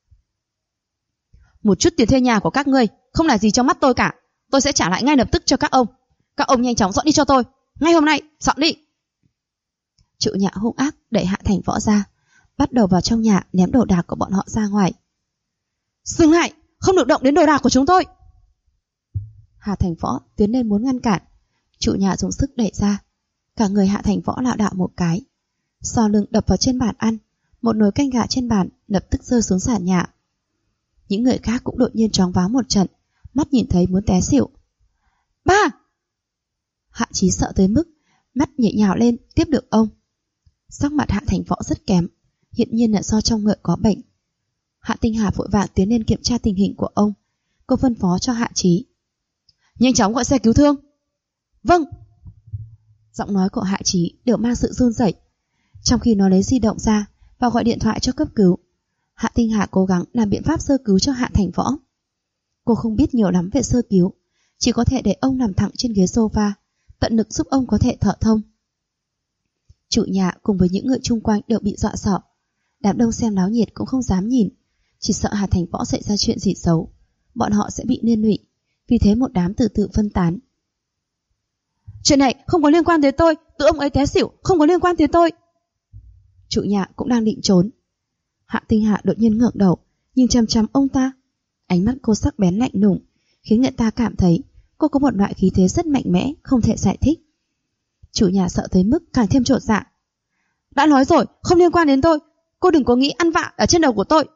Một chút tiền thuê nhà của các ngươi không là gì trong mắt tôi cả. Tôi sẽ trả lại ngay lập tức cho các ông. Các ông nhanh chóng dọn đi cho tôi. Ngay hôm nay, dọn đi. Chủ nhà hung ác đẩy Hạ Thành Võ ra, bắt đầu vào trong nhà ném đồ đạc của bọn họ ra ngoài. Dừng lại, không được động đến đồ đạc của chúng tôi. Hạ Thành Võ tiến lên muốn ngăn cản. Chủ nhà dùng sức đẩy ra. Cả người Hạ Thành Võ lảo đảo một cái. Sò lưng đập vào trên bàn ăn, một nồi canh gà trên bàn lập tức rơi xuống sàn nhà. Những người khác cũng đột nhiên choáng váng một trận, mắt nhìn thấy muốn té xỉu. Ba! Hạ Chí sợ tới mức mắt nhảy nhào lên tiếp được ông. Sắc mặt Hạ Thành Võ rất kém, hiện nhiên là do trong người có bệnh. Hạ Tinh Hà vội vàng tiến lên kiểm tra tình hình của ông. Cô phân phó cho Hạ Chí: nhanh chóng gọi xe cứu thương. Vâng. Giọng nói của Hạ Chí đều mang sự run rẩy. Trong khi nó lấy di động ra và gọi điện thoại cho cấp cứu, Hạ Tinh Hà cố gắng làm biện pháp sơ cứu cho Hạ Thành Võ. Cô không biết nhiều lắm về sơ cứu, chỉ có thể để ông nằm thẳng trên ghế sofa, tận lực giúp ông có thể thở thông. Chủ nhà cùng với những người chung quanh đều bị dọa sợ. Đám đông xem náo nhiệt cũng không dám nhìn, chỉ sợ Hạ Thành Võ xảy ra chuyện gì xấu, bọn họ sẽ bị liên lụy. Vì thế một đám từ từ phân tán. Chuyện này không có liên quan tới tôi, tự ông ấy té xỉu, không có liên quan tới tôi. Chủ nhà cũng đang định trốn. Hạ Tinh Hà đột nhiên ngẩng đầu, nhìn chằm chằm ông ta. Ánh mắt cô sắc bén lạnh lùng, khiến người ta cảm thấy cô có một loại khí thế rất mạnh mẽ, không thể giải thích. Chủ nhà sợ tới mức càng thêm chột dạ. Đã nói rồi, không liên quan đến tôi, cô đừng có nghĩ ăn vạ ở trên đầu của tôi.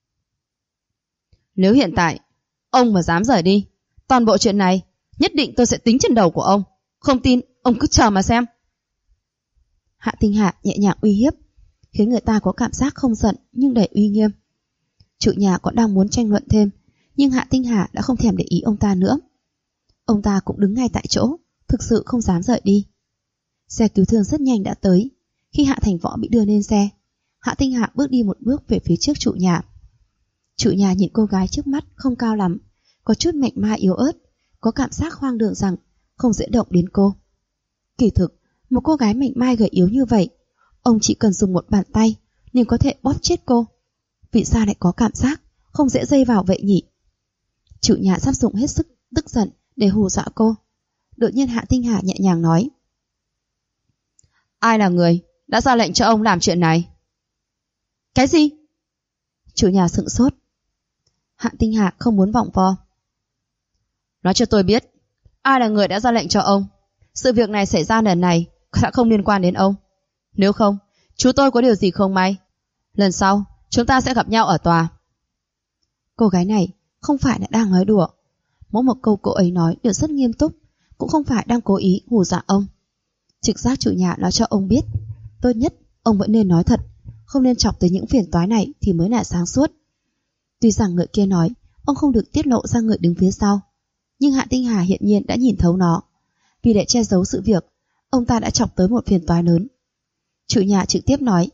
Nếu hiện tại ông mà dám rời đi, toàn bộ chuyện này nhất định tôi sẽ tính trên đầu của ông. Không tin, ông cứ chờ mà xem. Hạ Tinh Hà nhẹ nhàng uy hiếp, khiến người ta có cảm giác không giận nhưng đầy uy nghiêm. Chủ nhà còn đang muốn tranh luận thêm, nhưng Hạ Tinh Hà đã không thèm để ý ông ta nữa. Ông ta cũng đứng ngay tại chỗ, thực sự không dám rời đi. Xe cứu thương rất nhanh đã tới. Khi Hạ Thành Võ bị đưa lên xe, Hạ Tinh Hà bước đi một bước về phía trước chủ nhà. Chủ nhà nhìn cô gái trước mắt không cao lắm, có chút mảnh mai yếu ớt, có cảm giác hoang đường rằng không dễ động đến cô. Kỳ thực, một cô gái mảnh mai gầy yếu như vậy, ông chỉ cần dùng một bàn tay liền có thể bóp chết cô. Vì sao lại có cảm giác không dễ dây vào vậy nhỉ? Chủ nhà sắp dùng hết sức tức giận để hù dọa cô. Đột nhiên Hạ Tinh Hà nhẹ nhàng nói: ai là người đã ra lệnh cho ông làm chuyện này? Cái gì? Chủ nhà sững sốt. Hạ Tinh Hà không muốn vòng vo. Nói cho tôi biết, ai là người đã ra lệnh cho ông? Sự việc này xảy ra lần này đã không liên quan đến ông. Nếu không, chú tôi có điều gì không may, lần sau chúng ta sẽ gặp nhau ở tòa. Cô gái này không phải là đang nói đùa. Mỗi một câu cô ấy nói đều rất nghiêm túc, cũng không phải đang cố ý hù dọa ông. Trực giác chủ nhà nói cho ông biết, tốt nhất ông vẫn nên nói thật, không nên chọc tới những phiền toái này thì mới là sáng suốt. Tuy rằng người kia nói ông không được tiết lộ ra người đứng phía sau, nhưng Hạ Tinh Hà hiện nhiên đã nhìn thấu nó. Vì để che giấu sự việc, ông ta đã chọc tới một phiền toái lớn. Chủ nhà trực tiếp nói: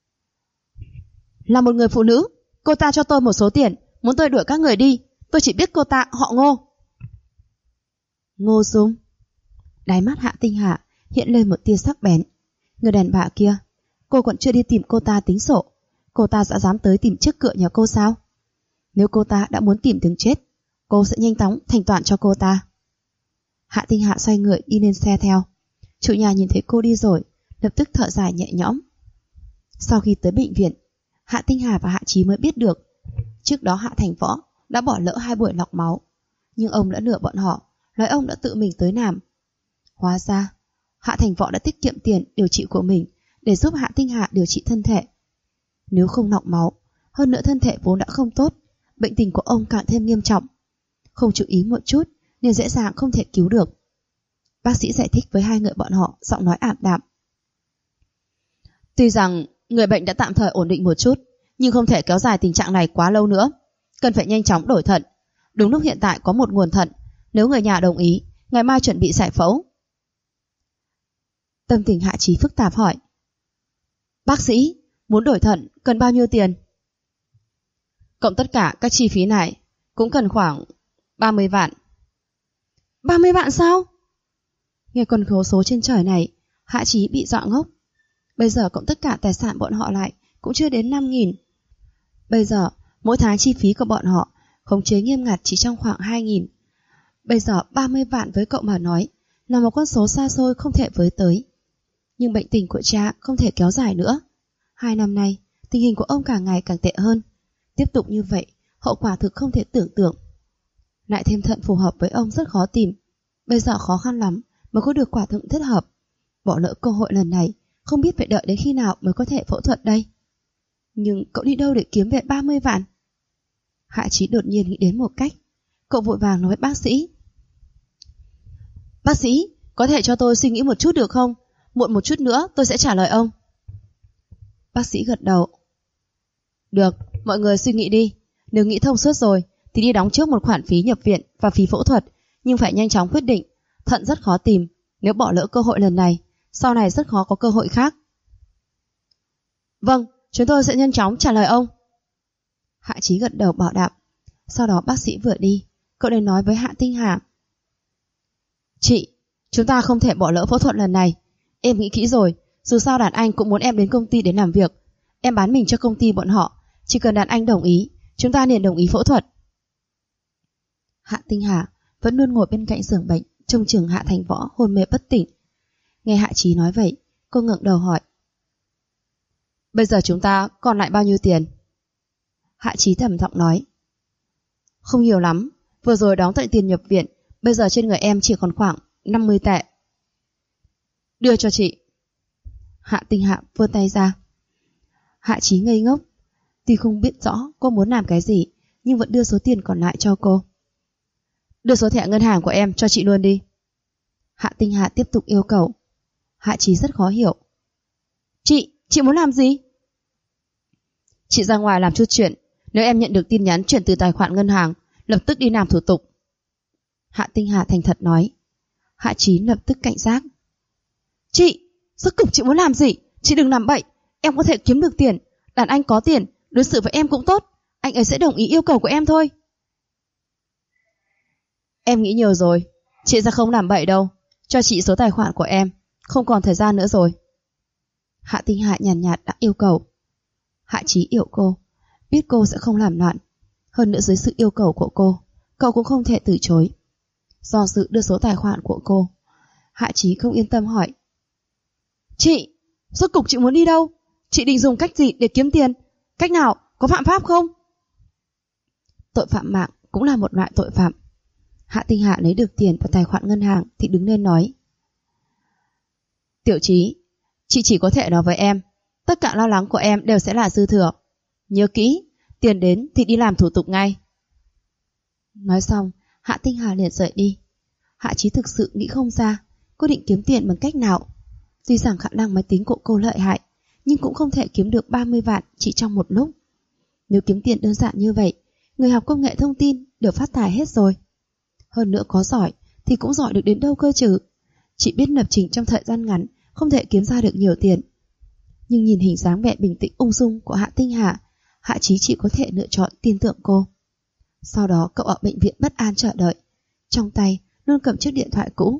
là một người phụ nữ, cô ta cho tôi một số tiền, muốn tôi đuổi các người đi. Tôi chỉ biết cô ta họ Ngô. Ngô Dung. Đáy mắt Hạ Tinh Hà hiện lên một tia sắc bén. Người đàn bà kia, cô còn chưa đi tìm cô ta tính sổ, cô ta đã dám tới tìm trước cửa nhà cô sao? Nếu cô ta đã muốn tìm đường chết, cô sẽ nhanh chóng thanh toán cho cô ta. Hạ Tinh Hà xoay người đi lên xe theo. Chủ nhà nhìn thấy cô đi rồi, lập tức thở dài nhẹ nhõm. Sau khi tới bệnh viện, Hạ Tinh Hà và Hạ Chí mới biết được, trước đó Hạ Thành Võ đã bỏ lỡ 2 buổi lọc máu, nhưng ông đã lừa bọn họ, nói ông đã tự mình tới làm. Hóa ra, Hạ Thành Võ đã tiết kiệm tiền điều trị của mình để giúp Hạ Tinh Hà điều trị thân thể. Nếu không lọc máu, hơn nữa thân thể vốn đã không tốt, bệnh tình của ông càng thêm nghiêm trọng. Không chú ý một chút nên dễ dàng không thể cứu được. Bác sĩ giải thích với hai người bọn họ, giọng nói ảm đạm. Tuy rằng người bệnh đã tạm thời ổn định một chút, nhưng không thể kéo dài tình trạng này quá lâu nữa. Cần phải nhanh chóng đổi thận. Đúng lúc hiện tại có một nguồn thận, nếu người nhà đồng ý, ngày mai chuẩn bị giải phẫu. Tâm tình Hạ Chí phức tạp hỏi: bác sĩ, muốn đổi thận cần bao nhiêu tiền? Cộng tất cả các chi phí này cũng cần khoảng 30 vạn. 30 vạn sao? Nghe con số trên trời này, Hạ Chí bị dọa ngốc. Bây giờ cộng tất cả tài sản bọn họ lại cũng chưa đến 5.000. Bây giờ mỗi tháng chi phí của bọn họ khống chế nghiêm ngặt chỉ trong khoảng 2.000. Bây giờ 30 vạn với cậu mà nói là một con số xa xôi không thể với tới. Nhưng bệnh tình của cha không thể kéo dài nữa. 2 năm nay, tình hình của ông càng ngày càng tệ hơn. Tiếp tục như vậy, hậu quả thực không thể tưởng tượng. Lại thêm thận phù hợp với ông rất khó tìm. Bây giờ khó khăn lắm mới có được quả thận thích hợp. Bỏ lỡ cơ hội lần này, Không biết phải đợi đến khi nào mới có thể phẫu thuật đây. Nhưng cậu đi đâu để kiếm về 30 vạn? Hạ Chí đột nhiên nghĩ đến một cách. Cậu vội vàng nói với bác sĩ. Bác sĩ, có thể cho tôi suy nghĩ một chút được không? Muộn một chút nữa tôi sẽ trả lời ông. Bác sĩ gật đầu. Được, mọi người suy nghĩ đi. Nếu nghĩ thông suốt rồi thì đi đóng trước một khoản phí nhập viện và phí phẫu thuật, nhưng phải nhanh chóng quyết định. Thận rất khó tìm, nếu bỏ lỡ cơ hội lần này, sau này rất khó có cơ hội khác. Vâng, chúng tôi sẽ nhanh chóng trả lời ông. Hạ Chí gật đầu bảo đảm. Sau đó bác sĩ vừa đi, cậu đến nói với Hạ Tinh Hà. Chị, chúng ta không thể bỏ lỡ phẫu thuật lần này. Em nghĩ kỹ rồi, dù sao đàn anh cũng muốn em đến công ty để làm việc. Em bán mình cho công ty bọn họ, chỉ cần đàn anh đồng ý, chúng ta liền đồng ý phẫu thuật. Hạ Tinh Hà vẫn luôn ngồi bên cạnh giường bệnh, trông chừng Hạ Thành Võ hôn mê bất tỉnh. Nghe Hạ Chí nói vậy, cô ngẩng đầu hỏi. Bây giờ chúng ta còn lại bao nhiêu tiền? Hạ Chí thầm giọng nói. Không nhiều lắm, vừa rồi đóng tận tiền nhập viện, bây giờ trên người em chỉ còn khoảng 50 tệ. Đưa cho chị. Hạ Tinh Hà vươn tay ra. Hạ Chí ngây ngốc. Tuy không biết rõ cô muốn làm cái gì, nhưng vẫn đưa số tiền còn lại cho cô. Đưa số thẻ ngân hàng của em cho chị luôn đi. Hạ Tinh Hà tiếp tục yêu cầu. Hạ Chí rất khó hiểu. Chị muốn làm gì? Chị ra ngoài làm chút chuyện. Nếu em nhận được tin nhắn chuyển từ tài khoản ngân hàng, lập tức đi làm thủ tục. Hạ Tinh Hà thành thật nói. Hạ Chí lập tức cảnh giác. Chị, rốt cục chị muốn làm gì? Chị đừng làm bậy. Em có thể kiếm được tiền. Đàn anh có tiền, đối xử với em cũng tốt. Anh ấy sẽ đồng ý yêu cầu của em thôi. Em nghĩ nhiều rồi. Chị sẽ không làm bậy đâu. Cho chị số tài khoản của em. Không còn thời gian nữa rồi. Hạ Tinh Hà nhàn nhạt đã yêu cầu. Hạ Chí yêu cô, biết cô sẽ không làm loạn. Hơn nữa dưới sự yêu cầu của cô, cậu cũng không thể từ chối. Do dự đưa số tài khoản của cô, Hạ Chí không yên tâm hỏi. Chị, rốt cục chị muốn đi đâu? Chị định dùng cách gì để kiếm tiền? Cách nào? Có phạm pháp không? Tội phạm mạng cũng là một loại tội phạm. Hạ Tinh Hà lấy được tiền vào tài khoản ngân hàng thì đứng lên nói. Tiểu Chí, chị chỉ có thể nói với em, tất cả lo lắng của em đều sẽ là dư thừa. Nhớ kỹ, tiền đến thì đi làm thủ tục ngay. Nói xong, Hạ Tinh Hà liền rời đi. Hạ Chí thực sự nghĩ không ra cô định kiếm tiền bằng cách nào. Tuy rằng khả năng máy tính của cô lợi hại, nhưng cũng không thể kiếm được 30 vạn chỉ trong một lúc. Nếu kiếm tiền đơn giản như vậy, người học công nghệ thông tin đều phát tài hết rồi. Hơn nữa có giỏi thì cũng giỏi được đến đâu cơ chứ. Chỉ biết lập trình trong thời gian ngắn không thể kiếm ra được nhiều tiền. Nhưng nhìn hình dáng vẻ bình tĩnh ung dung của Hạ Tinh Hà, Hạ Chí chỉ có thể lựa chọn tin tưởng cô. Sau đó cậu ở bệnh viện bất an chờ đợi, trong tay luôn cầm chiếc điện thoại cũ.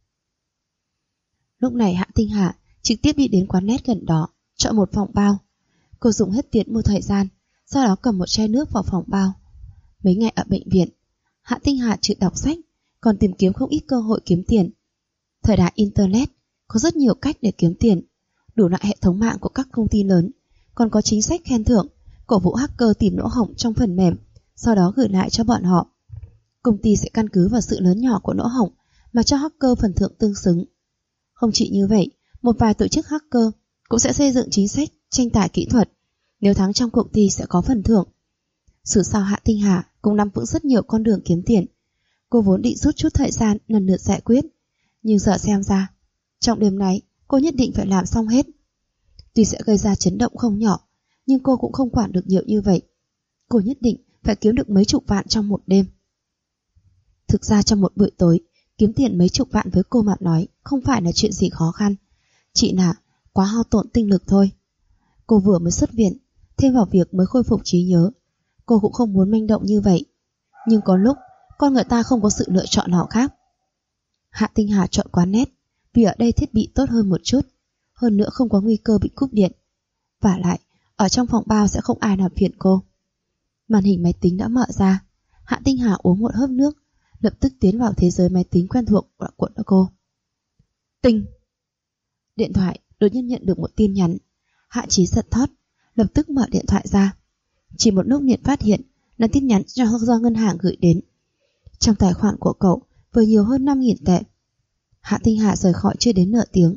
Lúc này Hạ Tinh Hà trực tiếp đi đến quán net gần đó, chọn một phòng bao. Cô dùng hết tiền mua thời gian, sau đó cầm một chai nước vào phòng bao. Mấy ngày ở bệnh viện, Hạ Tinh Hà trừ đọc sách, còn tìm kiếm không ít cơ hội kiếm tiền. Thời đại Internet, có rất nhiều cách để kiếm tiền. Đủ loại hệ thống mạng của các công ty lớn, còn có chính sách khen thưởng, cổ vũ hacker tìm lỗ hổng trong phần mềm, sau đó gửi lại cho bọn họ. Công ty sẽ căn cứ vào sự lớn nhỏ của lỗ hổng mà cho hacker phần thưởng tương xứng. Không chỉ như vậy, một vài tổ chức hacker cũng sẽ xây dựng chính sách tranh tài kỹ thuật. Nếu thắng trong cuộc thi sẽ có phần thưởng. Dù sao Hạ Tinh Hà cũng nắm vững rất nhiều con đường kiếm tiền. Cô vốn định rút chút thời gian lần lượt giải quyết, nhưng giờ xem ra, trong đêm nay cô nhất định phải làm xong hết. Tuy sẽ gây ra chấn động không nhỏ, nhưng cô cũng không quản được nhiều như vậy. Cô nhất định phải kiếm được mấy chục vạn trong một đêm. Thực ra trong một buổi tối, kiếm tiền mấy chục vạn với cô mà nói không phải là chuyện gì khó khăn. Chỉ là quá hao tổn tinh lực thôi. Cô vừa mới xuất viện, thêm vào việc mới khôi phục trí nhớ. Cô cũng không muốn manh động như vậy. Nhưng có lúc, con người ta không có sự lựa chọn nào khác. Hạ Tinh Hà chọn quán net, vì ở đây thiết bị tốt hơn một chút. Hơn nữa không có nguy cơ bị cúp điện. Vả lại, ở trong phòng bao sẽ không ai làm phiền cô. Màn hình máy tính đã mở ra. Hạ Tinh Hà uống một hớp nước, lập tức tiến vào thế giới máy tính quen thuộc của cô. Tinh! Điện thoại đột nhiên nhận được một tin nhắn. Hạ Chí giật thót, lập tức mở điện thoại ra. Chỉ một lúc liền phát hiện là tin nhắn do ngân hàng gửi đến. Trong tài khoản của cậu vừa nhiều hơn 5.000 tệ. Hạ Tinh Hà rời khỏi chưa đến nửa tiếng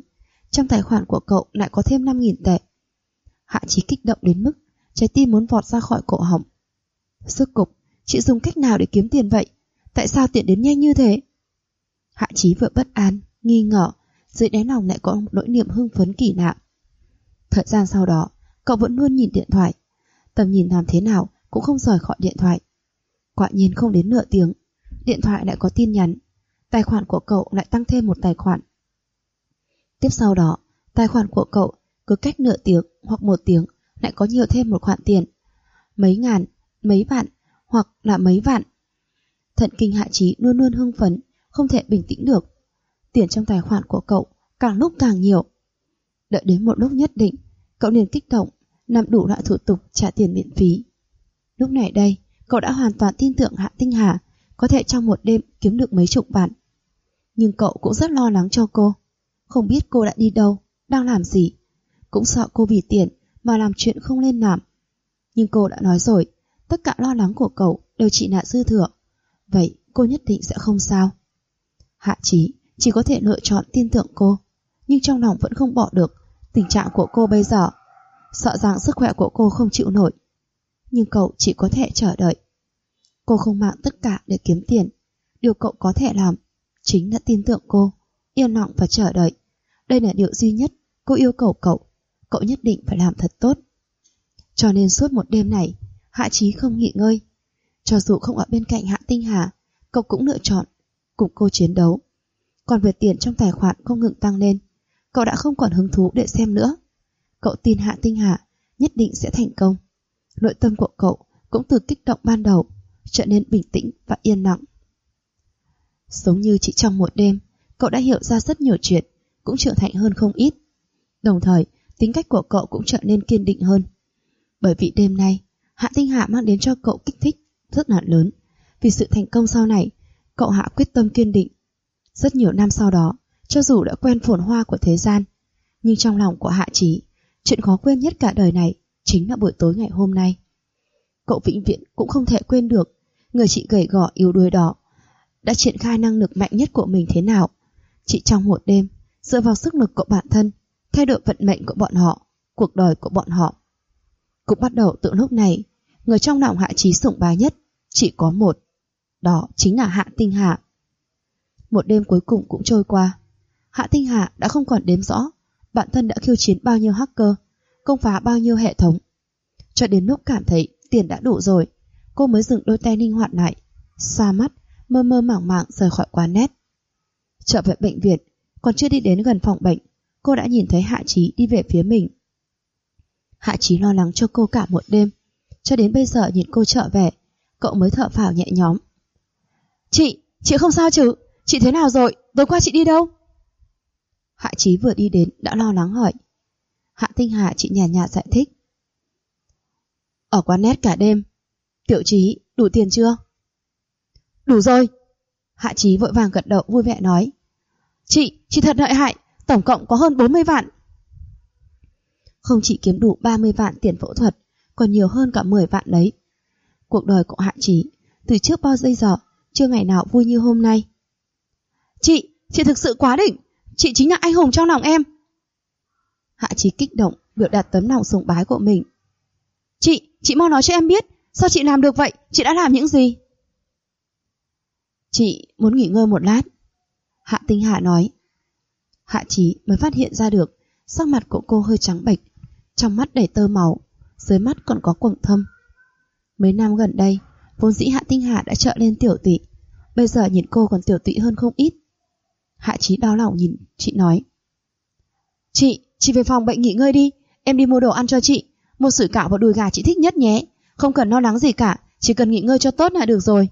trong tài khoản của cậu lại có thêm 5.000 tệ. Hạ Chí kích động đến mức trái tim muốn vọt ra khỏi cổ họng. Rốt cục, chị dùng cách nào để kiếm tiền vậy? Tại sao tiền đến nhanh như thế? Hạ Chí vừa bất an, nghi ngờ, dưới đáy lòng lại có một nỗi niềm hưng phấn kỳ lạ. Thời gian sau đó, cậu vẫn luôn nhìn điện thoại. Tầm nhìn làm thế nào cũng không rời khỏi điện thoại. Quả nhiên không đến nửa tiếng, điện thoại lại có tin nhắn. Tài khoản của cậu lại tăng thêm một tài khoản. Tiếp sau đó, tài khoản của cậu cứ cách nửa tiếng hoặc 1 tiếng lại có nhiều thêm một khoản tiền. Mấy ngàn, mấy vạn hoặc là mấy vạn. Thần kinh Hạ Chí luôn luôn hưng phấn, không thể bình tĩnh được. Tiền trong tài khoản của cậu càng lúc càng nhiều. Đợi đến một lúc nhất định, cậu liền kích động, làm đủ loại thủ tục trả tiền miễn phí. Lúc này đây, cậu đã hoàn toàn tin tưởng Hạ Tinh Hà có thể trong một đêm kiếm được mấy chục vạn. Nhưng cậu cũng rất lo lắng cho cô. Không biết cô đã đi đâu, đang làm gì. Cũng sợ cô vì tiền mà làm chuyện không nên làm. Nhưng cô đã nói rồi, tất cả lo lắng của cậu đều chỉ là dư thừa. Vậy cô nhất định sẽ không sao. Hạ Chí chỉ có thể lựa chọn tin tưởng cô, nhưng trong lòng vẫn không bỏ được tình trạng của cô bây giờ. Sợ rằng sức khỏe của cô không chịu nổi. Nhưng cậu chỉ có thể chờ đợi. Cô không mang tất cả để kiếm tiền. Điều cậu có thể làm chính là tin tưởng cô, yên lặng và chờ đợi. Đây là điều duy nhất cô yêu cầu cậu. Cậu nhất định phải làm thật tốt. Cho nên suốt một đêm này, Hạ Chí không nghỉ ngơi. Cho dù không ở bên cạnh Hạ Tinh Hà, cậu cũng lựa chọn cùng cô chiến đấu. Còn về tiền trong tài khoản không ngừng tăng lên, cậu đã không còn hứng thú để xem nữa. Cậu tin Hạ Tinh Hà nhất định sẽ thành công. Nội tâm của cậu cũng từ kích động ban đầu trở nên bình tĩnh và yên lặng. Giống như chỉ trong một đêm, cậu đã hiểu ra rất nhiều chuyện, cũng trưởng thành hơn không ít. Đồng thời, tính cách của cậu cũng trở nên kiên định hơn. Bởi vì đêm nay, Hạ Tinh Hà mang đến cho cậu kích thích rất là lớn. Vì sự thành công sau này, cậu Hạ quyết tâm kiên định. Rất nhiều năm sau đó, cho dù đã quen phồn hoa của thế gian, nhưng trong lòng của Hạ Chí, chuyện khó quên nhất cả đời này chính là buổi tối ngày hôm nay. Cậu vĩnh viễn cũng không thể quên được người chị gầy gò yếu đuối đó đã triển khai năng lực mạnh nhất của mình thế nào. Chỉ trong một đêm, dựa vào sức lực của bản thân, thay đổi vận mệnh của bọn họ, cuộc đời của bọn họ. Cũng bắt đầu từ lúc này, người trong lòng Hạ Chí sủng bái nhất chỉ có một, đó chính là Hạ Tinh Hà. Một đêm cuối cùng cũng trôi qua. Hạ Tinh Hà đã không còn đếm rõ bản thân đã khiêu chiến bao nhiêu hacker, công phá bao nhiêu hệ thống. Cho đến lúc cảm thấy tiền đã đủ rồi, cô mới dừng đôi tay linh hoạt lại, xoa mắt, mơ mơ màng màng rời khỏi quán net. Trở về bệnh viện, còn chưa đi đến gần phòng bệnh, cô đã nhìn thấy Hạ Chí đi về phía mình. Hạ Chí lo lắng cho cô cả một đêm, cho đến bây giờ nhìn cô trở về, cậu mới thở phào nhẹ nhõm. Chị không sao chứ? Chị thế nào rồi? Tối qua chị đi đâu? Hạ Chí vừa đi đến đã lo lắng hỏi. Hạ Tinh Hà chị nhàn nhạt giải thích. Ở quán net cả đêm. Tiểu Chí, đủ tiền chưa? Đủ rồi. Hạ Chí vội vàng gật đầu vui vẻ nói. Chị thật lợi hại, tổng cộng có hơn 40 vạn. Không chỉ kiếm đủ 30 vạn tiền phẫu thuật, còn nhiều hơn cả 10 vạn đấy. Cuộc đời của Hạ Chí từ trước bao giờ chưa ngày nào vui như hôm nay. Chị thực sự quá đỉnh. Chị chính là anh hùng trong lòng em. Hạ Chí kích động biểu đạt tấm lòng sùng bái của mình. Chị mau nói cho em biết, sao chị làm được vậy? Chị đã làm những gì? Chị muốn nghỉ ngơi một lát, Hạ Tinh Hà nói. Hạ Chí mới phát hiện ra được sắc mặt của cô hơi trắng bệch, trong mắt đầy tơ máu, dưới mắt còn có quầng thâm. Mấy năm gần đây, vốn dĩ Hạ Tinh Hà đã trở lên tiểu tụy, bây giờ nhìn cô còn tiểu tụy hơn không ít. Hạ Chí đau lòng nhìn chị nói. Chị về phòng bệnh nghỉ ngơi đi, em đi mua đồ ăn cho chị, mua sủi cảo và đùi gà chị thích nhất nhé. Không cần lo lắng gì cả, chỉ cần nghỉ ngơi cho tốt là được rồi.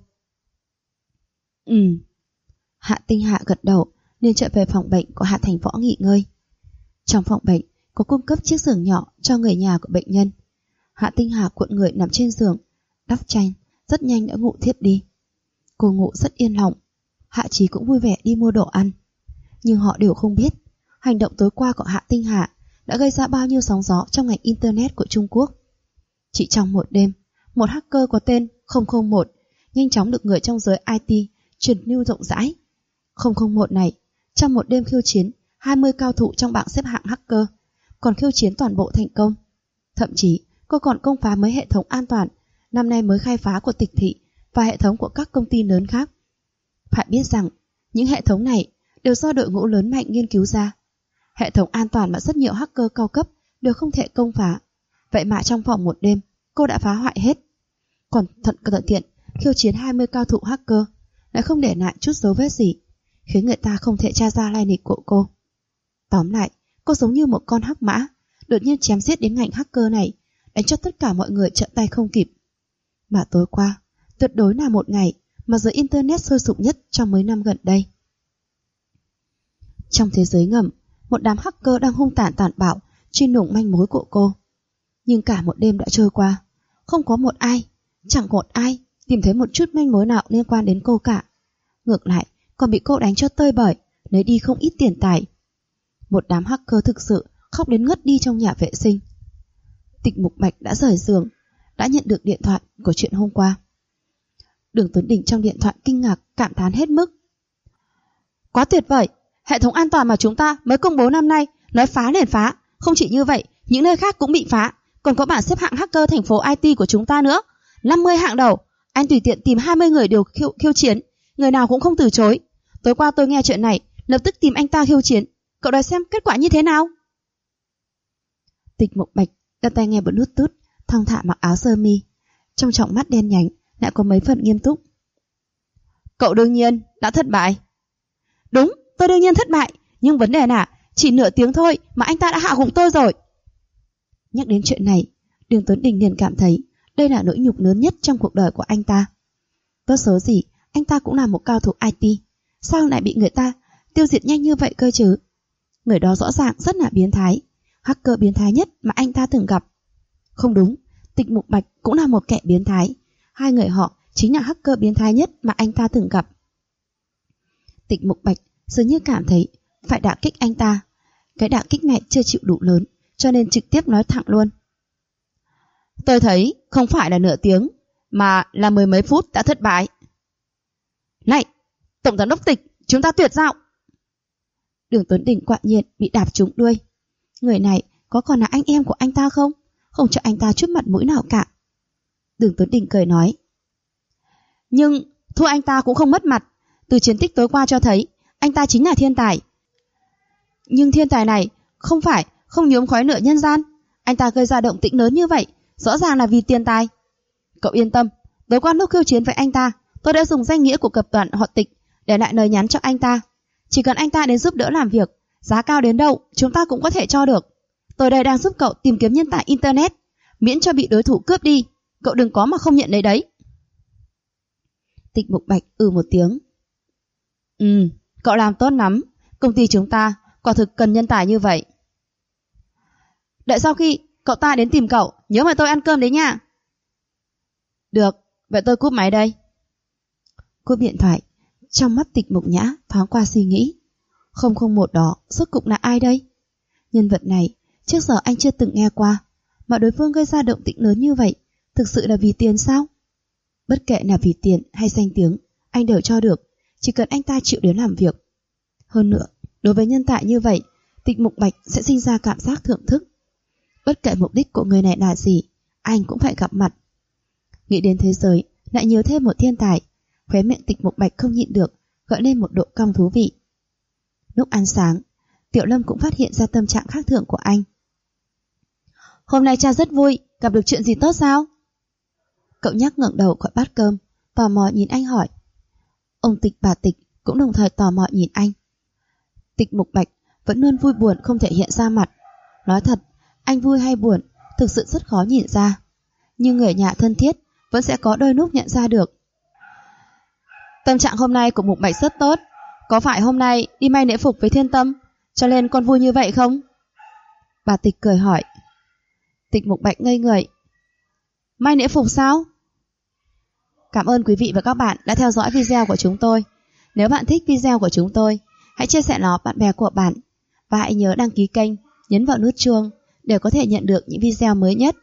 Hạ Tinh Hà gật đầu, nên chạy về phòng bệnh của Hạ Thành Võ nghỉ ngơi. Trong phòng bệnh có cung cấp chiếc giường nhỏ cho người nhà của bệnh nhân. Hạ Tinh Hà cuộn người nằm trên giường, đắp chăn, rất nhanh đã ngủ thiếp đi. Cô ngủ rất yên lòng. Hạ Chí cũng vui vẻ đi mua đồ ăn. Nhưng họ đều không biết hành động tối qua của Hạ Tinh Hà đã gây ra bao nhiêu sóng gió trong ngành internet của Trung Quốc. Chỉ trong một đêm, một hacker có tên 001 nhanh chóng được người trong giới IT truyền lưu rộng rãi. 001 này trong một đêm khiêu chiến 20 cao thủ trong bảng xếp hạng hacker, còn khiêu chiến toàn bộ thành công. Thậm chí, cô còn công phá mấy hệ thống an toàn năm nay mới khai phá của Tịch thị và hệ thống của các công ty lớn khác. Phải biết rằng, những hệ thống này đều do đội ngũ lớn mạnh nghiên cứu ra. Hệ thống an toàn mà rất nhiều hacker cao cấp đều không thể công phá. Vậy mà trong vòng một đêm, cô đã phá hoại hết. Còn thuận tiện khiêu chiến 20 cao thủ hacker, lại không để lại chút dấu vết gì, khiến người ta không thể tra ra lai lịch của cô. Tóm lại, cô giống như một con hắc mã, đột nhiên chém giết đến ngành hacker này, đánh cho tất cả mọi người trợn tay không kịp. Mà tối qua, tuyệt đối là một ngày mà giới Internet sôi sục nhất trong mấy năm gần đây. Trong thế giới ngầm, một đám hacker đang hung tàn tàn bạo truy lùng manh mối của cô. Nhưng cả một đêm đã trôi qua, không có một ai, chẳng một ai tìm thấy một chút manh mối nào liên quan đến cô cả. Ngược lại, còn bị cô đánh cho tơi bời, lấy đi không ít tiền tài. Một đám hacker thực sự khóc đến ngất đi trong nhà vệ sinh. Tịch Mục Bạch đã rời giường, đã nhận được điện thoại của chuyện hôm qua. Đường Tuấn Đình trong điện thoại kinh ngạc cảm thán hết mức. Quá tuyệt vời, hệ thống an toàn mà chúng ta mới công bố năm nay, nói phá liền phá. Không chỉ như vậy, những nơi khác cũng bị phá, còn có bảng xếp hạng hacker thành phố IT của chúng ta nữa. 50 hạng đầu, anh tùy tiện tìm 20 người đều khiêu chiến, người nào cũng không từ chối. Tối qua tôi nghe chuyện này, lập tức tìm anh ta khiêu chiến. Cậu đoán xem kết quả như thế nào? Tịch Mục Bạch đặt tai nghe Bluetooth, thong thả mặc áo sơ mi, trong tròng mắt đen nhánh lại có mấy phần nghiêm túc. Cậu đương nhiên đã thất bại. Đúng, tôi đương nhiên thất bại, nhưng vấn đề là chỉ nửa tiếng thôi mà anh ta đã hạ gục tôi rồi. Nhắc đến chuyện này, Đường Tuấn Đình liền cảm thấy đây là nỗi nhục lớn nhất trong cuộc đời của anh ta. Tốt số gì, anh ta cũng là một cao thủ IT, sao lại bị người ta tiêu diệt nhanh như vậy cơ chứ? Người đó rõ ràng rất là biến thái, hacker biến thái nhất mà anh ta từng gặp. Không đúng, Tịch Mục Bạch cũng là một kẻ biến thái. Hai người họ chính là hacker biến thái nhất mà anh ta từng gặp. Tịch Mục Bạch dường như cảm thấy phải đả kích anh ta. Cái đả kích này chưa chịu đủ lớn, cho nên trực tiếp nói thẳng luôn. Tôi thấy không phải là nửa tiếng, mà là mười mấy phút đã thất bại. Này, Tổng giám đốc Tịch, chúng ta tuyệt giao. Đường Tuấn Đình quạ nhiên bị đạp trúng đuôi. Người này có còn là anh em của anh ta không? Không cho anh ta chút mặt mũi nào cả. Đường Tuấn Đình cười nói. Nhưng thua anh ta cũng không mất mặt. Từ chiến tích tối qua cho thấy anh ta chính là thiên tài. Nhưng thiên tài này không nhuốm khói lửa nhân gian. Anh ta gây ra động tĩnh lớn như vậy, rõ ràng là vì tiền tài. Cậu yên tâm, tối qua lúc khiêu chiến với anh ta, tôi đã dùng danh nghĩa của tập đoàn họ Tịch để lại lời nhắn cho anh ta. Chỉ cần anh ta đến giúp đỡ làm việc, giá cao đến đâu chúng ta cũng có thể cho được. Tôi đây đang giúp cậu tìm kiếm nhân tài Internet, miễn cho bị đối thủ cướp đi. Cậu đừng có mà không nhận lấy đấy. Tịch Mục Bạch một tiếng. Cậu làm tốt lắm. Công ty chúng ta quả thực cần nhân tài như vậy. Đợi sau khi cậu ta đến tìm cậu, nhớ mời tôi ăn cơm đấy nha. Được, vậy tôi cúp máy đây. Cúp điện thoại, trong mắt Tịch Mục Nhã thoáng qua suy nghĩ. 001 đó rốt cục là ai đây? Nhân vật này trước giờ anh chưa từng nghe qua, mà đối phương gây ra động tĩnh lớn như vậy, thực sự là vì tiền sao? Bất kể là vì tiền hay danh tiếng, anh đều cho được, chỉ cần anh ta chịu đến làm việc. Hơn nữa, đối với nhân tài như vậy, Tịch Mục Bạch sẽ sinh ra cảm giác thưởng thức. Bất kể mục đích của người này là gì, anh cũng phải gặp mặt. Nghĩ đến thế giới lại nhiều thêm một thiên tài, khóe miệng Tịch Mục Bạch không nhịn được gợi lên một độ cong thú vị. Lúc ăn sáng, Tiểu Lâm cũng phát hiện ra tâm trạng khác thường của anh. Hôm nay cha rất vui, gặp được chuyện gì tốt sao? Cậu nhắc ngẩng đầu khỏi bát cơm, tò mò nhìn anh hỏi. Ông Tịch bà Tịch cũng đồng thời tò mò nhìn anh. Tịch Mục Bạch vẫn luôn vui buồn không thể hiện ra mặt. Nói thật, anh vui hay buồn thực sự rất khó nhìn ra, nhưng người nhà thân thiết vẫn sẽ có đôi lúc nhận ra được. Tâm trạng hôm nay của Mục Bạch rất tốt. Có phải hôm nay đi may lễ phục với Thiên Tâm, cho nên con vui như vậy không? Bà Tịch cười hỏi. Tịch Mục Bạch ngây người. May lễ phục sao? Cảm ơn quý vị và các bạn đã theo dõi video của chúng tôi. Nếu bạn thích video của chúng tôi, hãy chia sẻ nó bạn bè của bạn. Và hãy nhớ đăng ký kênh, nhấn vào nút chuông để có thể nhận được những video mới nhất.